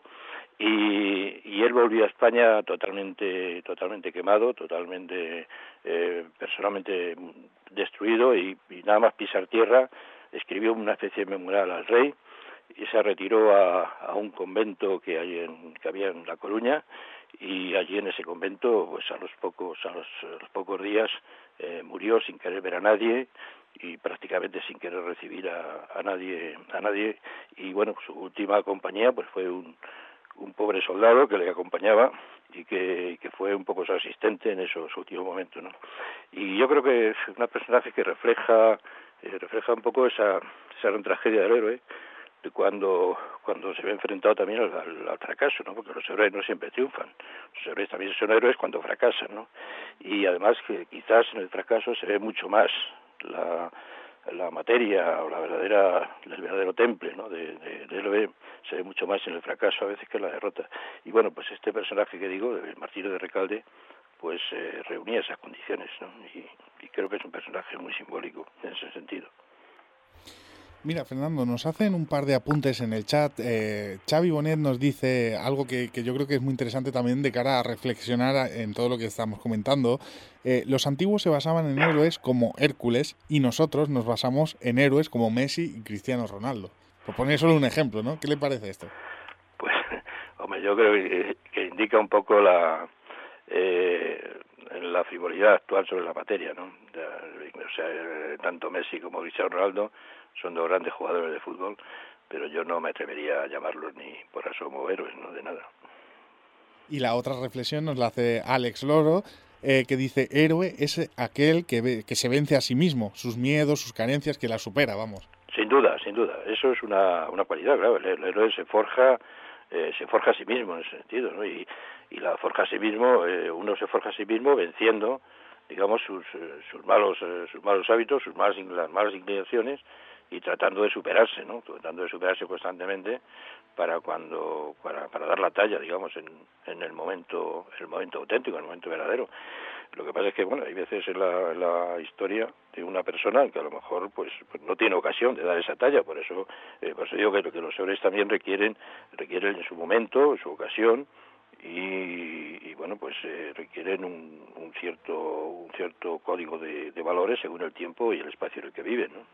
y, y él volvió a España totalmente totalmente quemado, totalmente eh, personalmente destruido y, y nada más pisar tierra escribió una especie de memorial al rey y se retiró a, a un convento que hay en, que había en La Coruña, y allí en ese convento pues a los pocos a los, a los pocos días eh, murió sin querer ver a nadie y prácticamente sin querer recibir a, a nadie a nadie y bueno, su última compañía pues fue un un pobre soldado que le acompañaba y que, que fue un poco su asistente en esos últimos momentos, ¿no? Y yo creo que es una personaje que refleja eh, refleja un poco esa esa gran tragedia del héroe, de cuando cuando se ve enfrentado también al, al, al fracaso, ¿no? Porque los héroes no siempre triunfan, los héroes también son héroes cuando fracasan, ¿no? Y además que quizás en el fracaso se ve mucho más la la materia o la verdadera el verdadero temple, ¿no? de, de, de héroe se ve mucho más en el fracaso a veces que en la derrota. Y bueno, pues este personaje que digo, el martirio de Recalde, pues eh, reunía esas condiciones, ¿no? Y, y creo que es un personaje muy simbólico en ese sentido. Mira, Fernando, nos hacen un par de apuntes en el chat. Eh, Xavi Bonet nos dice algo que, que yo creo que es muy interesante también de cara a reflexionar en todo lo que estamos comentando. Eh, los antiguos se basaban en héroes como Hércules y nosotros nos basamos en héroes como Messi y Cristiano Ronaldo. Por poner solo un ejemplo, ¿no? ¿Qué le parece esto? Pues, hombre, yo creo que, que indica un poco la... Eh, la frivolidad actual sobre la materia, ¿no? O sea, tanto Messi como Cristiano Ronaldo son dos grandes jugadores de fútbol, pero yo no me atrevería a llamarlos ni por asomo héroes, no de nada. Y la otra reflexión nos la hace Alex Loro, eh, que dice, héroe es aquel que, ve, que se vence a sí mismo, sus miedos, sus carencias, que la supera, vamos. Sin duda, sin duda, eso es una, una cualidad, claro, el, el héroe se forja eh, se forja a sí mismo en ese sentido, ¿no? Y, y la forja a sí mismo, eh, uno se forja a sí mismo venciendo, digamos, sus, sus malos eh, sus malos hábitos, sus malas, las malas inclinaciones, y tratando de superarse, ¿no? Tratando de superarse constantemente para cuando para, para dar la talla, digamos, en, en el momento el momento auténtico, en el momento verdadero. Lo que pasa es que, bueno, hay veces en la, en la historia de una persona que a lo mejor pues, pues no tiene ocasión de dar esa talla, por eso eh, por eso digo que, que los héroes también requieren requieren en su momento, en su ocasión, y, y bueno, pues eh, requieren un, un cierto un cierto código de, de valores según el tiempo y el espacio en el que viven, ¿no?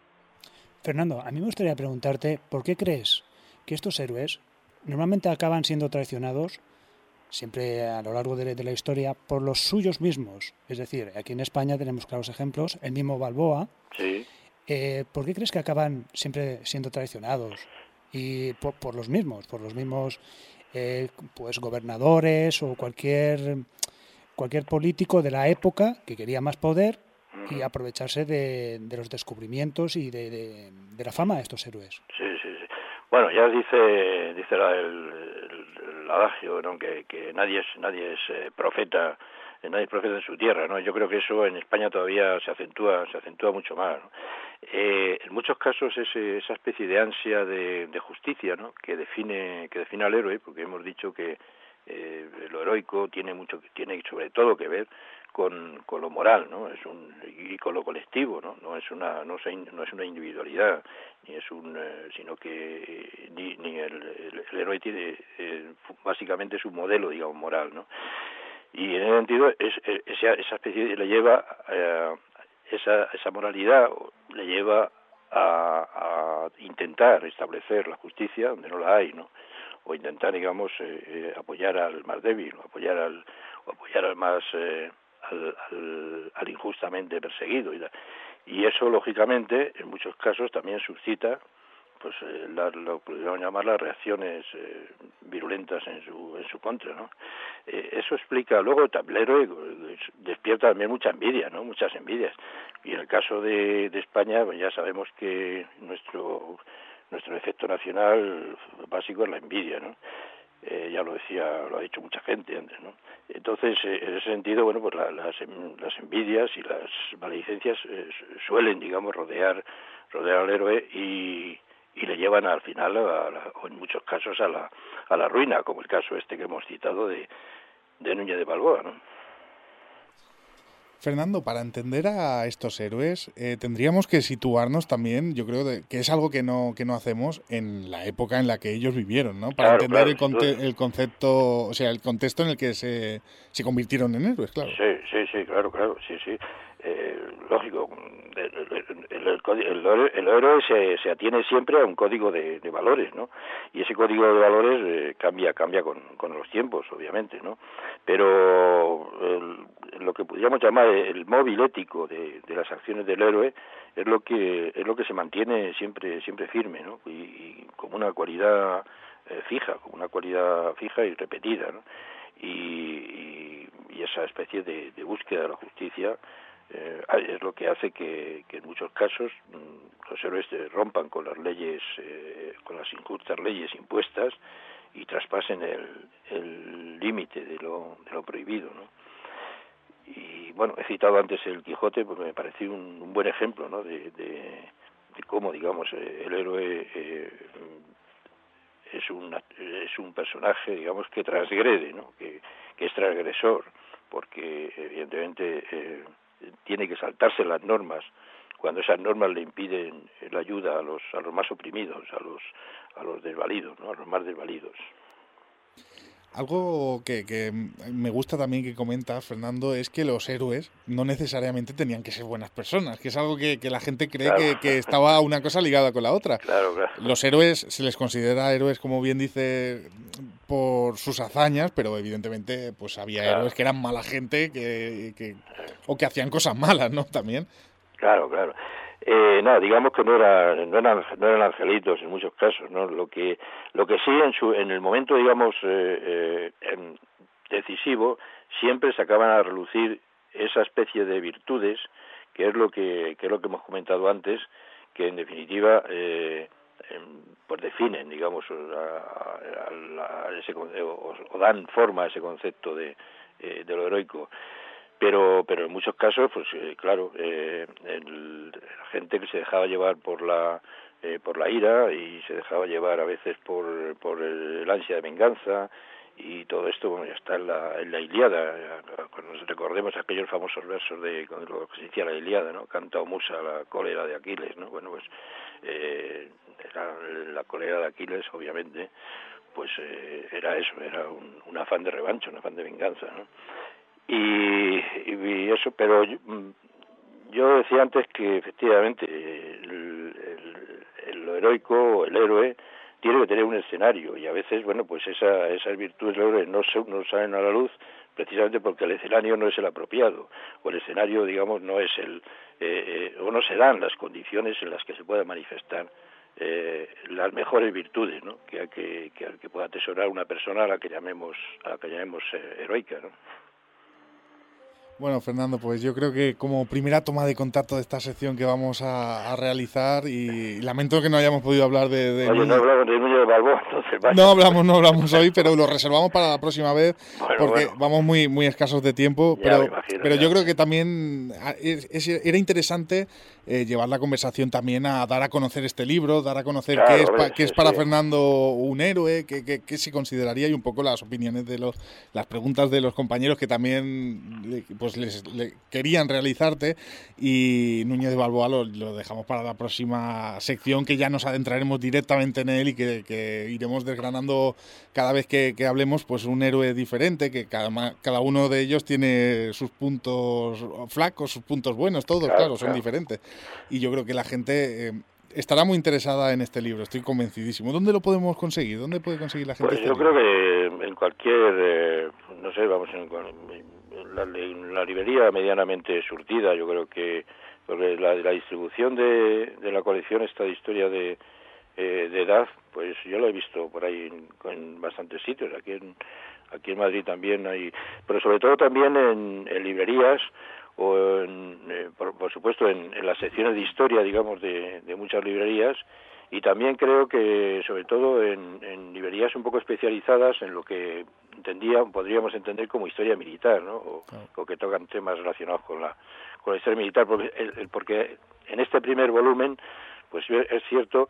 Fernando, a mí me gustaría preguntarte, ¿por qué crees que estos héroes normalmente acaban siendo traicionados, siempre a lo largo de, de la historia, por los suyos mismos? Es decir, aquí en España tenemos claros ejemplos, el mismo Balboa. Sí. Eh, ¿Por qué crees que acaban siempre siendo traicionados? Y por, por los mismos, por los mismos eh, pues gobernadores o cualquier, cualquier político de la época que quería más poder y aprovecharse de, de los descubrimientos y de, de, de la fama de estos héroes. Sí, sí, sí. Bueno, ya dice dice la, el, el, el adagio, ¿no? que, que nadie es nadie es eh, profeta, eh, nadie es profeta en su tierra, ¿no? Yo creo que eso en España todavía se acentúa se acentúa mucho más, ¿no? Eh, en muchos casos es esa especie de ansia de, de justicia, ¿no? que define que define al héroe, porque hemos dicho que eh, lo heroico tiene mucho tiene sobre todo que ver con, con lo moral, ¿no? Es un y con lo colectivo, ¿no? No es una no es, no es una individualidad, ni es un eh, sino que ni, ni el, el, el héroe tiene eh, básicamente es un modelo, digamos, moral, ¿no? Y en ese sentido es, es, esa, esa especie le lleva eh, esa esa moralidad le lleva a, a intentar establecer la justicia donde no la hay, ¿no? O intentar, digamos, eh, eh, apoyar al más débil, o apoyar al o apoyar al más eh, Al, al, al injustamente perseguido y, la, y eso lógicamente en muchos casos también suscita pues eh, la, lo que podríamos llamar las reacciones eh, virulentas en su en su contra, ¿no? Eh, eso explica luego el tablero despierta también mucha envidia, ¿no? Muchas envidias, y en el caso de, de España pues ya sabemos que nuestro nuestro efecto nacional básico es la envidia, ¿no? Eh, ya lo decía, lo ha dicho mucha gente antes, ¿no? Entonces, eh, en ese sentido, bueno, pues la, las, las envidias y las maledicencias eh, suelen, digamos, rodear, rodear al héroe y, y le llevan al final, a la, o en muchos casos, a la, a la ruina, como el caso este que hemos citado de, de Núñez de Balboa, ¿no? Fernando, para entender a estos héroes eh, tendríamos que situarnos también, yo creo de, que es algo que no que no hacemos en la época en la que ellos vivieron, ¿no? Para claro, entender claro, el, conte el concepto, o sea, el contexto en el que se, se convirtieron en héroes, claro. Sí, sí, sí, claro, claro, sí, sí. Eh, lógico, el, el, el, el, el héroe se, se atiene siempre a un código de, de valores, ¿no? Y ese código de valores eh, cambia cambia con, con los tiempos, obviamente, ¿no? Pero el, lo que podríamos llamar el móvil ético de, de las acciones del héroe es lo que es lo que se mantiene siempre siempre firme, ¿no? Y, y como una cualidad eh, fija, como una cualidad fija y repetida, ¿no? Y, y, y esa especie de, de búsqueda de la justicia Eh, es lo que hace que, que en muchos casos mmm, los héroes rompan con las leyes, eh, con las injustas leyes impuestas y traspasen el límite de lo, de lo prohibido, ¿no? Y bueno, he citado antes el Quijote, pues me pareció un, un buen ejemplo, ¿no? de, de, de cómo, digamos, el héroe eh, es, un, es un personaje, digamos, que transgrede, ¿no? que, que es transgresor, porque evidentemente eh, tiene que saltarse las normas cuando esas normas le impiden la ayuda a los a los más oprimidos, a los a los desvalidos, ¿no? A los más desvalidos. Algo que, que me gusta también que comentas, Fernando, es que los héroes no necesariamente tenían que ser buenas personas, que es algo que, que la gente cree claro. que, que estaba una cosa ligada con la otra. Claro, claro. Los héroes se les considera héroes, como bien dice, por sus hazañas, pero evidentemente pues había claro. héroes que eran mala gente que, que o que hacían cosas malas, ¿no? También. Claro, claro. Eh, no, digamos que no, era, no, eran, no eran angelitos en muchos casos, ¿no? Lo que lo que sí en su en el momento, digamos, eh, eh, decisivo, siempre sacaban a relucir esa especie de virtudes, que es lo que, que es lo que hemos comentado antes, que en definitiva eh, eh, pues definen, digamos, a, a, a ese, o, o dan forma a ese concepto de, eh, de lo heroico. Pero pero en muchos casos, pues eh, claro, eh, el, la gente que se dejaba llevar por la eh, por la ira y se dejaba llevar a veces por por el, el ansia de venganza y todo esto, bueno, ya está en la, en la Ilíada. Cuando nos recordemos aquellos famosos versos de con lo que se decía la Ilíada, ¿no? Canta o musa la cólera de Aquiles, ¿no? Bueno, pues eh, era la cólera de Aquiles, obviamente, pues eh, era eso, era un, un afán de revancha, un afán de venganza, ¿no? Y, y eso, pero yo, yo decía antes que efectivamente el, el, el, lo heroico, el héroe, tiene que tener un escenario y a veces, bueno, pues esa, esas virtudes del héroe no, se, no salen a la luz precisamente porque el escenario no es el apropiado o el escenario, digamos, no es el eh, eh, o no se dan las condiciones en las que se pueda manifestar eh, las mejores virtudes, ¿no? que, que, que, que pueda atesorar una persona a la que llamemos a la que llamemos eh, heroica, ¿no? Bueno, Fernando, pues yo creo que como primera toma de contacto de esta sección que vamos a, a realizar, y lamento que no hayamos podido hablar de... de Oye, no hablamos de Núñez de Balboa, entonces... Vaya. No hablamos, no hablamos hoy, pero lo reservamos para la próxima vez, bueno, porque bueno. vamos muy muy escasos de tiempo, ya, pero, imagino, pero ya. yo creo que también es, es, era interesante eh, llevar la conversación también a dar a conocer este libro, dar a conocer claro, qué es, hombre, qué es sí, para sí. Fernando un héroe, qué, qué, qué se consideraría, y un poco las opiniones de los, las preguntas de los compañeros que también pues les... les querían realizarte, y Núñez de Balboa lo, lo dejamos para la próxima sección, que ya nos adentraremos directamente en él y que, que iremos desgranando cada vez que, que hablemos pues un héroe diferente, que cada, cada uno de ellos tiene sus puntos flacos, sus puntos buenos, todos, claro, claro son claro. diferentes, y yo creo que la gente... Eh, estará muy interesada en este libro, estoy convencidísimo. ¿Dónde lo podemos conseguir? ¿Dónde puede conseguir la gente? Pues este yo libro? creo que en cualquier, eh, no sé, vamos, en, en, la, en la librería medianamente surtida, yo creo que porque la, la distribución de, de la colección esta de historia de, eh, de edad, pues yo lo he visto por ahí en, en bastantes sitios, aquí en, aquí en Madrid también hay, pero sobre todo también en, en librerías, o en, eh, por, por supuesto en, en las secciones de historia, digamos, de, de muchas librerías, y también creo que sobre todo en, en librerías un poco especializadas en lo que entendía, podríamos entender como historia militar, ¿no? O, claro. o que tocan temas relacionados con la con la historia militar, porque, el, el, porque en este primer volumen, pues es cierto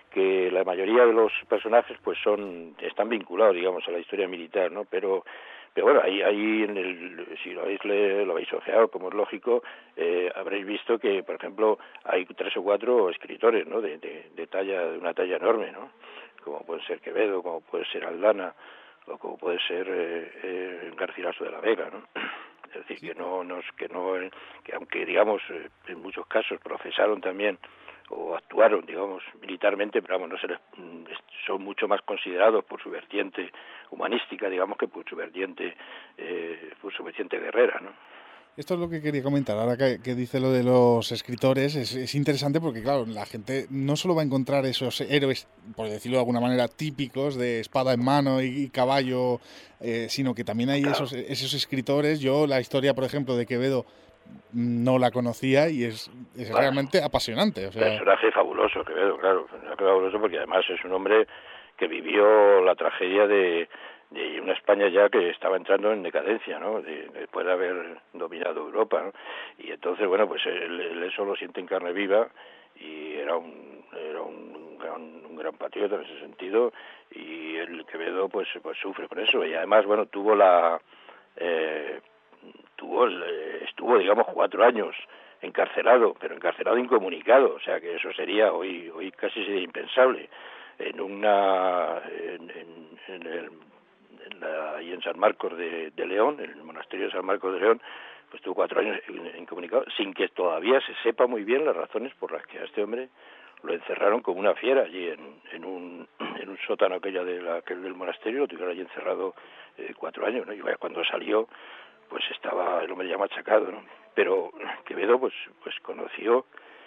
que la mayoría de los personajes pues son están vinculados, digamos, a la historia militar, ¿no? Pero pero bueno, ahí ahí en el, si lo habéis le, lo habéis ojeado, como es lógico, eh, habréis visto que, por ejemplo, hay tres o cuatro escritores, ¿no? De, de, de talla de una talla enorme, ¿no? Como puede ser Quevedo, como puede ser Aldana, o como puede ser eh, eh, Garcilaso de la Vega, ¿no? Es decir, que no, no que no que aunque digamos eh, en muchos casos profesaron también o actuaron, digamos, militarmente, pero vamos, no se les, son mucho más considerados por su vertiente humanística, digamos, que por su vertiente, eh, por su vertiente guerrera, ¿no? Esto es lo que quería comentar, ahora que, que dice lo de los escritores, es, es interesante porque, claro, la gente no solo va a encontrar esos héroes, por decirlo de alguna manera, típicos de espada en mano y, y caballo, eh, sino que también hay claro. esos, esos escritores. Yo la historia, por ejemplo, de Quevedo no la conocía y es, es bueno, realmente apasionante. O sea... Personaje fabuloso, Quevedo, claro, personaje fabuloso porque además es un hombre que vivió la tragedia de... de una España ya que estaba entrando en decadencia, ¿no? De, después de haber dominado Europa, ¿no? Y entonces, bueno, pues él, él eso lo siente en carne viva y era un era un gran, un gran patriota en ese sentido y el Quevedo pues pues sufre por eso y además, bueno, tuvo la eh, tuvo el, estuvo digamos cuatro años encarcelado, pero encarcelado incomunicado, o sea que eso sería hoy hoy casi sería impensable en una en, en, en el ahí en San Marcos de, de León, en el monasterio de San Marcos de León, pues tuvo cuatro años incomunicado, sin que todavía se sepa muy bien las razones por las que a este hombre lo encerraron como una fiera allí en, en un en un sótano aquella de la, aquel del monasterio, lo tuvieron allí encerrado eh, cuatro años, ¿no? Y vaya, cuando salió, pues estaba el hombre ya machacado, ¿no? Pero Quevedo, pues, pues conoció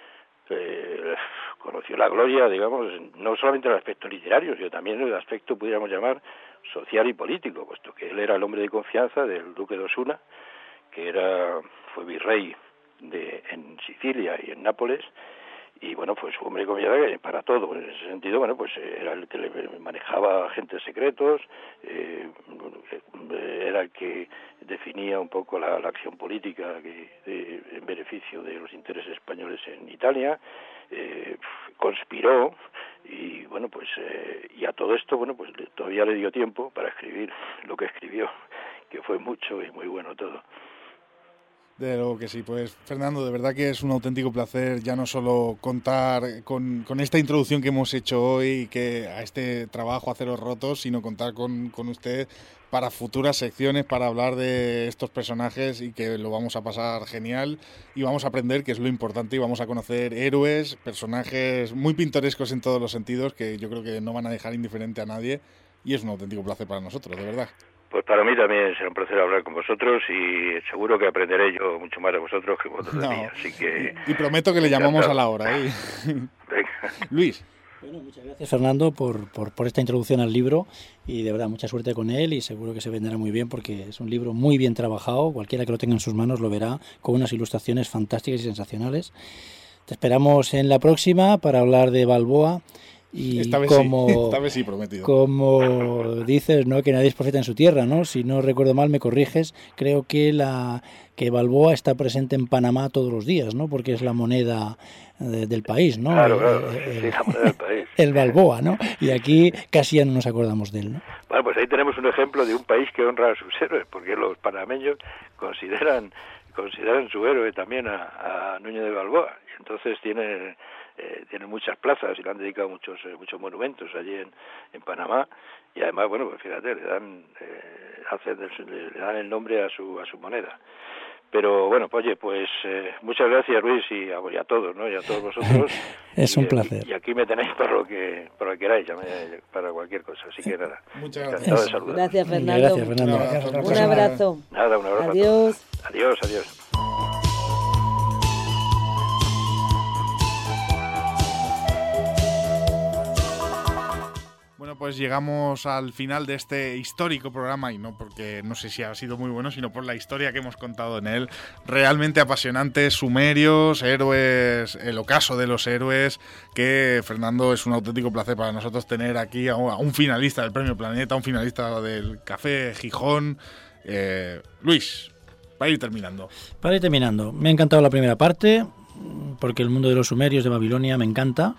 Eh, conoció la gloria, digamos, no solamente en el aspecto literario, sino también en el aspecto, pudiéramos llamar, social y político, puesto que él era el hombre de confianza del duque de Osuna, que era fue virrey de en Sicilia y en Nápoles, y bueno, fue su hombre de confianza para todo. En ese sentido, bueno, pues era el que le manejaba agentes secretos, eh, era el que definía un poco la, la acción política que, de, en beneficio de los intereses españoles en Italia, eh, conspiró y bueno, pues eh, y a todo esto, bueno, pues todavía le dio tiempo para escribir lo que escribió, que fue mucho y muy bueno todo. De luego que sí, pues Fernando, de verdad que es un auténtico placer ya no solo contar con, con esta introducción que hemos hecho hoy que a este trabajo Aceros Rotos, sino contar con, con usted para futuras secciones, para hablar de estos personajes y que lo vamos a pasar genial y vamos a aprender, que es lo importante, y vamos a conocer héroes, personajes muy pintorescos en todos los sentidos que yo creo que no van a dejar indiferente a nadie y es un auténtico placer para nosotros, de verdad. Pues para mí también será un placer hablar con vosotros y seguro que aprenderé yo mucho más de vosotros que vosotros de no. mí, así que... Y, y prometo que le llamamos a la hora, ¿eh? Venga. Luis. Bueno, muchas gracias Fernando por, por, por esta introducción al libro y de verdad mucha suerte con él y seguro que se venderá muy bien porque es un libro muy bien trabajado, cualquiera que lo tenga en sus manos lo verá con unas ilustraciones fantásticas y sensacionales. Te esperamos en la próxima para hablar de Balboa. Y esta vez como, sí, esta vez sí, prometido. Como dices, ¿no? Que nadie es profeta en su tierra, ¿no? Si no recuerdo mal, me corriges. Creo que la que Balboa está presente en Panamá todos los días, ¿no? Porque es la moneda de, del país, ¿no? Claro, claro, el, sí, sí, la moneda del país. El Balboa, ¿no? Y aquí casi ya no nos acordamos de él, ¿no? Bueno, pues ahí tenemos un ejemplo de un país que honra a sus héroes, porque los panameños consideran consideran su héroe también a, a Núñez de Balboa. Y entonces tiene Eh, tienen muchas plazas y le han dedicado muchos eh, muchos monumentos allí en, en Panamá y además, bueno, pues fíjate, le dan eh, hacen, le, le dan el nombre a su a su moneda. Pero bueno, pues, oye, pues eh, muchas gracias Luis y a, y a todos, ¿no? Y a todos vosotros. Es y, un placer. Y, y aquí me tenéis para lo que para lo que queráis, para cualquier cosa. Así que nada. Muchas gracias. De gracias Fernando. Gracias Fernando. Un, un abrazo. Nada, un abrazo. Adiós. Adiós, adiós. Bueno, pues llegamos al final de este histórico programa y no porque no sé si ha sido muy bueno, sino por la historia que hemos contado en él. Realmente apasionantes, sumerios, héroes, el ocaso de los héroes, que Fernando es un auténtico placer para nosotros tener aquí a un finalista del Premio Planeta, un finalista del Café Gijón. Eh, Luis, para ir terminando. Para ir terminando, me ha encantado la primera parte, porque el mundo de los sumerios de Babilonia me encanta.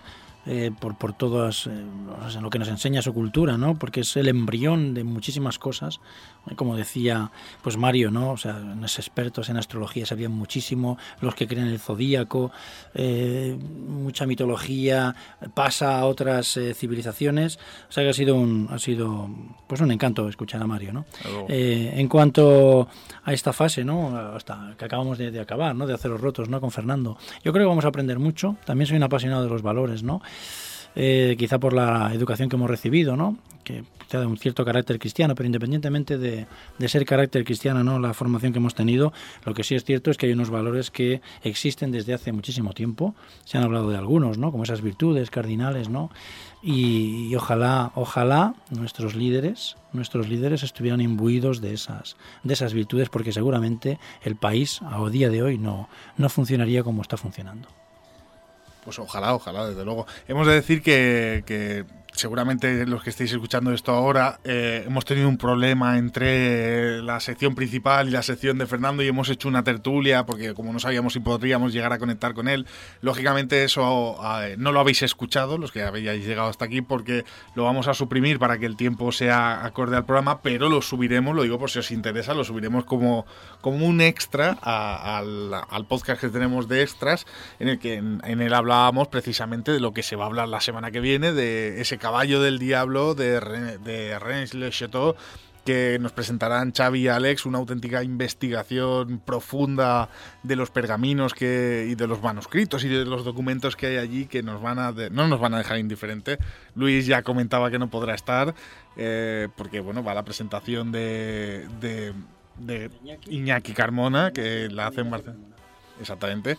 eh, por, por todas, eh, no sé, lo que nos enseña su cultura, ¿no? Porque es el embrión de muchísimas cosas, eh, como decía pues Mario, ¿no? O sea, los expertos en astrología sabían muchísimo, los que creen en el zodíaco, eh, mucha mitología, pasa a otras eh, civilizaciones, o sea que ha sido un, ha sido pues un encanto escuchar a Mario, ¿no? Oh. Eh, en cuanto a esta fase, ¿no? Hasta que acabamos de, de acabar, ¿no? De hacer los rotos, ¿no? Con Fernando, yo creo que vamos a aprender mucho. También soy un apasionado de los valores, ¿no? Eh, quizá por la educación que hemos recibido, ¿no? Que quizá de un cierto carácter cristiano, pero independientemente de, de ser carácter cristiano, ¿no? La formación que hemos tenido, lo que sí es cierto es que hay unos valores que existen desde hace muchísimo tiempo. Se han hablado de algunos, ¿no? Como esas virtudes cardinales, ¿no? Y, y ojalá, ojalá nuestros líderes, nuestros líderes estuvieran imbuidos de esas, de esas virtudes, porque seguramente el país a día de hoy no, no funcionaría como está funcionando. Pues ojalá, ojalá, desde luego. Hemos de decir que, que seguramente los que estéis escuchando esto ahora eh, hemos tenido un problema entre la sección principal y la sección de Fernando y hemos hecho una tertulia porque como no sabíamos si podríamos llegar a conectar con él, lógicamente eso eh, no lo habéis escuchado, los que habéis llegado hasta aquí, porque lo vamos a suprimir para que el tiempo sea acorde al programa, pero lo subiremos, lo digo por si os interesa, lo subiremos como, como un extra a, al, al podcast que tenemos de extras, en el que en, en él hablábamos precisamente de lo que se va a hablar la semana que viene, de ese Caballo del Diablo de, René, de René Le Chateau, que nos presentarán Xavi y Alex, una auténtica investigación profunda de los pergaminos que, y de los manuscritos y de los documentos que hay allí, que nos van a de, no nos van a dejar indiferente. Luis ya comentaba que no podrá estar, eh, porque bueno, va a la presentación de, de, de Iñaki Carmona, que la hace en Barcelona. Exactamente.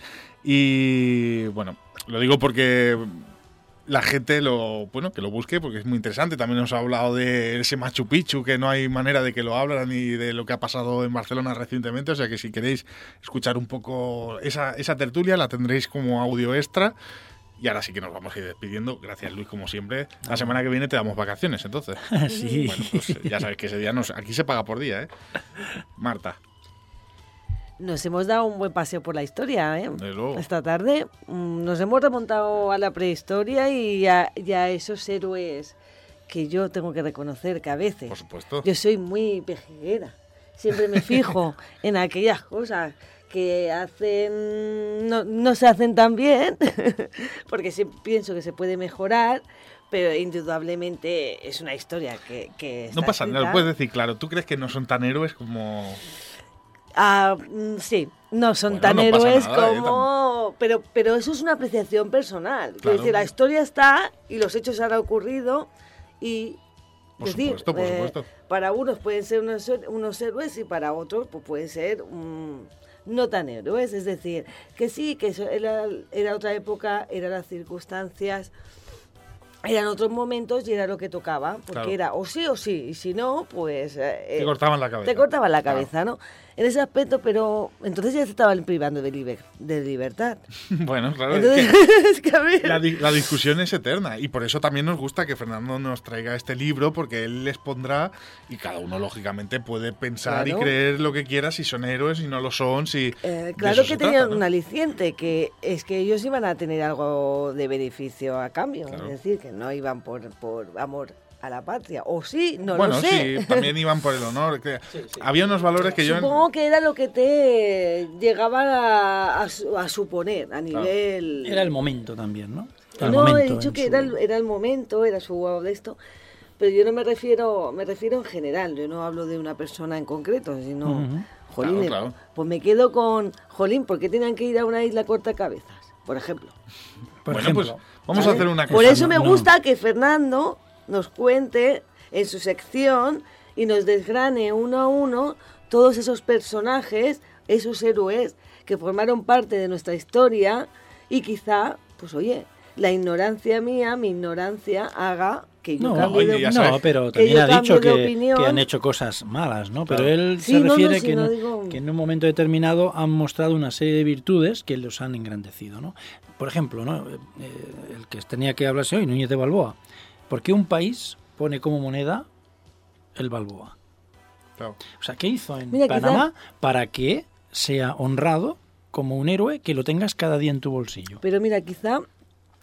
Y bueno, lo digo porque la gente lo bueno que lo busque porque es muy interesante. También nos ha hablado de ese Machu Picchu, que no hay manera de que lo hablan, ni de lo que ha pasado en Barcelona recientemente. O sea que si queréis escuchar un poco esa, esa tertulia, la tendréis como audio extra. Y ahora sí que nos vamos a ir despidiendo. Gracias, Luis, como siempre. La semana que viene te damos vacaciones, entonces. Sí. Bueno, pues ya sabéis que ese día nos, aquí se paga por día, ¿eh? Marta. Nos hemos dado un buen paseo por la historia, ¿eh? Esta tarde nos hemos remontado a la prehistoria y a, y a esos héroes que yo tengo que reconocer que a veces... Por supuesto. Yo soy muy pejiguera. Siempre me fijo en aquellas cosas que hacen no, no se hacen tan bien, porque sí, pienso que se puede mejorar, pero indudablemente es una historia que... que no pasa nada, lo puedes decir claro. ¿Tú crees que no son tan héroes como...? Ah, sí, no son bueno, tan no héroes nada, como... Eh, pero, pero eso es una apreciación personal. Claro. Es decir, la historia está y los hechos han ocurrido y... Por decir, supuesto, por supuesto. Eh, para unos pueden ser unos, unos héroes y para otros pues pueden ser um, no tan héroes. Es decir, que sí, que eso era, era otra época, eran las circunstancias... Eran otros momentos y era lo que tocaba, porque claro. Era o sí o sí, y si no, pues... Eh, te cortaban la cabeza. Te cortaban la cabeza, claro. ¿No? En ese aspecto, pero entonces ya se estaban privando de, liber, de libertad. Bueno, claro, entonces, es que, es que a mí... la, la discusión es eterna y por eso también nos gusta que Fernando nos traiga este libro, porque él les pondrá y cada uno lógicamente puede pensar claro. Y creer lo que quiera, si son héroes, si no lo son, si... Eh, claro que tenían trata, ¿no? Un aliciente, que es que ellos iban a tener algo de beneficio a cambio, claro. Es decir, que no iban por, por amor a la patria, o sí, no bueno, lo sé. Bueno, sí, también iban por el honor. Que sí, sí. Había unos valores que Supongo yo... Supongo que era lo que te llegaba a, a, a suponer a nivel... Claro. Era el momento también, ¿no? El no, momento he dicho que su... era, el, era el momento, era su de esto, pero yo no me refiero, me refiero en general, yo no hablo de una persona en concreto, sino... Uh-huh. Jolín, claro, claro. Pues me quedo con... Jolín, ¿por qué tenían que ir a una isla cortacabezas? Por ejemplo. Por bueno, ejemplo, pues vamos ¿sabes? a hacer una cosa. Por eso me no, gusta no. que Fernando nos cuente en su sección y nos desgrane uno a uno todos esos personajes, esos héroes que formaron parte de nuestra historia y quizá, pues oye, la ignorancia mía, mi ignorancia haga que yo no, cambie oye, de No, no pero también ha dicho que, que han hecho cosas malas, ¿no? Pero claro. él sí, se refiere no, no, si que, no digo... que en un momento determinado han mostrado una serie de virtudes que los han engrandecido, ¿no? Por ejemplo, ¿no? Eh, el que tenía que hablarse hoy, Núñez de Balboa. ¿Por qué un país pone como moneda el Balboa? Claro. O sea, ¿qué hizo en Mira, Panamá quizá... para que sea honrado como un héroe, que lo tengas cada día en tu bolsillo? Pero mira, quizá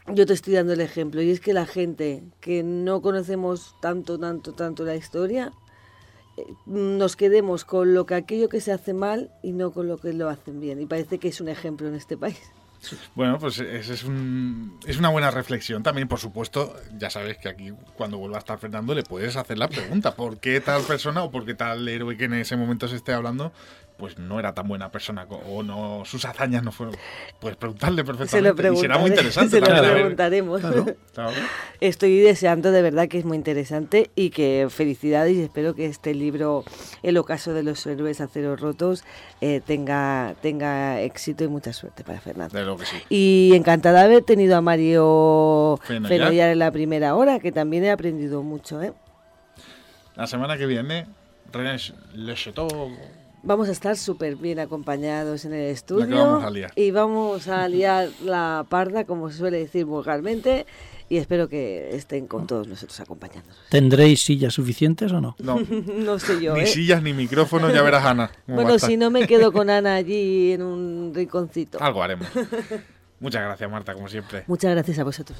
yo te estoy dando el ejemplo, y es que la gente que no conocemos tanto, tanto, tanto la historia, eh, nos quedemos con lo que aquello que se hace mal y no con lo que lo hacen bien. Y parece que es un ejemplo en este país. Bueno, pues es, es, un, es una buena reflexión. También, por supuesto, ya sabes que aquí, cuando vuelva a estar Fernando, le puedes hacer la pregunta. ¿Por qué tal persona o por qué tal héroe que en ese momento se esté hablando pues no era tan buena persona o no, sus hazañas no fueron? Puedes preguntarle perfectamente. Se lo y será muy interesante. Se lo también, preguntaremos. Claro, claro. Estoy deseando de verdad que es muy interesante y que felicidades, y espero que este libro, El ocaso de los héroes aceros rotos, eh, tenga, tenga éxito y mucha suerte para Fernando. De lo que sí. Y encantada de haber tenido a Mario Fenollar. Fenollar en la primera hora, que también he aprendido mucho, ¿eh? La semana que viene, René Le Chateau. Vamos a estar súper bien acompañados en el estudio vamos a liar. y vamos a liar la parda, como se suele decir vulgarmente, y espero que estén con todos nosotros acompañándonos. ¿Tendréis sillas suficientes o no? No, no sé yo, Ni ¿eh? sillas ni micrófonos, ya verás, Ana. Bueno, si no me quedo con Ana allí en un rinconcito. Algo haremos. Muchas gracias, Marta, como siempre. Muchas gracias a vosotros.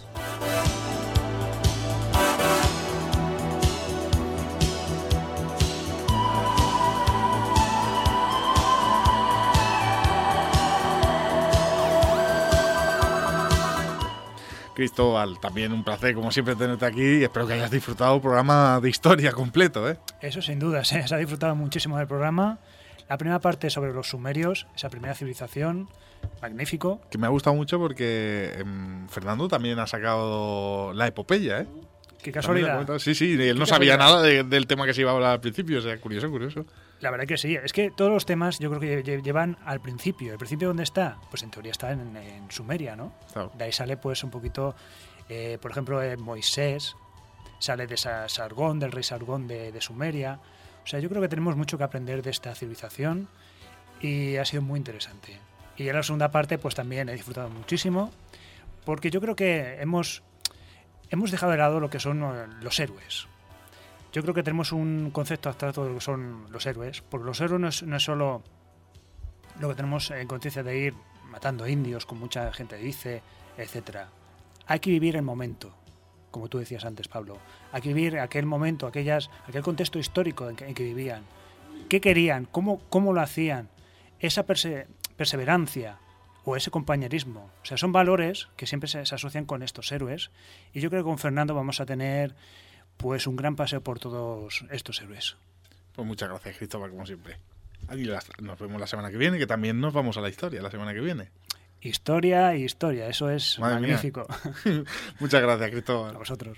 Cristóbal, también un placer, como siempre, tenerte aquí y espero que hayas disfrutado el programa de historia completo, ¿eh? Eso sin duda, se ha disfrutado muchísimo del programa. La primera parte sobre los sumerios, esa primera civilización, magnífico. Que me ha gustado mucho porque eh, Fernando también ha sacado la epopeya, ¿eh? Qué casualidad. Sí, sí, él no sabía nada de, del tema que se iba a hablar al principio, o sea, curioso, curioso. La verdad que sí, es que todos los temas yo creo que llevan al principio. ¿El principio dónde está? Pues en teoría está en, en Sumeria, ¿no? Claro. De ahí sale pues un poquito, eh, por ejemplo, eh, Moisés, sale de Sargón, del rey Sargón de, de Sumeria. O sea, yo creo que tenemos mucho que aprender de esta civilización y ha sido muy interesante. Y en la segunda parte pues también he disfrutado muchísimo, porque yo creo que hemos, hemos dejado de lado lo que son los héroes. Yo creo que tenemos un concepto abstracto de lo que son los héroes, porque los héroes no es, no es solo lo que tenemos en conciencia de ir matando indios, como mucha gente dice, etcétera. Hay que vivir el momento, como tú decías antes, Pablo. Hay que vivir aquel momento, aquellas, aquel contexto histórico en que, en que vivían. ¿Qué querían? ¿Cómo, cómo lo hacían? Esa perse, perseverancia o ese compañerismo. O sea, son valores que siempre se, se asocian con estos héroes. Y yo creo que con Fernando vamos a tener pues un gran paseo por todos estos héroes. Pues muchas gracias, Cristóbal, como siempre. Y nos vemos la semana que viene, que también nos vamos a la historia la semana que viene. Historia y historia, eso es Madre magnífico. Muchas gracias, Cristóbal. A vosotros.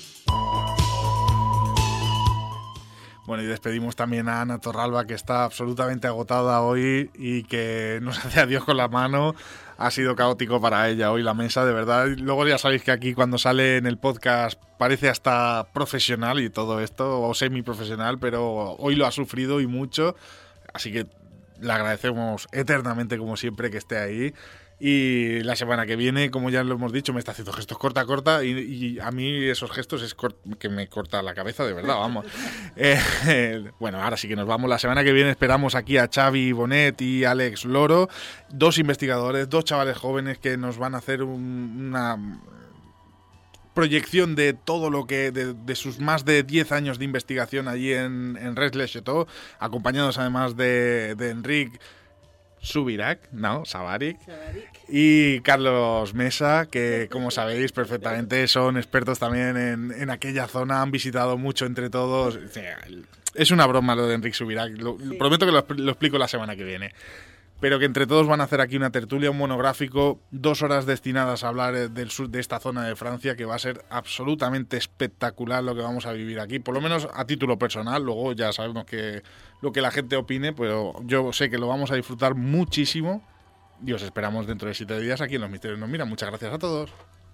Bueno, y despedimos también a Ana Torralba, que está absolutamente agotada hoy y que nos hace adiós con la mano. Ha sido caótico para ella hoy la mesa, de verdad. Luego ya sabéis que aquí cuando sale en el podcast parece hasta profesional y todo esto, o semiprofesional, pero hoy lo ha sufrido y mucho. Así que le agradecemos eternamente, como siempre, que esté ahí. Y la semana que viene, como ya lo hemos dicho, me está haciendo gestos corta, corta, y, y a mí esos gestos es que me corta la cabeza, de verdad, vamos. eh, eh, bueno, ahora sí que nos vamos. La semana que viene esperamos aquí a Xavi Bonet y Alex Loro, dos investigadores, dos chavales jóvenes que nos van a hacer un, una proyección de todo lo que, de, de sus más de diez años de investigación allí en, en Res Le Chateau, acompañados además de, de Enric Subirac, no, Savaric, y Carlos Mesa, que como sabéis perfectamente son expertos también en, en aquella zona, han visitado mucho entre todos. Es una broma lo de Enric Subirac, lo, sí. Prometo que lo, lo explico la semana que viene. Pero que entre todos van a hacer aquí una tertulia, un monográfico, dos horas destinadas a hablar del sur de esta zona de Francia, que va a ser absolutamente espectacular lo que vamos a vivir aquí, por lo menos a título personal. Luego ya sabemos que lo que la gente opine, pero yo sé que lo vamos a disfrutar muchísimo y os esperamos dentro de siete días aquí en Los Misterios Nos Miran. Muchas gracias a todos.